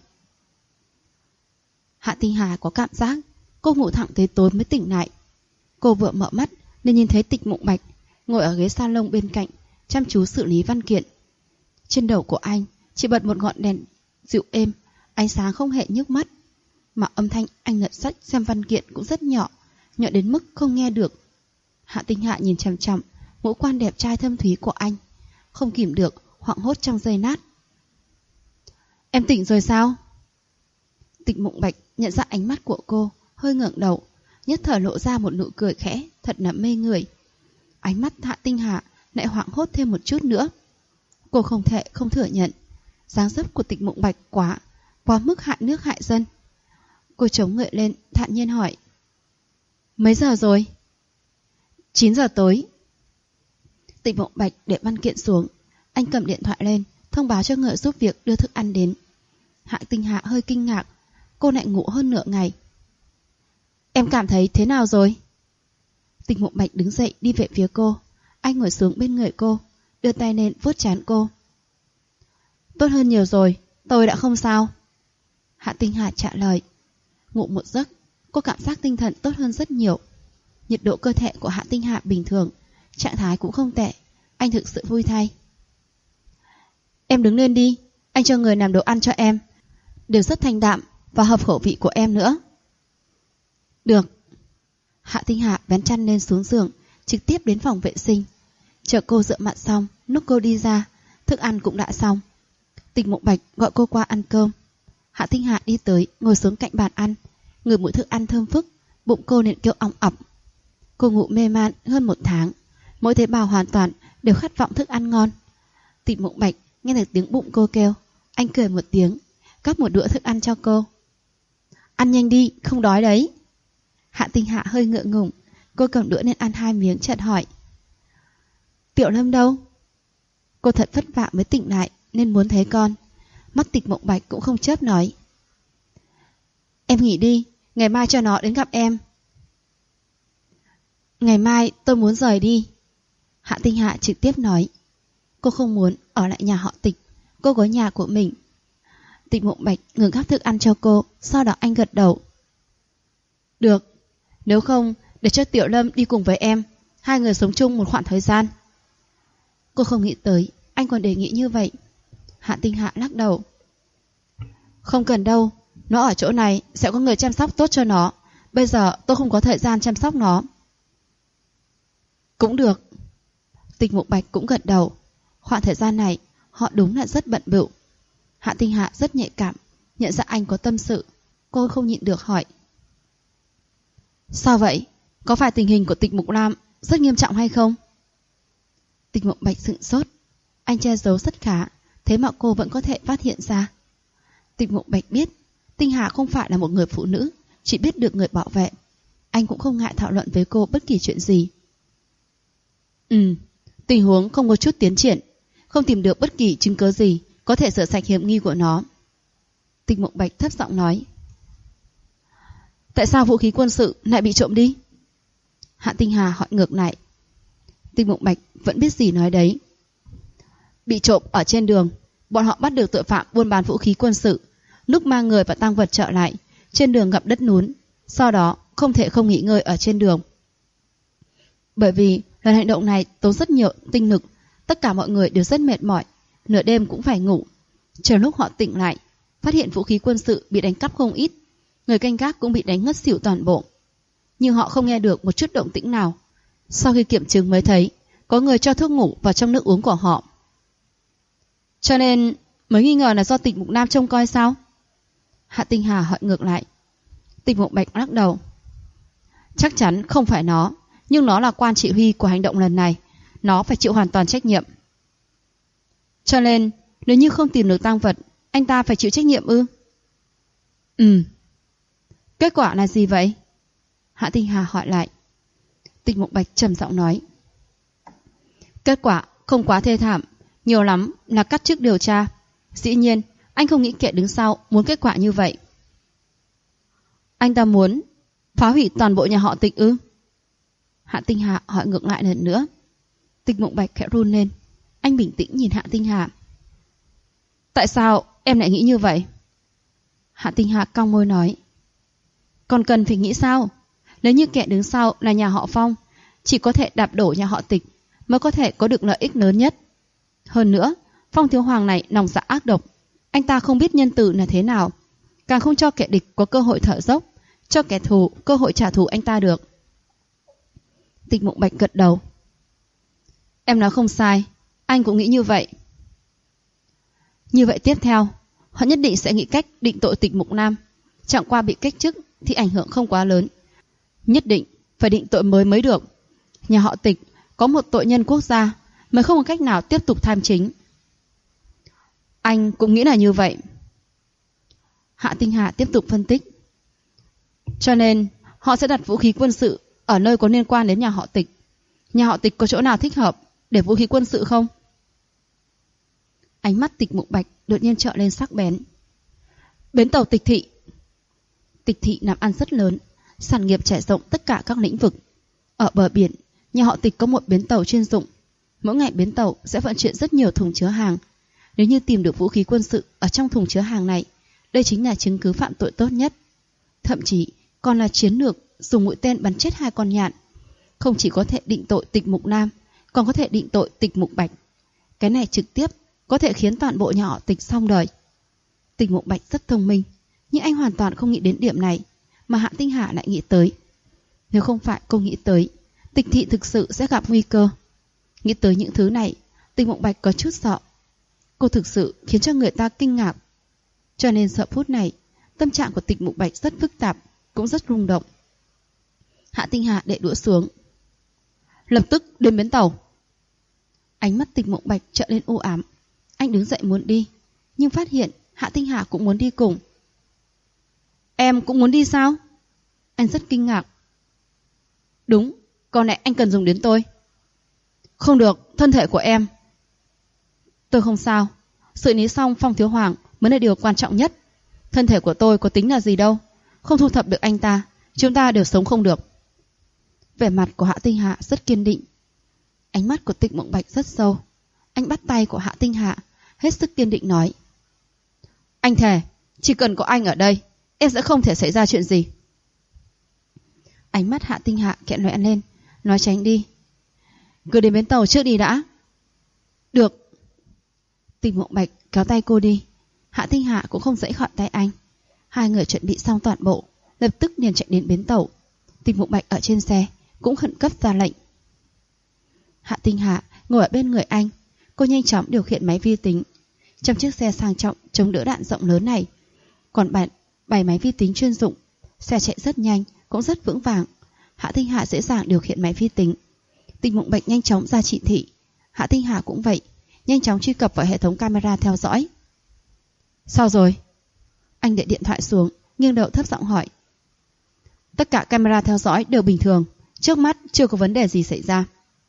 Hạ Tinh Hà có cảm giác cô ngủ thẳng tới tối mới tỉnh lại. Cô vừa mở mắt nên nhìn thấy Tịch Mộng Bạch ngồi ở ghế salon bên cạnh, chăm chú xử lý văn kiện. Trên đầu của anh chỉ bật một ngọn đèn dịu êm, ánh sáng không hề nhức mắt, mà âm thanh anh lật sách xem văn kiện cũng rất nhỏ, nhỏ đến mức không nghe được. Hạ Tinh Hạ nhìn chằm chằm ngũ quan đẹp trai thâm thúy của anh, không kìm được hoảng hốt trong giây lát. Em tỉnh rồi sao? Tịch Mộng Bạch nhận ra ánh mắt của cô, hơi ngẩng đầu, nhất thời lộ ra một nụ cười khẽ, thật là mê người. Ánh mắt Hạ Tinh Hà lại hoảng hốt thêm một chút nữa. Cô không thể không thừa nhận, dáng dấp của Tịch Mộng Bạch quá mức hại nước hại dân. Cô chống người lên, thản nhiên hỏi. Mấy giờ rồi? 9 giờ tối. Tịch Mộng Bạch để văn kiện xuống, anh cầm điện thoại lên, thông báo cho người giúp việc đưa thức ăn đến. Hạ Tinh Hạ hơi kinh ngạc, cô lại ngủ hơn nửa ngày. Em cảm thấy thế nào rồi? Tịch Mộng Bạch đứng dậy đi về phía cô. Anh ngồi xuống bên người cô, đưa tay lên vuốt trán cô. Tốt hơn nhiều rồi, tôi đã không sao. Hạ Tinh Hà trả lời. Ngủ một giấc, cô cảm giác tinh thần tốt hơn rất nhiều. Nhiệt độ cơ thể của Hạ Tinh Hà bình thường, trạng thái cũng không tệ. Anh thực sự vui thay. Em đứng lên đi, anh cho người làm đồ ăn cho em. Đều rất thanh đạm và hợp khẩu vị của em nữa. Được. Hạ Tinh Hà vén chăn lên xuống giường, trực tiếp đến phòng vệ sinh. Chờ cô rửa mặt xong, lúc cô đi ra, thức ăn cũng đã xong. Tịch Mộng Bạch gọi cô qua ăn cơm. Hạ Tinh Hà đi tới, ngồi xuống cạnh bàn ăn, ngửi mùi thức ăn thơm phức, bụng cô liền kêu ong ọc. Cô ngủ mê man hơn 1 tháng, mỗi tế bào hoàn toàn đều khát vọng thức ăn ngon. Tịch Mộng Bạch nghe được tiếng bụng cô kêu, anh cười một tiếng, gắp một đũa thức ăn cho cô. Ăn nhanh đi, không đói đấy. Hạ Tinh Hà hơi ngượng ngùng, cô cầm đũa lên ăn 2 miếng chợt hỏi. Tiểu Lâm đâu? Cô thật vất vả mới tỉnh lại nên muốn thấy con. Mắt Tịch Mộng Bạch cũng không chớp nói. Em nghỉ đi, ngày mai cho nó đến gặp em. Ngày mai tôi muốn rời đi. Hạ Tinh Hà trực tiếp nói. Cô không muốn ở lại nhà họ Tịch, cô có nhà của mình. Tịch Mộng Bạch ngừng gắp thức ăn cho cô, sau đó anh gật đầu. Được, nếu không để cho Tiểu Lâm đi cùng với em, 2 người sống chung một khoảng thời gian. Cô không nghĩ tới anh còn đề nghị như vậy. Hạ Tinh Hạ lắc đầu. Không cần đâu, nó ở chỗ này sẽ có người chăm sóc tốt cho nó. Bây giờ tôi không có thời gian chăm sóc nó. Cũng được. Tịch Mộng Bạch cũng gật đầu. Khoảng thời gian này họ đúng là rất bận bịu. Hạ Tinh Hạ rất nhạy cảm, nhận ra anh có tâm sự. Cô không nhịn được hỏi. Sao vậy? Có phải tình hình của Tịch Mục Lam rất nghiêm trọng hay không? Tịch Mộng Bạch sững sốt. Anh che giấu rất khá, thế mà cô vẫn có thể phát hiện ra. Tịch Mộng Bạch biết Tinh Hà không phải là một người phụ nữ, chỉ biết được người bảo vệ. Anh cũng không ngại thảo luận với cô bất kỳ chuyện gì. Tình huống không có chút tiến triển, không tìm được bất kỳ chứng cứ gì có thể rửa sạch hiểm nghi của nó. Tịch Mộng Bạch thấp giọng nói. Tại sao vũ khí quân sự lại bị trộm đi? Hạ Tinh Hà hỏi ngược lại. Tịch Mộng Bạch vẫn biết gì nói đấy. Bị trộm ở trên đường, bọn họ bắt được tội phạm buôn bán vũ khí quân sự. Lúc mang người và tang vật trở lại, trên đường gặp đất lún, sau đó không thể không nghỉ ngơi ở trên đường. Bởi vì lần hành động này tốn rất nhiều tinh lực, tất cả mọi người đều rất mệt mỏi, nửa đêm cũng phải ngủ. Chờ lúc họ tỉnh lại, phát hiện vũ khí quân sự bị đánh cắp không ít, người canh gác cũng bị đánh ngất xỉu toàn bộ. Nhưng họ không nghe được một chút động tĩnh nào. Sau khi kiểm chứng mới thấy có người cho thuốc ngủ vào trong nước uống của họ. Cho nên mới nghi ngờ là do Tịch Mục Nam trông coi sao? Hạ Tinh Hà hỏi ngược lại. Tịch Mục Bạch lắc đầu. Chắc chắn không phải nó, nhưng nó là quan chỉ huy của hành động lần này, nó phải chịu hoàn toàn trách nhiệm. Cho nên nếu như không tìm được tang vật, anh ta phải chịu trách nhiệm ư? Kết quả là gì vậy? Hạ Tinh Hà hỏi lại. Tịch Mục Bạch trầm giọng nói. Kết quả không quá thê thảm, nhiều lắm là cắt chức điều tra. Dĩ nhiên anh không nghĩ kẻ đứng sau muốn kết quả như vậy. Anh ta muốn phá hủy toàn bộ nhà họ Tịch ư? Hạ Tinh Hà hỏi ngược lại lần nữa. Tịch Mộng Bạch khẽ run lên. Anh bình tĩnh nhìn Hạ Tinh Hà. Tại sao em lại nghĩ như vậy? Hạ Tinh Hà cong môi nói. Còn cần phải nghĩ sao? Nếu như kẻ đứng sau là nhà họ Phong, chỉ có thể đạp đổ nhà họ Tịch mới có thể có được lợi ích lớn nhất. Hơn nữa, Phong thiếu hoàng này lòng dạ ác độc. Anh ta không biết nhân từ là thế nào, càng không cho kẻ địch có cơ hội thở dốc, cho kẻ thù cơ hội trả thù anh ta được. Tịch Mộng Bạch gật đầu. Em nói không sai, anh cũng nghĩ như vậy. Như vậy tiếp theo, họ nhất định sẽ nghĩ cách định tội Tịch Mục Nam. Chẳng qua bị cách chức thì ảnh hưởng không quá lớn, nhất định phải định tội mới được. Nhà họ Tịch có một tội nhân quốc gia mới không có cách nào tiếp tục tham chính. Anh cũng nghĩ là như vậy. Hạ Tinh Hà tiếp tục phân tích. Cho nên họ sẽ đặt vũ khí quân sự ở nơi có liên quan đến nhà họ Tịch. Nhà họ Tịch có chỗ nào thích hợp để vũ khí quân sự không? Ánh mắt Tịch Mục Bạch đột nhiên trợn lên sắc bén. Bến tàu Tịch Thị. Tịch Thị làm ăn rất lớn, sản nghiệp trải rộng tất cả các lĩnh vực. Ở bờ biển, nhà họ Tịch có một bến tàu chuyên dụng. Mỗi ngày bến tàu sẽ vận chuyển rất nhiều thùng chứa hàng. Nếu như tìm được vũ khí quân sự ở trong thùng chứa hàng này, đây chính là chứng cứ phạm tội tốt nhất. Thậm chí còn là chiến lược dùng mũi tên bắn chết 2 con nhạn. Không chỉ có thể định tội Tịch Mục Nam, còn có thể định tội Tịch Mục Bạch. Cái này trực tiếp có thể khiến toàn bộ nhà họ Tịch xong đời. Tịch Mục Bạch rất thông minh, nhưng anh hoàn toàn không nghĩ đến điểm này, mà Hạ Tinh Hà lại nghĩ tới. Nếu không phải cô nghĩ tới, Tịch thị thực sự sẽ gặp nguy cơ. Nghĩ tới những thứ này, Tịch Mục Bạch có chút sợ. Cô thực sự khiến cho người ta kinh ngạc. Cho nên giờ phút này, tâm trạng của Tịch Mục Bạch rất phức tạp, cũng rất rung động. Hạ Tinh Hà để đũa xuống. Lập tức đến bến tàu. Ánh mắt Tịch Mục Bạch trợn lên u ám. Anh đứng dậy muốn đi, nhưng phát hiện Hạ Tinh Hà cũng muốn đi cùng. Em cũng muốn đi sao? Anh rất kinh ngạc. Đúng, có lẽ anh cần dùng đến tôi. Không được, thân thể của em. Tôi không sao. Xử lý xong Phong Thiếu Hoàng mới là điều quan trọng nhất. Thân thể của tôi có tính là gì đâu. Không thu thập được anh ta, chúng ta đều sống không được. Vẻ mặt của Hạ Tinh Hà rất kiên định. Ánh mắt của Tịch Mục Bạch rất sâu. Anh bắt tay của Hạ Tinh Hà, hết sức kiên định nói. Anh thề, chỉ cần có anh ở đây, em sẽ không thể xảy ra chuyện gì. Ánh mắt Hạ Tinh Hà kẹn lóe lên, nói tránh đi. Cứ đến bến tàu trước đi đã. Được. Tịch Mục Bạch kéo tay cô đi. Hạ Tinh Hà cũng không dãy khỏi tay anh. Hai người chuẩn bị xong toàn bộ, lập tức liền chạy đến bến tàu. Tịch Mục Bạch ở trên xe cũng khẩn cấp ra lệnh. Hạ Tinh Hà ngồi ở bên người anh. Cô nhanh chóng điều khiển máy vi tính. Trong chiếc xe sang trọng chống đỡ đạn rộng lớn này còn bảy máy vi tính chuyên dụng. Xe chạy rất nhanh, cũng rất vững vàng. Hạ Tinh Hà dễ dàng điều khiển máy vi tính. Tịch Mục Bạch nhanh chóng ra chỉ thị. Hạ Tinh Hà cũng vậy, nhanh chóng truy cập vào hệ thống camera theo dõi. Sao rồi? Anh để điện thoại xuống, nghiêng đầu thấp giọng hỏi. Tất cả camera theo dõi đều bình thường, trước mắt chưa có vấn đề gì xảy ra.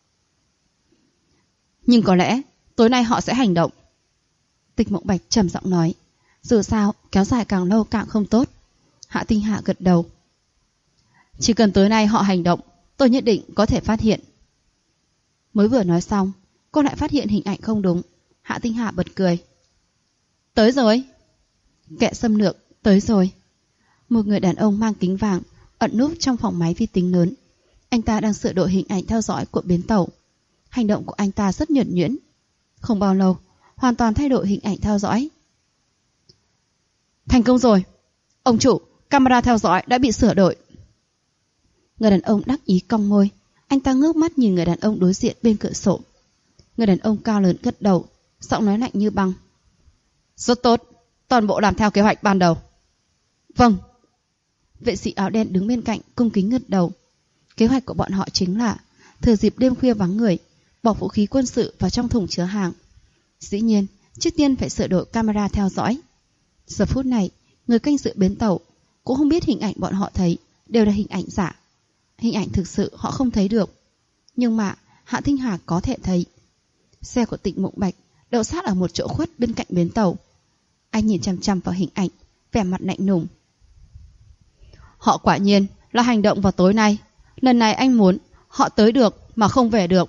Nhưng có lẽ tối nay họ sẽ hành động. Tịch Mục Bạch trầm giọng nói. Dù sao kéo dài càng lâu càng không tốt. Hạ Tinh Hà gật đầu. Chỉ cần tối nay họ hành động, tôi nhất định có thể phát hiện. Mới vừa nói xong, cô lại phát hiện hình ảnh không đúng. Hạ Tinh Hà bật cười. Tới rồi. Kẻ xâm lược, tới rồi. Một người đàn ông mang kính vàng ẩn núp trong phòng máy vi tính lớn. Anh ta đang sửa đổi hình ảnh theo dõi của bến tàu. Hành động của anh ta rất nhuần nhuyễn. Không bao lâu, hoàn toàn thay đổi hình ảnh theo dõi. Thành công rồi. Ông chủ, camera theo dõi đã bị sửa đổi. Người đàn ông đắc ý cong môi. Anh ta ngước mắt nhìn người đàn ông đối diện bên cửa sổ. Người đàn ông cao lớn gật đầu, giọng nói lạnh như băng. Rất tốt, toàn bộ làm theo kế hoạch ban đầu. Vâng. Vệ sĩ áo đen đứng bên cạnh cung kính gật đầu. Kế hoạch của bọn họ chính là thừa dịp đêm khuya vắng người, bỏ vũ khí quân sự vào trong thùng chứa hàng. Dĩ nhiên, trước tiên phải sửa đổi camera theo dõi. Giờ phút này, người canh giữ bến tàu cũng không biết hình ảnh bọn họ thấy đều là hình ảnh giả. Hình ảnh thực sự họ không thấy được. Nhưng mà Hạ Tinh Hà có thể thấy. Xe của Tịch Mục Bạch đậu sát ở một chỗ khuất bên cạnh bến tàu. Anh nhìn chằm chằm vào hình ảnh, vẻ mặt lạnh lùng. Họ quả nhiên là hành động vào tối nay. Lần này anh muốn họ tới được mà không về được.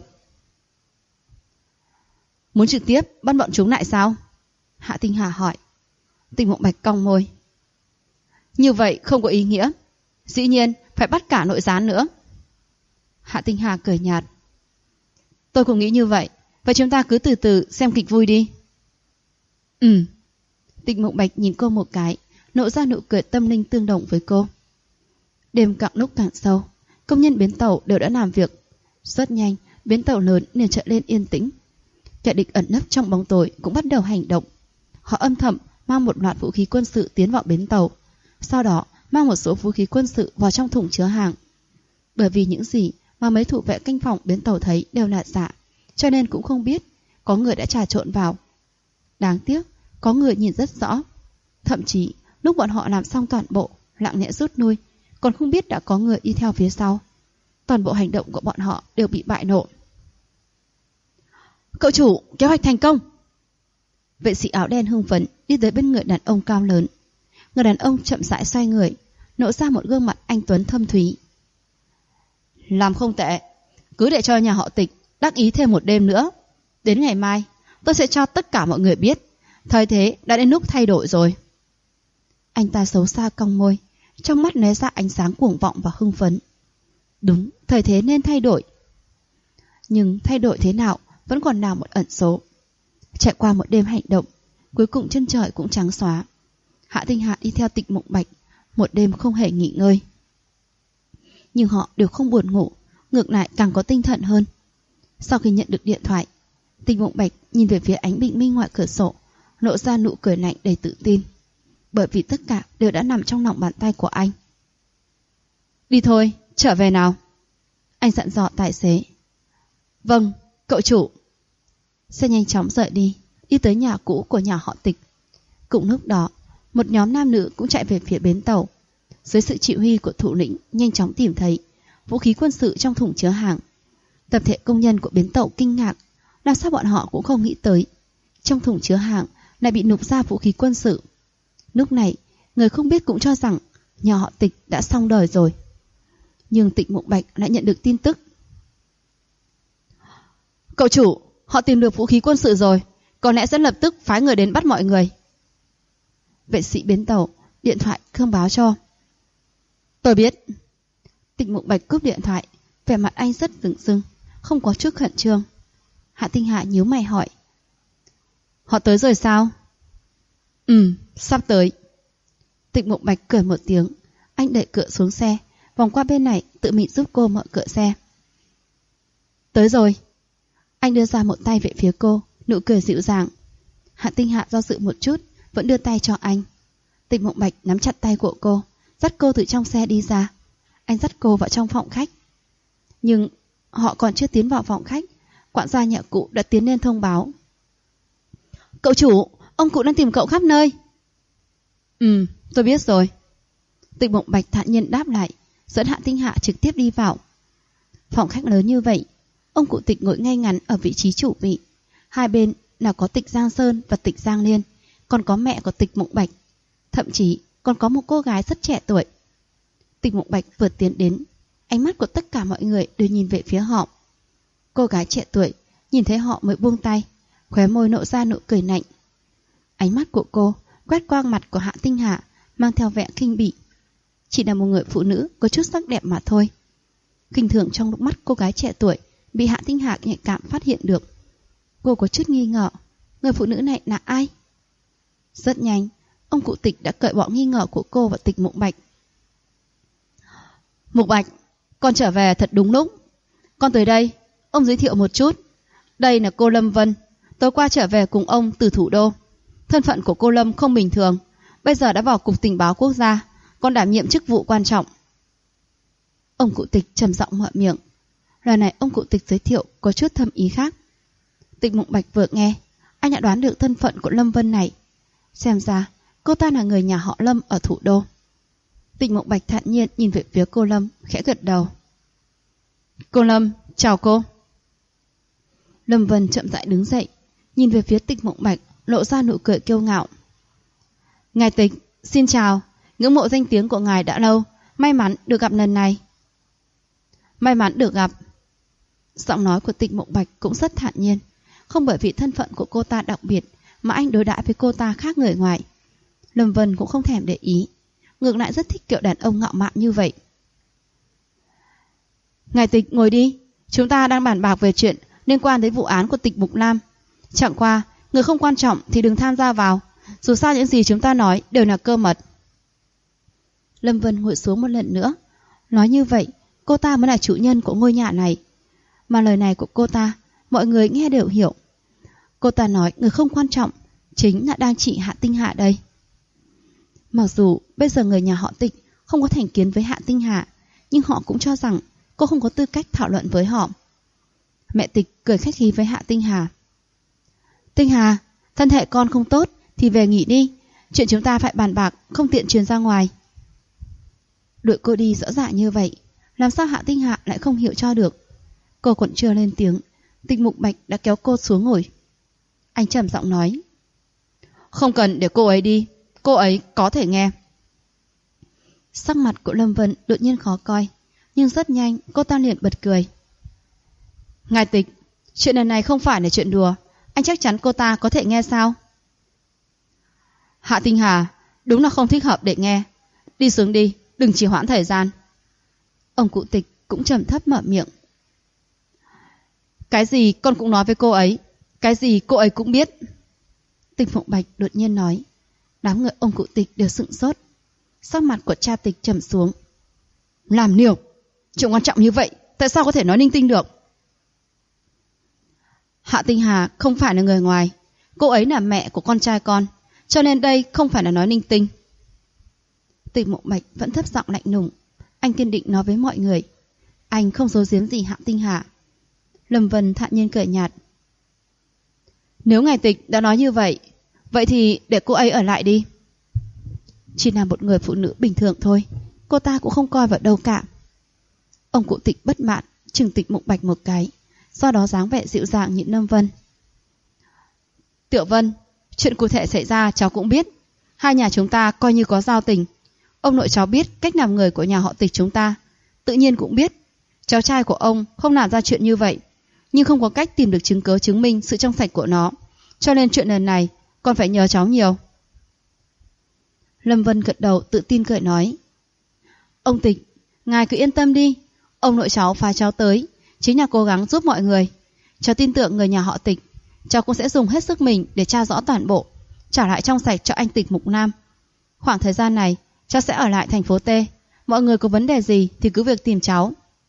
Muốn trực tiếp bắt bọn chúng lại sao? Hạ Tinh Hà hỏi. Tịch Mục Bạch cong môi. Như vậy không có ý nghĩa. Dĩ nhiên phải bắt cả nội gián nữa. Hạ Tinh Hà cười nhạt. Tôi cũng nghĩ như vậy. Vậy chúng ta cứ từ từ xem kịch vui đi. Tịch Mục Bạch nhìn cô một cái, nộ ra nụ cười tâm linh tương đồng với cô. Đêm càng lúc càng sâu. Công nhân bến tàu đều đã làm việc. Rất nhanh, bến tàu lớn liền trở lên yên tĩnh. Kẻ địch ẩn nấp trong bóng tối cũng bắt đầu hành động. Họ âm thầm mang một loạt vũ khí quân sự tiến vào bến tàu. Sau đó mang một số vũ khí quân sự vào trong thùng chứa hàng. Bởi vì những gì mà mấy thủ vệ canh phòng bến tàu thấy đều là giả, cho nên cũng không biết có người đã trà trộn vào. Đáng tiếc, có người nhìn rất rõ. Thậm chí, lúc bọn họ làm xong toàn bộ, lặng lẽ rút lui, còn không biết đã có người đi theo phía sau. Toàn bộ hành động của bọn họ đều bị bại lộ. Cậu chủ, kế hoạch thành công! Vệ sĩ áo đen hưng phấn đi tới bên người đàn ông cao lớn. Người đàn ông chậm rãi xoay người, nổ ra một gương mặt anh tuấn thâm thúy. Làm không tệ, cứ để cho nhà họ Tịch đắc ý thêm một đêm nữa. Đến ngày mai, tôi sẽ cho tất cả mọi người biết. Thời thế đã đến lúc thay đổi rồi. Anh ta xấu xa cong môi, trong mắt lóe ra ánh sáng cuồng vọng và hưng phấn. Đúng, thời thế nên thay đổi. Nhưng thay đổi thế nào vẫn còn là một ẩn số. Trải qua một đêm hành động, cuối cùng chân trời cũng trắng xóa. Hạ Tinh Hạ đi theo Tịch Mộng Bạch, một đêm không hề nghỉ ngơi. Nhưng họ đều không buồn ngủ, ngược lại càng có tinh thần hơn. Sau khi nhận được điện thoại, Tịch Mộng Bạch nhìn về phía ánh bình minh ngoài cửa sổ, lộ ra nụ cười lạnh đầy tự tin. Bởi vì tất cả đều đã nằm trong lòng bàn tay của anh. Đi thôi, trở về nào. Anh dặn dò tài xế. Vâng, cậu chủ. Xe nhanh chóng rời đi tới nhà cũ của nhà họ Tịch. Cùng lúc đó, một nhóm nam nữ cũng chạy về phía bến tàu. Dưới sự chỉ huy của thủ lĩnh, nhanh chóng tìm thấy vũ khí quân sự trong thùng chứa hàng. Tập thể công nhân của bến tàu kinh ngạc, làm sao bọn họ cũng không nghĩ tới trong thùng chứa hàng lại bị nục ra vũ khí quân sự. Lúc này, người không biết cũng cho rằng nhà họ Tịch đã xong đời rồi. Nhưng Tịch Mộng Bạch lại nhận được tin tức. Cậu chủ, họ tìm được vũ khí quân sự rồi, có lẽ sẽ lập tức phái người đến bắt mọi người. Vệ sĩ bến tàu điện thoại thông báo cho. Tôi biết. Tịch Mộng Bạch cúp điện thoại, vẻ mặt anh rất rừng rưng, không có chút khẩn trương. Hạ Tinh Hạ nhíu mày hỏi. Họ tới rồi sao? Sắp tới. Tịch Mộng Bạch cười một tiếng, anh đẩy cửa xuống xe, vòng qua bên này tự mình giúp cô mở cửa xe. Tới rồi. Anh đưa ra một tay về phía cô, nụ cười dịu dàng. Hạ Tinh Hạ do dự một chút, vẫn đưa tay cho anh. Tịch Mộng Bạch nắm chặt tay của cô, dắt cô từ trong xe đi ra. Anh dắt cô vào trong phòng khách. Nhưng họ còn chưa tiến vào phòng khách, quản gia nhà cụ đã tiến lên thông báo. Cậu chủ, ông cụ đang tìm cậu khắp nơi. Tôi biết rồi. Tịch Mộng Bạch thản nhiên đáp lại, dẫn Hạ Tinh Hạ trực tiếp đi vào. Phòng khách lớn như vậy, ông cụ Tịch ngồi ngay ngắn ở vị trí chủ vị. Hai bên là có Tịch Giang Sơn và Tịch Giang Liên, còn có mẹ của Tịch Mộng Bạch. Thậm chí còn có một cô gái rất trẻ tuổi. Tịch Mộng Bạch vừa tiến đến, ánh mắt của tất cả mọi người đều nhìn về phía họ. Cô gái trẻ tuổi nhìn thấy họ mới buông tay, khóe môi nộ ra nụ cười lạnh. Ánh mắt của cô quét qua mặt của Hạ Tinh Hạ, mang theo vẻ khinh bỉ. Chỉ là một người phụ nữ có chút sắc đẹp mà thôi. Khinh thường trong lúc mắt cô gái trẻ tuổi bị Hạ Tinh Hạ nhạy cảm phát hiện được. Cô có chút nghi ngờ, người phụ nữ này là ai? Rất nhanh, ông cụ Tịch đã cởi bỏ nghi ngờ của cô và Tịch Mộng Bạch. Mộng Bạch, con trở về thật đúng lúc. Con tới đây, ông giới thiệu một chút. Đây là cô Lâm Vân, tối qua trở về cùng ông từ thủ đô. Thân phận của cô Lâm không bình thường, bây giờ đã vào Cục Tình báo Quốc gia, con đảm nhiệm chức vụ quan trọng. Ông cụ Tịch trầm giọng mở miệng. Lần này ông cụ Tịch giới thiệu có chút thâm ý khác. Tịch Mộng Bạch vừa nghe, anh đã đoán được thân phận của Lâm Vân này. Xem ra cô ta là người nhà họ Lâm ở thủ đô. Tịch Mộng Bạch thản nhiên nhìn về phía cô Lâm, khẽ gật đầu. Cô Lâm, chào cô. Lâm Vân chậm rãi đứng dậy, nhìn về phía Tịch Mộng Bạch, lộ ra nụ cười kiêu ngạo. Ngài Tịch, xin chào, ngưỡng mộ danh tiếng của ngài đã lâu, may mắn được gặp lần này. May mắn được gặp. Giọng nói của Tịch Mộng Bạch cũng rất thản nhiên, không bởi vì thân phận của cô ta đặc biệt mà anh đối đãi với cô ta khác người ngoài. Lâm Vân cũng không thèm để ý, ngược lại rất thích kiểu đàn ông ngạo mạn như vậy. Ngài Tịch ngồi đi, chúng ta đang bàn bạc về chuyện liên quan đến vụ án của Tịch Mục Lam. Chẳng qua, người không quan trọng thì đừng tham gia vào, dù sao những gì chúng ta nói đều là cơ mật. Lâm Vân ngồi xuống một lần nữa. Nói như vậy, cô ta mới là chủ nhân của ngôi nhà này. Mà lời này của cô ta, mọi người nghe đều hiểu. Cô ta nói người không quan trọng chính là đang trị Hạ Tinh Hạ đây. Mặc dù bây giờ người nhà họ Tịch không có thành kiến với Hạ Tinh Hạ, nhưng họ cũng cho rằng cô không có tư cách thảo luận với họ. Mẹ Tịch cười khách khí với Hạ Tinh Hà. Tinh Hà, thân thể con không tốt thì về nghỉ đi, chuyện chúng ta phải bàn bạc không tiện truyền ra ngoài. Đuổi cô đi rõ ràng như vậy, làm sao Hạ Tinh Hạ lại không hiểu cho được. Cô còn chưa lên tiếng, Tịch Mục Bạch đã kéo cô xuống ngồi. Anh trầm giọng nói. Không cần để cô ấy đi, cô ấy có thể nghe. Sắc mặt của Lâm Vân đột nhiên khó coi, nhưng rất nhanh cô ta liền bật cười. Ngài Tịch, chuyện lần này không phải là chuyện đùa, anh chắc chắn cô ta có thể nghe sao? Hạ Tinh Hà, đúng là không thích hợp để nghe. Đi xuống đi, đừng trì hoãn thời gian. Ông cụ Tịch cũng trầm thấp mở miệng. Cái gì con cũng nói với cô ấy, cái gì cô ấy cũng biết. Tịch Mộng Bạch đột nhiên nói. Đám người ông cụ Tịch đều sững sốt. Sắc mặt của cha Tịch trầm xuống. Làm niều, chuyện quan trọng như vậy, tại sao có thể nói linh tinh được? Hạ Tinh Hà không phải là người ngoài, cô ấy là mẹ của con trai con, cho nên đây không phải là nói linh tinh. Tịch Mộng Bạch vẫn thấp giọng lạnh lùng. Anh kiên định nói với mọi người. Anh không giấu giếm gì Hạ Tinh Hà. Lâm Vân thản nhiên cười nhạt. Nếu ngài Tịch đã nói như vậy, vậy thì để cô ấy ở lại đi. Chỉ là một người phụ nữ bình thường thôi, cô ta cũng không coi vào đâu cả. Ông cụ Tịch bất mãn trừng Tịch Mộng Bạch một cái, do đó dáng vẻ dịu dàng nhìn Lâm Vân. Tiểu Vân, chuyện cụ thể xảy ra cháu cũng biết. Hai nhà chúng ta coi như có giao tình. Ông nội cháu biết cách làm người của nhà họ Tịch chúng ta, tự nhiên cũng biết cháu trai của ông không làm ra chuyện như vậy, nhưng không có cách tìm được chứng cứ chứng minh sự trong sạch của nó, cho nên chuyện lần này còn phải nhờ cháu nhiều. Lâm Vân gật đầu tự tin cười nói. Ông Tịch, ngài cứ yên tâm đi, ông nội cháu phái cháu tới chính là cố gắng giúp mọi người. Cháu tin tưởng người nhà họ Tịch, cháu cũng sẽ dùng hết sức mình để tra rõ toàn bộ, trả lại trong sạch cho anh Tịch Mục Nam. Khoảng thời gian này cháu sẽ ở lại thành phố T, mọi người có vấn đề gì thì cứ việc tìm cháu.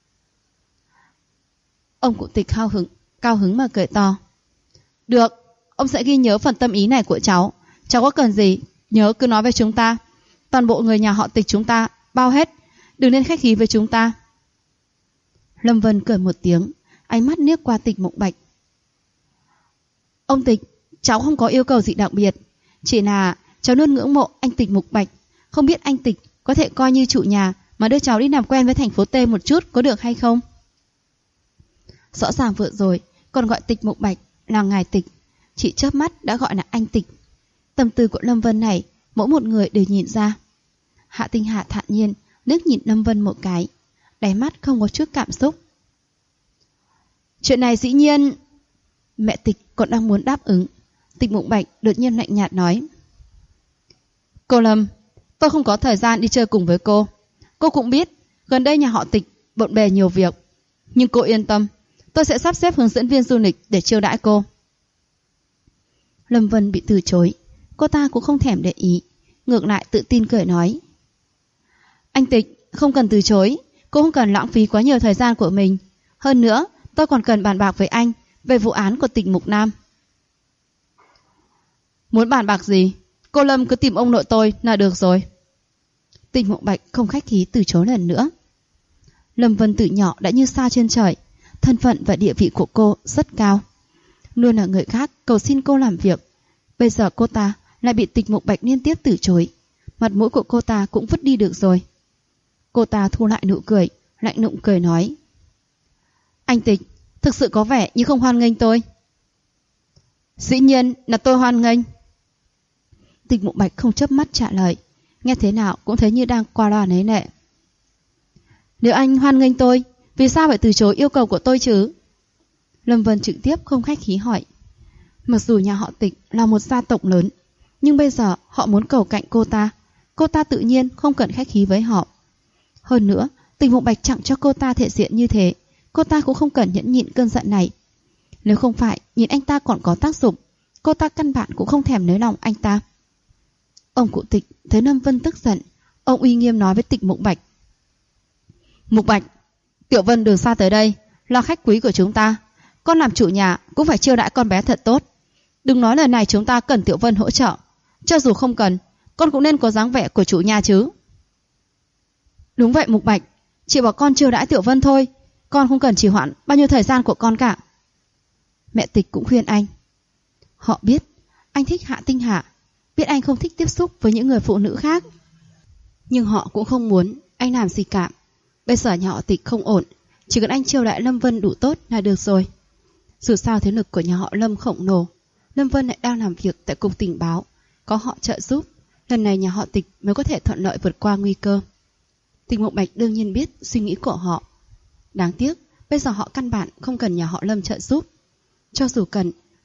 Ông cụ Tịch cao hứng mà cười to. Được, ông sẽ ghi nhớ phần tâm ý này của cháu. Cháu có cần gì nhớ cứ nói với chúng ta. Toàn bộ người nhà họ Tịch chúng ta bao hết, đừng nên khách khí với chúng ta. Lâm Vân cười một tiếng, ánh mắt liếc qua Tịch Mộng Bạch. Ông Tịch, cháu không có yêu cầu gì đặc biệt, chỉ là cháu luôn ngưỡng mộ anh Tịch Mục Bạch, không biết anh Tịch có thể coi như chủ nhà mà đưa cháu đi làm quen với thành phố T một chút có được hay không? Rõ ràng vừa rồi còn gọi Tịch Mục Bạch là ngài Tịch, chỉ chớp mắt đã gọi là anh Tịch. Tâm tư của Lâm Vân này mỗi một người đều nhìn ra. Hạ Tinh Hà thản nhiên liếc nhìn Lâm Vân một cái, đáy mắt không có chút cảm xúc. Chuyện này dĩ nhiên... Mẹ Tịch còn đang muốn đáp ứng, Tịch Mộng Bạch đột nhiên lạnh nhạt nói. Cô Lâm, tôi không có thời gian đi chơi cùng với cô. Cô cũng biết gần đây nhà họ Tịch bộn bề nhiều việc, nhưng cô yên tâm, tôi sẽ sắp xếp hướng dẫn viên du lịch để chiêu đãi cô. Lâm Vân bị từ chối, cô ta cũng không thèm để ý, ngược lại tự tin cười nói. Anh Tịch, không cần từ chối, cô không cần lãng phí quá nhiều thời gian của mình. Hơn nữa, tôi còn cần bàn bạc với anh về vụ án của Tịch Mục Nam. Muốn bàn bạc gì? Cô Lâm cứ tìm ông nội tôi là được rồi. Tịch Mộng Bạch không khách khí từ chối lần nữa. Lâm Vân từ nhỏ đã như sao trên trời, thân phận và địa vị của cô rất cao, luôn là người khác cầu xin cô làm việc. Bây giờ cô ta lại bị Tịch Mộng Bạch liên tiếp từ chối, mặt mũi của cô ta cũng vứt đi được rồi. Cô ta thu lại nụ cười, lạnh lùng cười nói. Anh Tịch, thực sự có vẻ như không hoan nghênh tôi. Dĩ nhiên là tôi hoan nghênh. Tịch Mộng Bạch không chớp mắt trả lời, nghe thế nào cũng thấy như đang qua loa nấy nệ. Nếu anh hoan nghênh tôi, vì sao phải từ chối yêu cầu của tôi chứ? Lâm Vân trực tiếp không khách khí hỏi. Mặc dù nhà họ Tịch là một gia tộc lớn, nhưng bây giờ họ muốn cầu cạnh cô ta tự nhiên không cần khách khí với họ. Hơn nữa, Tịch Mộng Bạch chẳng cho cô ta thể diện như thế, cô ta cũng không cần nhẫn nhịn cơn giận này. Nếu không phải nhìn anh ta còn có tác dụng, cô ta căn bản cũng không thèm nới lòng anh ta. Ông cụ Tịch thấy Lâm Vân tức giận, ông uy nghiêm nói với Tịch Mộng Bạch. Mục Bạch, Tiểu Vân đường xa tới đây là khách quý của chúng ta, con làm chủ nhà cũng phải chiêu đãi con bé thật tốt. Đừng nói lần này chúng ta cần Tiểu Vân hỗ trợ, cho dù không cần, con cũng nên có dáng vẻ của chủ nhà chứ. Đúng vậy Mục Bạch, chỉ bảo con chiêu đãi Tiểu Vân thôi, con không cần trì hoãn bao nhiêu thời gian của con cả. Mẹ Tịch cũng khuyên anh. Họ biết anh thích Hạ Tinh Hà, biết anh không thích tiếp xúc với những người phụ nữ khác, nhưng họ cũng không muốn anh làm gì cả. Bây giờ nhà họ Tịch không ổn, chỉ cần anh chiêu đãi Lâm Vân đủ tốt là được rồi. Dù sao thế lực của nhà họ Lâm khổng lồ, Lâm Vân lại đang làm việc tại cục tình báo, có họ trợ giúp, lần này nhà họ Tịch mới có thể thuận lợi vượt qua nguy cơ. Tịch Mộng Bạch đương nhiên biết suy nghĩ của họ. Đáng tiếc bây giờ họ căn bản không cần nhà họ Lâm trợ giúp. Cho dù cần,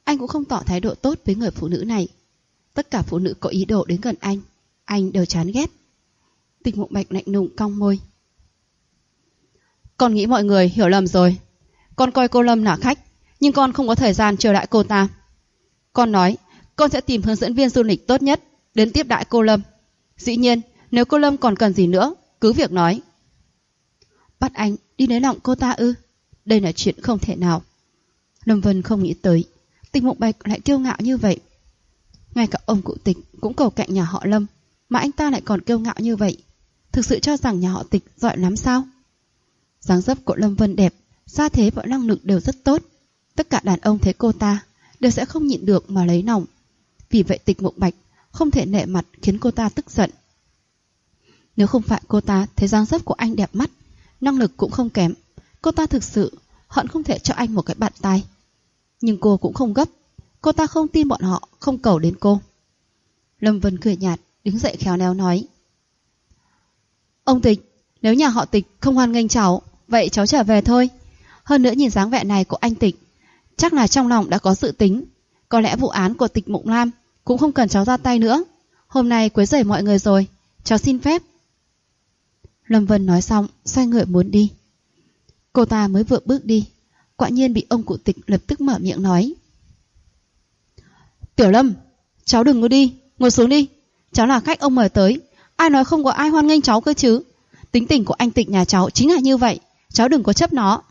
anh cũng không tỏ thái độ tốt với người phụ nữ này. Tất cả phụ nữ có ý đồ đến gần anh đều chán ghét. Tịch Mộng Bạch lạnh lùng cong môi. Con nghĩ mọi người hiểu lầm rồi. Con coi cô Lâm là khách, nhưng con không có thời gian chờ đãi cô ta. Con nói con sẽ tìm hướng dẫn viên du lịch tốt nhất đến tiếp đãi cô Lâm. Dĩ nhiên, nếu cô Lâm còn cần gì nữa, cứ việc nói. Bắt anh đi lấy lòng cô ta ư? Đây là chuyện không thể nào. Lâm Vân không nghĩ tới Tịch Mộng Bạch lại kiêu ngạo như vậy. Ngay cả ông cụ Tịch cũng cầu cạnh nhà họ Lâm, mà anh ta lại còn kiêu ngạo như vậy. Thực sự cho rằng nhà họ Tịch giỏi lắm sao? Dáng dấp của Lâm Vân đẹp, gia thế và năng lực đều rất tốt. Tất cả đàn ông thấy cô ta đều sẽ không nhịn được mà lấy lòng. Vì vậy Tịch Mộng Bạch không thể nể mặt khiến cô ta tức giận. Nếu không phải cô ta thấy dáng dấp của anh đẹp mắt, năng lực cũng không kém, cô ta thực sự hận không thể cho anh một cái bạt tai. Nhưng cô cũng không gấp. Cô ta không tin bọn họ không cầu đến cô. Lâm Vân cười nhạt, đứng dậy khéo léo nói. Ông Tịch, nếu nhà họ Tịch không hoan nghênh cháu, vậy cháu trở về thôi. Hơn nữa nhìn dáng vẻ này của anh Tịch, chắc là trong lòng đã có dự tính. Có lẽ vụ án của Tịch Mộng Lam cũng không cần cháu ra tay nữa. Hôm nay quấy rầy mọi người rồi, cháu xin phép. Lâm Vân nói xong, xoay người muốn đi. Cô ta mới vừa bước đi, quả nhiên bị ông cụ Tịch lập tức mở miệng nói. Tiểu Lâm, cháu đừng có đi, ngồi xuống đi. Cháu là khách ông mời tới, ai nói không có ai hoan nghênh cháu cơ chứ. Tính tình của anh Tịch nhà cháu chính là như vậy, cháu đừng có chấp nó.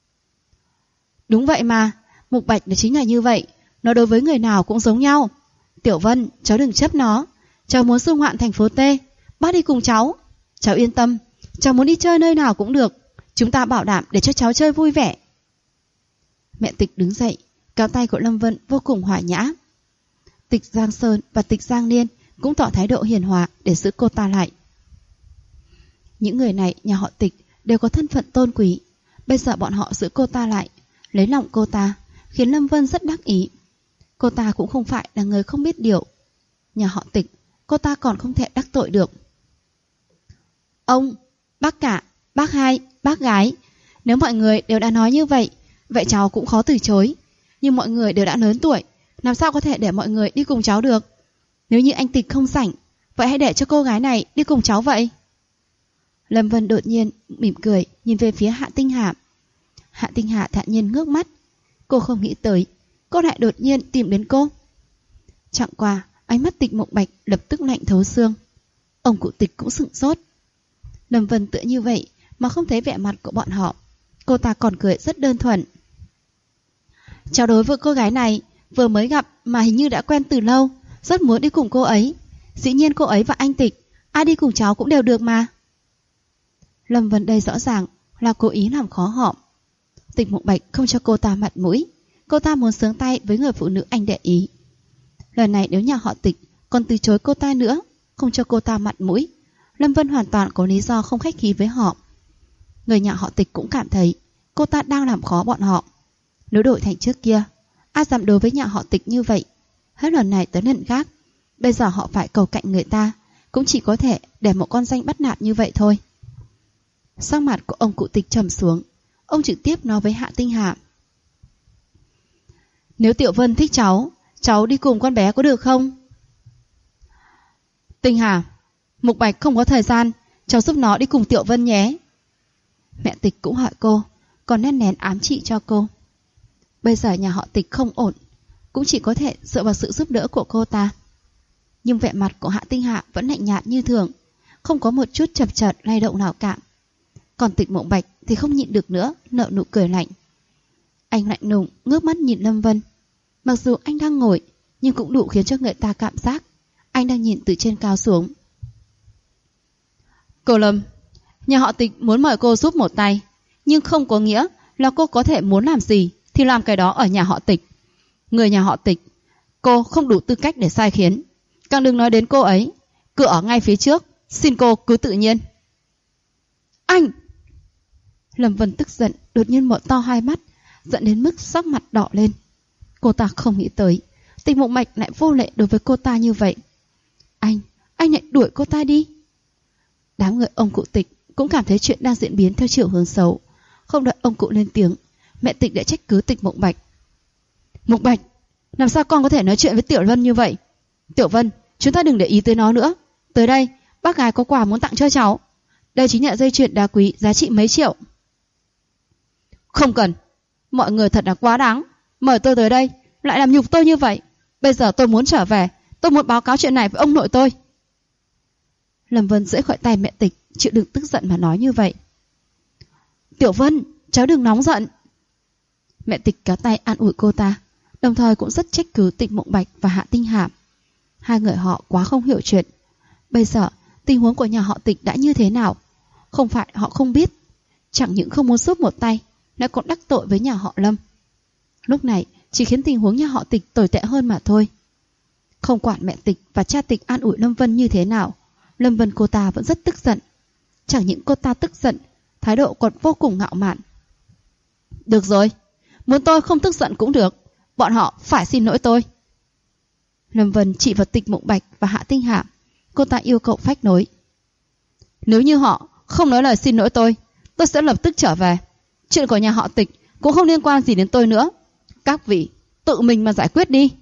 Đúng vậy mà, Mục Bạch là chính là như vậy, nó đối với người nào cũng giống nhau. Tiểu Vân, cháu đừng chấp nó. Cháu muốn du ngoạn thành phố T, bác đi cùng cháu. Cháu yên tâm, cháu muốn đi chơi nơi nào cũng được. Chúng ta bảo đảm để cho cháu chơi vui vẻ. Mẹ Tịch đứng dậy, kéo tay của Lâm Vân vô cùng hòa nhã. Tịch Giang Sơn và Tịch Giang Niên cũng tỏ thái độ hiền hòa để giữ cô ta lại. Những người này nhà họ Tịch đều có thân phận tôn quý. Bây giờ bọn họ giữ cô ta lại, lấy lòng cô ta, khiến Lâm Vân rất đắc ý. Cô ta cũng không phải là người không biết điều. Nhà họ Tịch, cô ta còn không thể đắc tội được. Ông, bác cả, bác hai, bác gái, nếu mọi người đều đã nói như vậy, vậy cháu cũng khó từ chối. Nhưng mọi người đều đã lớn tuổi, làm sao có thể để mọi người đi cùng cháu được? Nếu như anh Tịch không rảnh, vậy hãy để cho cô gái này đi cùng cháu vậy. Lâm Vân đột nhiên mỉm cười nhìn về phía Hạ Tinh Hà. Hạ Tinh Hà thản nhiên ngước mắt. Cô không nghĩ tới cô lại đột nhiên tìm đến cô. Chẳng qua ánh mắt Tịch Mộng Bạch lập tức lạnh thấu xương. Ông cụ Tịch cũng sửng sốt. Lâm Vân tựa như vậy mà không thấy vẻ mặt của bọn họ. Cô ta còn cười rất đơn thuần. Cháu đối với cô gái này vừa mới gặp mà hình như đã quen từ lâu, rất muốn đi cùng cô ấy. Dĩ nhiên cô ấy và anh Tịch, ai đi cùng cháu cũng đều được mà. Lâm Vân đây rõ ràng là cố ý làm khó họ. Tịch Mộng Bạch không cho cô ta mặt mũi. Cô ta muốn sướng tay với người phụ nữ anh để ý. Lần này nếu nhà họ Tịch còn từ chối cô ta nữa, không cho cô ta mặt mũi, Lâm Vân hoàn toàn có lý do không khách khí với họ. Người nhà họ Tịch cũng cảm thấy cô ta đang làm khó bọn họ. Nếu đổi thành trước kia, ai dám đối với nhà họ Tịch như vậy? Hết lần này tới lần khác, bây giờ họ phải cầu cạnh người ta, cũng chỉ có thể để một con danh bắt nạt như vậy thôi. Sắc mặt của ông cụ Tịch trầm xuống. Ông trực tiếp nói với Hạ Tinh Hà. Nếu Tiểu Vân thích cháu đi cùng con bé có được không? Tinh Hà, Mục Bạch không có thời gian, cháu giúp nó đi cùng Tiểu Vân nhé. Mẹ Tịch cũng hỏi cô, còn nén nén ám trị cho cô. Bây giờ nhà họ Tịch không ổn, cũng chỉ có thể dựa vào sự giúp đỡ của cô ta. Nhưng vẻ mặt của Hạ Tinh Hà vẫn lạnh nhạt như thường, không có một chút chập chờn lay động nào cả. Còn Tịch Mộng Bạch thì không nhịn được nữa, nở nụ cười lạnh. Anh lạnh lùng ngước mắt nhìn Lâm Vân. Mặc dù anh đang ngồi, nhưng cũng đủ khiến cho người ta cảm giác anh đang nhìn từ trên cao xuống. Cô Lâm, nhà họ Tịch muốn mời cô giúp một tay, nhưng không có nghĩa là cô có thể muốn làm gì thì làm cái đó ở nhà họ Tịch. Người nhà họ Tịch, cô không đủ tư cách để sai khiến. Càng đừng nói đến cô ấy, cửa ở ngay phía trước, xin cô cứ tự nhiên. Anh! Lâm Vân tức giận, đột nhiên mở to hai mắt, giận đến mức sắc mặt đỏ lên. Cô ta không nghĩ tới Tịch Mộng Bạch lại vô lệ đối với cô ta như vậy. Anh lại đuổi cô ta đi. Đám người ông cụ Tịch cũng cảm thấy chuyện đang diễn biến theo chiều hướng xấu. Không đợi ông cụ lên tiếng, mẹ Tịch đã trách cứ Tịch Mộng Bạch. Làm sao con có thể nói chuyện với Tiểu Vân như vậy? Tiểu Vân, chúng ta đừng để ý tới nó nữa. Tới đây, bác gái có quà muốn tặng cho cháu. Đây chính là dây chuyền đá quý giá trị mấy triệu. Không cần. Mọi người thật là quá đáng. Mời tôi tới đây, lại làm nhục tôi như vậy. Bây giờ tôi muốn trở về. Tôi muốn báo cáo chuyện này với ông nội tôi. Lâm Vân giãy khỏi tay mẹ Tịch, chịu đựng tức giận mà nói như vậy. Tiểu Vân, cháu đừng nóng giận. Mẹ Tịch kéo tay an ủi cô ta, đồng thời cũng rất trách cứ Tịch Mộng Bạch và Hạ Tinh Hạm. Hai người họ quá không hiểu chuyện. Bây giờ tình huống của nhà họ Tịch đã như thế nào? Không phải họ không biết, chẳng những không muốn giúp một tay, lại còn đắc tội với nhà họ Lâm. Lúc này chỉ khiến tình huống nhà họ Tịch tồi tệ hơn mà thôi. Không quản mẹ Tịch và cha Tịch an ủi Lâm Vân như thế nào, Lâm Vân cô ta vẫn rất tức giận. Chẳng những cô ta tức giận, thái độ còn vô cùng ngạo mạn. Được rồi, muốn tôi không tức giận cũng được, bọn họ phải xin lỗi tôi. Lâm Vân chỉ vào Tịch Mộng Bạch và Hạ Tinh Hạm, cô ta yêu cầu phách nối. Nếu như họ không nói lời xin lỗi tôi sẽ lập tức trở về. Chuyện của nhà họ Tịch cũng không liên quan gì đến tôi nữa. Các vị tự mình mà giải quyết đi.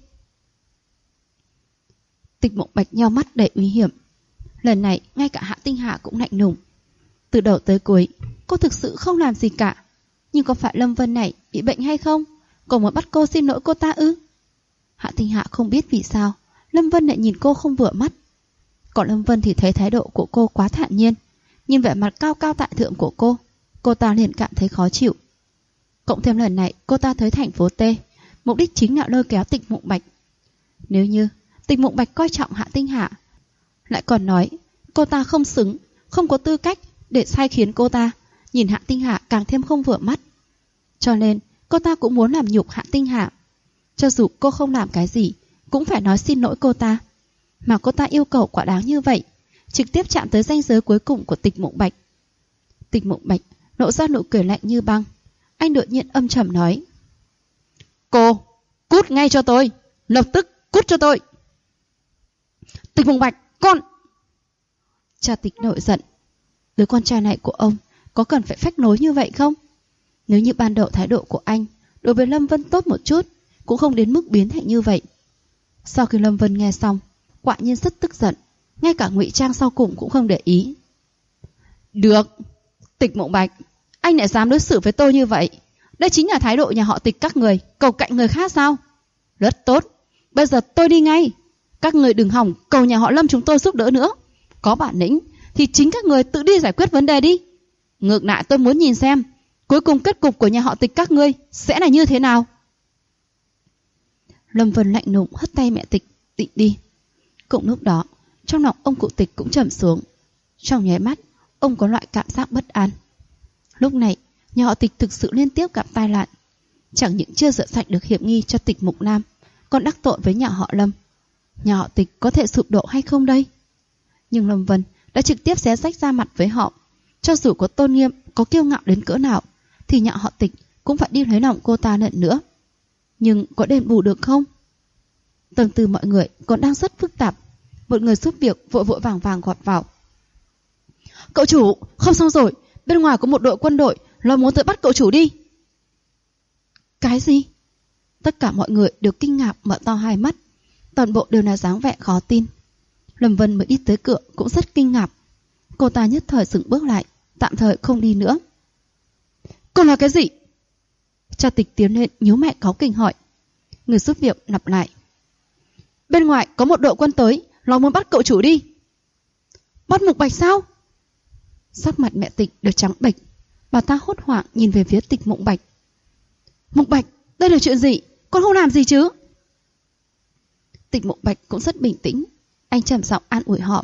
Tịch Mộng Bạch nheo mắt đầy uy hiểm. Lần này ngay cả Hạ Tinh Hạ cũng lạnh lùng. Từ đầu tới cuối cô thực sự không làm gì cả. Nhưng có phải Lâm Vân này bị bệnh hay không? Còn muốn bắt cô xin lỗi cô ta ư? Hạ Tinh Hạ không biết vì sao Lâm Vân lại nhìn cô không vừa mắt. Còn Lâm Vân thì thấy thái độ của cô quá thản nhiên, nhìn vẻ mặt cao cao tại thượng của cô ta liền cảm thấy khó chịu. Cộng thêm lần này cô ta tới thành phố T, mục đích chính là lôi kéo Tịch Mộng Bạch. Nếu như Tịch Mộng Bạch coi trọng Hạ Tinh Hạ, lại còn nói cô ta không xứng, không có tư cách để sai khiến cô ta, nhìn Hạ Tinh Hạ càng thêm không vừa mắt. Cho nên cô ta cũng muốn làm nhục Hạ Tinh Hạ. Cho dù cô không làm cái gì cũng phải nói xin lỗi cô ta. Mà cô ta yêu cầu quá đáng như vậy, trực tiếp chạm tới ranh giới cuối cùng của Tịch Mộng Bạch. Tịch Mộng Bạch lộ ra nụ cười lạnh như băng. Anh đột nhiên âm trầm nói: Cô, cút ngay cho tôi, lập tức cút cho tôi. Tịch Mộng Bạch, con! Cha Tịch nổi giận. Đứa con trai này của ông có cần phải phách nối như vậy không? Nếu như ban đầu thái độ của anh đối với Lâm Vân tốt một chút, cũng không đến mức biến thành như vậy. Sau khi Lâm Vân nghe xong, quả nhiên rất tức giận, ngay cả ngụy trang sau cùng cũng không để ý. Được, Tịch Mộng Bạch, anh lại dám đối xử với tôi như vậy. Đây chính là thái độ nhà họ Tịch các người, cầu cạnh người khác sao? Rất tốt, bây giờ tôi đi ngay. Các người đừng hòng cầu nhà họ Lâm chúng tôi giúp đỡ nữa. Có bản lĩnh thì chính các người tự đi giải quyết vấn đề đi. Ngược lại tôi muốn nhìn xem cuối cùng kết cục của nhà họ Tịch các ngươi sẽ là như thế nào. Lâm Vân lạnh lùng hất tay mẹ Tịch định đi. Cùng lúc đó trong lòng ông cụ Tịch cũng trầm xuống. Trong nháy mắt ông có loại cảm giác bất an. Lúc này nhà họ Tịch thực sự liên tiếp gặp tai nạn. Chẳng những chưa rửa sạch được hiểm nghi cho Tịch Mục Nam, còn đắc tội với nhà họ Lâm. Nhà họ Tịch có thể sụp đổ hay không đây? Nhưng Lâm Vân đã trực tiếp xé rách ra mặt với họ. Cho dù có tôn nghiêm, có kiêu ngạo đến cỡ nào, thì nhà họ Tịch cũng phải đi lấy lòng cô ta lần nữa. Nhưng có đền bù được không? Tâm tư mọi người còn đang rất phức tạp. Một người giúp việc vội vội vàng vàng gọt vào. Cậu chủ, không xong rồi, bên ngoài có một đội quân đội lo muốn tới bắt cậu chủ đi. Cái gì? Tất cả mọi người đều kinh ngạc mở to hai mắt. Toàn bộ đều là dáng vẻ khó tin. Lâm Vân mới đi tới cửa cũng rất kinh ngạc. Cô ta nhất thời dừng bước lại, tạm thời không đi nữa. Cô nói cái gì? Cha Tịch tiến lên nhíu mày cáu kỉnh hỏi. Người giúp việc lặp lại. Bên ngoài có một đội quân tới, nó muốn bắt cậu chủ đi. Bắt Mục Bạch sao? Sắc mặt mẹ Tịch đều trắng bệch. Bà ta hốt hoảng nhìn về phía Tịch Mộng Bạch. Mục Bạch, đây là chuyện gì? Con không làm gì chứ? Tịch Mộng Bạch cũng rất bình tĩnh. Anh trầm giọng an ủi họ.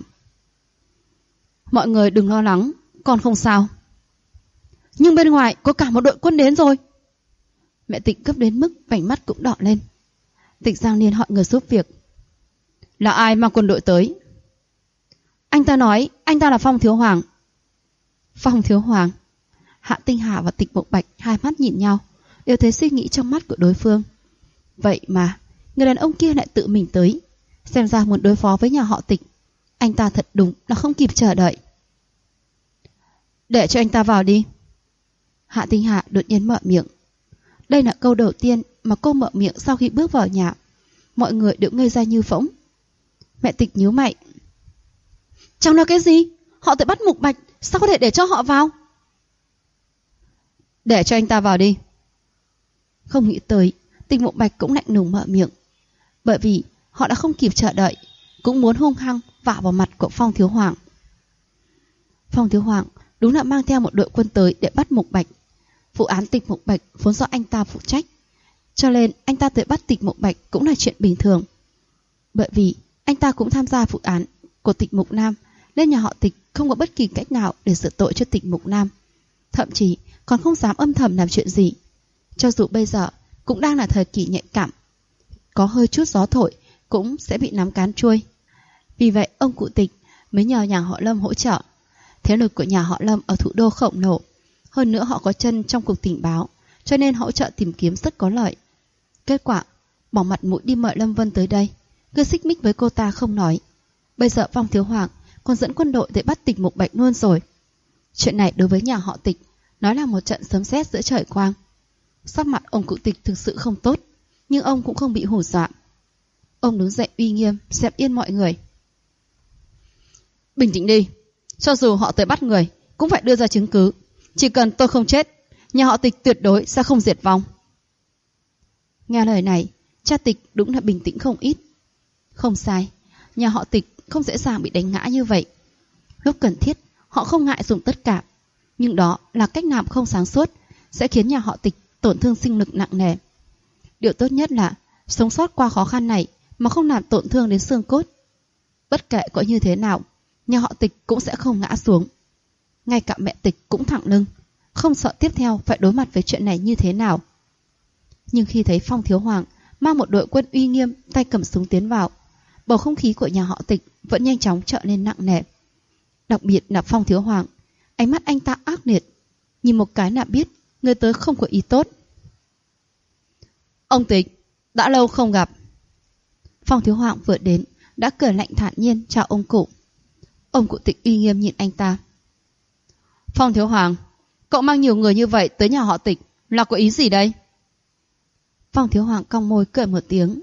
Mọi người đừng lo lắng, con không sao. Nhưng bên ngoài có cả một đội quân đến rồi. Mẹ Tịch gấp đến mức vành mắt cũng đỏ lên. Tịch Giang Niên hỏi người giúp việc. Là ai mang quân đội tới? Anh ta nói anh ta là Phong Thiếu Hoàng. Phong Thiếu Hoàng? Hạ Tinh Hà và Tịch Mộng Bạch hai mắt nhìn nhau, đều thấy suy nghĩ trong mắt của đối phương. Vậy mà người đàn ông kia lại tự mình tới, xem ra muốn đối phó với nhà họ Tịch. Anh ta thật đúng là không kịp chờ đợi. Để cho anh ta vào đi. Hạ Tinh Hà đột nhiên mở miệng. Đây là câu đầu tiên mà cô mở miệng sau khi bước vào nhà. Mọi người đều ngây ra như phỗng. Mẹ Tịch nhíu mày. Chẳng nói cái gì? Họ tự bắt Mục Bạch, sao có thể để cho họ vào? Để cho anh ta vào đi. Không nghĩ tới, Tịch Mục Bạch cũng lạnh lùng mở miệng. Bởi vì họ đã không kịp chờ đợi, cũng muốn hung hăng vả vào mặt của Phong Thiếu Hoàng. Phong Thiếu Hoàng đúng là mang theo một đội quân tới để bắt Mục Bạch. Vụ án Tịch Mục Bạch vốn do anh ta phụ trách, cho nên anh ta tới bắt Tịch Mục Bạch cũng là chuyện bình thường. Bởi vì anh ta cũng tham gia vụ án của Tịch Mục Nam, nên nhà họ Tịch không có bất kỳ cách nào để xử tội cho Tịch Mục Nam, thậm chí còn không dám âm thầm làm chuyện gì. Cho dù bây giờ cũng đang là thời kỳ nhạy cảm, có hơi chút gió thổi cũng sẽ bị nắm cán trôi. Vì vậy ông cụ Tịch mới nhờ nhà họ Lâm hỗ trợ. Thế lực của nhà họ Lâm ở thủ đô khổng lồ, hơn nữa họ có chân trong cục tình báo, cho nên hỗ trợ tìm kiếm rất có lợi. Kết quả bỏ mặt mũi đi mời Lâm Vân tới đây, cứ xích mích với cô ta không nói. Bây giờ Phong Thiếu Hoàng còn dẫn quân đội để bắt Tịch Mục Bạch luôn rồi. Chuyện này đối với nhà họ Tịch nói là một trận sấm sét giữa trời quang. Sắc mặt ông cụ Tịch thực sự không tốt, nhưng ông cũng không bị hù dọa. Ông đứng dậy uy nghiêm dẹp yên mọi người. Bình tĩnh đi, cho dù họ tới bắt người cũng phải đưa ra chứng cứ. Chỉ cần tôi không chết, nhà họ Tịch tuyệt đối sẽ không diệt vong. Nghe lời này, cha Tịch đúng là bình tĩnh không ít. Không sai, nhà họ Tịch không dễ dàng bị đánh ngã như vậy. Lúc cần thiết, họ không ngại dùng tất cả, nhưng đó là cách làm không sáng suốt, sẽ khiến nhà họ Tịch tổn thương sinh lực nặng nề. Điều tốt nhất là sống sót qua khó khăn này mà không làm tổn thương đến xương cốt. Bất kể có như thế nào, nhà họ Tịch cũng sẽ không ngã xuống. Ngay cả mẹ Tịch cũng thẳng lưng, không sợ tiếp theo phải đối mặt với chuyện này như thế nào. Nhưng khi thấy Phong Thiếu Hoàng mang một đội quân uy nghiêm tay cầm súng tiến vào, bầu không khí của nhà họ Tịch vẫn nhanh chóng trở nên nặng nề. Đặc biệt là Phong Thiếu Hoàng, ánh mắt anh ta ác liệt, nhìn một cái là biết người tới không có ý tốt. Ông Tịch, đã lâu không gặp. Phong Thiếu Hoàng vừa đến đã cười lạnh thản nhiên chào ông cụ. Ông cụ Tịch uy nghiêm nhìn anh ta. Phong Thiếu Hoàng, cậu mang nhiều người như vậy tới nhà họ Tịch là có ý gì đây? Phong Thiếu Hoàng cong môi cười một tiếng.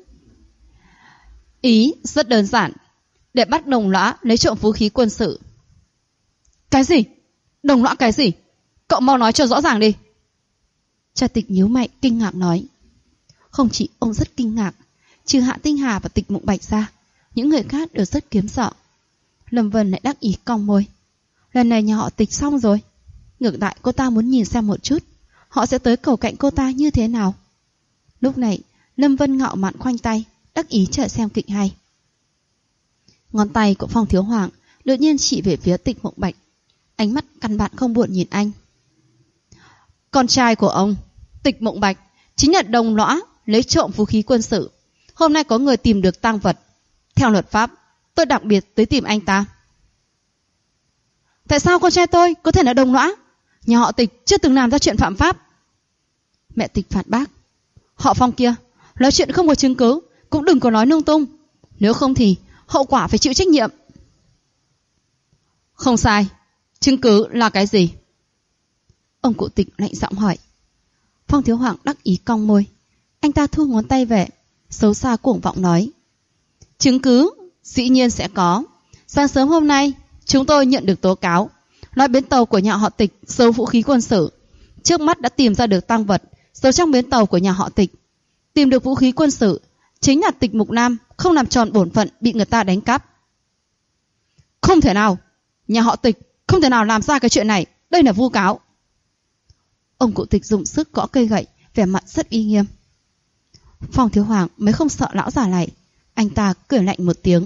Ý rất đơn giản, để bắt Đồng Lõa lấy trộm vũ khí quân sự. Cái gì? Đồng Lõa cái gì? Cậu mau nói cho rõ ràng đi. Cha Tịch nhíu mày kinh ngạc nói. Không chỉ ông rất kinh ngạc, trừ Hạ Tinh Hà và Tịch Mục Bạch ra, những người khác đều rất kiếm sợ. Lâm Vân lại đắc ý cong môi. Lần này nhà họ Tịch xong rồi. Ngược lại cô ta muốn nhìn xem một chút họ sẽ tới cầu cạnh cô ta như thế nào. Lúc này Lâm Vân ngạo mạn khoanh tay, đắc ý chờ xem kịch hay. Ngón tay của Phong Thiếu Hoàng đột nhiên chỉ về phía Tịch Mục Bạch, ánh mắt căn bản không buồn nhìn anh. Con trai của ông, Tịch Mục Bạch, chính là Đồng Lõa lấy trộm vũ khí quân sự. Hôm nay có người tìm được tang vật. Theo luật pháp, tôi đặc biệt tới tìm anh ta. Tại sao con trai tôi có thể là Đồng Lõa? Nhà họ Tịch chưa từng làm ra chuyện phạm pháp. Mẹ Tịch phản bác. Họ Phong kia, nói chuyện không có chứng cứ cũng đừng có nói lung tung, nếu không thì hậu quả phải chịu trách nhiệm. Không sai, chứng cứ là cái gì? Ông cụ Tịch lạnh giọng hỏi. Phong Thiếu Hoàng đắc ý cong môi, anh ta thu ngón tay về, xấu xa cuồng vọng nói. Chứng cứ dĩ nhiên sẽ có. Sáng sớm hôm nay chúng tôi nhận được tố cáo nói bến tàu của nhà họ Tịch giấu vũ khí quân sự. Trước mắt đã tìm ra được tang vật giấu trong bến tàu của nhà họ Tịch. Tìm được vũ khí quân sự chính là Tịch Mục Nam không làm tròn bổn phận bị người ta đánh cắp. Không thể nào, nhà họ Tịch không thể nào làm ra cái chuyện này, đây là vu cáo. Ông cụ Tịch dùng sức gõ cây gậy, vẻ mặt rất uy nghiêm. Phong Thiếu Hoàng mới không sợ lão già này, anh ta cười lạnh một tiếng.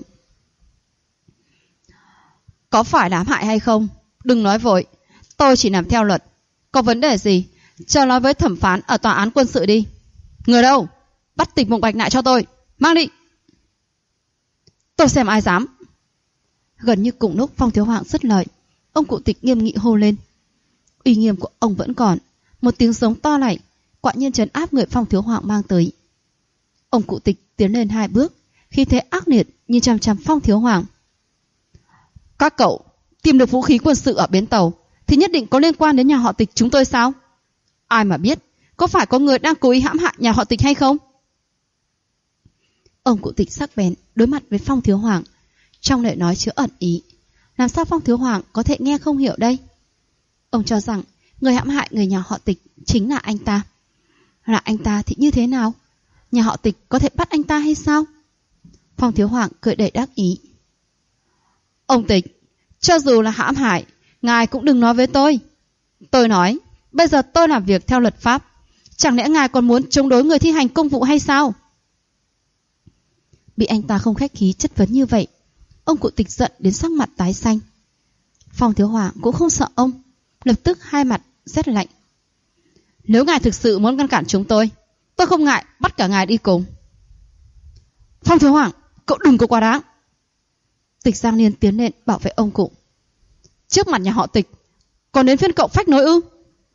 Có phải là ám hại hay không? Đừng nói vội, tôi chỉ làm theo luật. Có vấn đề gì chờ nói với thẩm phán ở tòa án quân sự đi. Người đâu? Bắt Tịch Mục Bạch lại cho tôi, mang đi. Tôi xem ai dám. Gần như cùng lúc Phong Thiếu Hoàng dứt lời, ông cụ Tịch nghiêm nghị hô lên. Uy nghiêm của ông vẫn còn, một tiếng giống to lạnh quả nhiên trấn áp người Phong Thiếu Hoàng mang tới. Ông cụ Tịch tiến lên 2 bước, khí thế ác liệt nhìn chằm chằm Phong Thiếu Hoàng. Các cậu tìm được vũ khí quân sự ở bến tàu thì nhất định có liên quan đến nhà họ Tịch chúng tôi sao? Ai mà biết có phải có người đang cố ý hãm hại nhà họ Tịch hay không? Ông cụ Tịch sắc bén đối mặt với Phong Thiếu Hoàng, trong lời nói chứa ẩn ý. Làm sao Phong Thiếu Hoàng có thể nghe không hiểu đây? Ông cho rằng người hãm hại người nhà họ Tịch chính là anh ta. Là anh ta thì như thế nào? Nhà họ Tịch có thể bắt anh ta hay sao? Phong Thiếu Hoàng cười đầy đắc ý. Ông Tịch, cho dù là hãm hại, ngài cũng đừng nói với tôi. Tôi nói, bây giờ tôi làm việc theo luật pháp. Chẳng lẽ ngài còn muốn chống đối người thi hành công vụ hay sao? Bị anh ta không khách khí chất vấn như vậy, ông cụ Tịch giận đến sắc mặt tái xanh. Phong Thiếu Hoàng cũng không sợ ông, lập tức hai mặt rét lạnh. Nếu ngài thực sự muốn ngăn cản chúng tôi không ngại bắt cả ngài đi cùng. Phong Thiếu Hoàng, cậu đừng có quá đáng. Tịch Giang Niên tiến lên bảo vệ ông cụ. Trước mặt nhà họ Tịch, còn đến phiên cậu phách nối ư?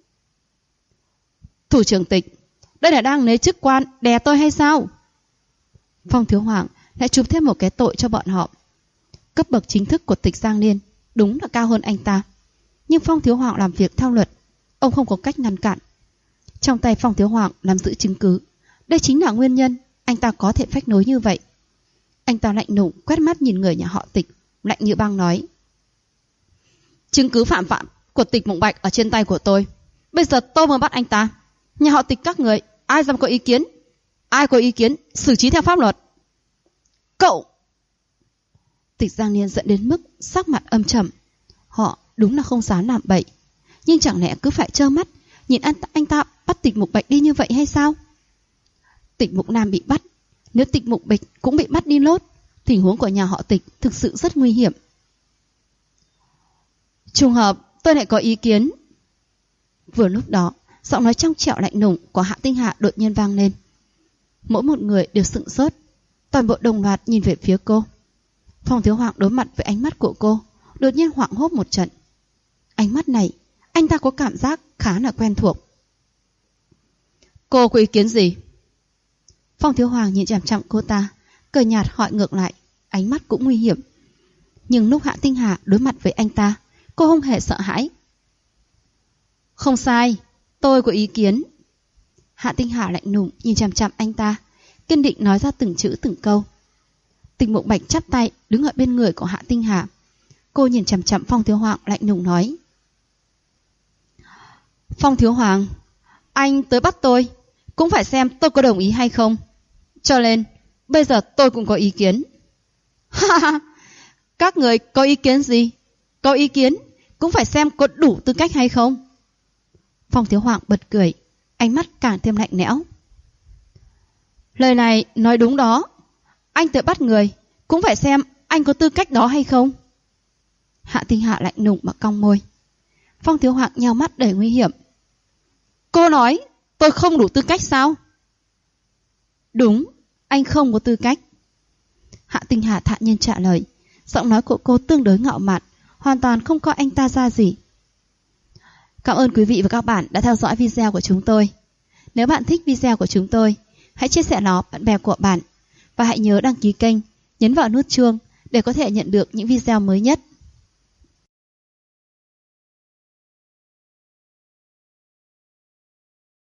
Thủ trưởng Tịch, đây là đang lấy chức quan đè tôi hay sao? Phong Thiếu Hoàng lại chụp thêm một cái tội cho bọn họ. Cấp bậc chính thức của Tịch Giang Niên đúng là cao hơn anh ta, nhưng Phong Thiếu Hoàng làm việc theo luật, ông không có cách ngăn cản. Trong tay Phong Thiếu Hoàng nắm giữ chứng cứ, đây chính là nguyên nhân anh ta có thể phách nối như vậy. Anh ta lạnh lùng quét mắt nhìn người nhà họ Tịch, lạnh như băng nói: chứng cứ phạm của Tịch Mộng Bạch ở trên tay của tôi. Bây giờ tôi mới bắt anh ta. Nhà họ Tịch các người ai dám có ý kiến? Ai có ý kiến xử trí theo pháp luật. Cậu! Tịch Giang Niên dẫn đến mức sắc mặt âm trầm. Họ đúng là không dám làm bậy, nhưng chẳng lẽ cứ phải trơ mắt nhìn anh ta bắt Tịch Mục Bạch đi như vậy hay sao? Tịch Mục Nam bị bắt, nếu Tịch Mục Bạch cũng bị bắt đi lốt, tình huống của nhà họ Tịch thực sự rất nguy hiểm. Trùng hợp tôi lại có ý kiến. Vừa lúc đó, giọng nói trong trẻo lạnh lùng của Hạ Tinh Hạ đột nhiên vang lên. Mỗi một người đều sững sốt, toàn bộ đồng loạt nhìn về phía cô. Phong Thiếu Hoàng đối mặt với ánh mắt của cô, đột nhiên hoảng hốt một trận. Ánh mắt này, anh ta có cảm giác khá là quen thuộc. Cô có ý kiến gì? Phong Thiếu Hoàng nhìn chằm chằm cô ta, cười nhạt hỏi ngược lại, ánh mắt cũng nguy hiểm. Nhưng lúc Hạ Tinh Hà đối mặt với anh ta, cô không hề sợ hãi. Không sai, tôi có ý kiến. Hạ Tinh Hà lạnh lùng nhìn chằm chằm anh ta, kiên định nói ra từng chữ từng câu. Tịch Mộng Bạch chắp tay đứng ở bên người của Hạ Tinh Hà. Cô nhìn chằm chằm Phong Thiếu Hoàng lạnh lùng nói: Phong Thiếu Hoàng, anh tới bắt tôi cũng phải xem tôi có đồng ý hay không. Cho nên bây giờ tôi cũng có ý kiến. Các người có ý kiến gì? Có ý kiến cũng phải xem có đủ tư cách hay không. Phong Thiếu Hoàng bật cười, ánh mắt càng thêm lạnh lẽo. Lời này nói đúng đó. Anh tới bắt người cũng phải xem anh có tư cách đó hay không. Hạ Tinh Hạ lạnh lùng mà cong môi. Phong Thiếu Hoàng nheo mắt đầy nguy hiểm. Cô nói tôi không đủ tư cách sao? Đúng, anh không có tư cách. Hạ Tinh Hà thản nhiên trả lời. Giọng nói của cô tương đối ngạo mạn, hoàn toàn không coi anh ta ra gì. Cảm ơn quý vị và các bạn đã theo dõi video của chúng tôi. Nếu bạn thích video của chúng tôi, hãy chia sẻ nó bạn bè của bạn. Và hãy nhớ đăng ký kênh, nhấn vào nút chuông để có thể nhận được những video mới nhất.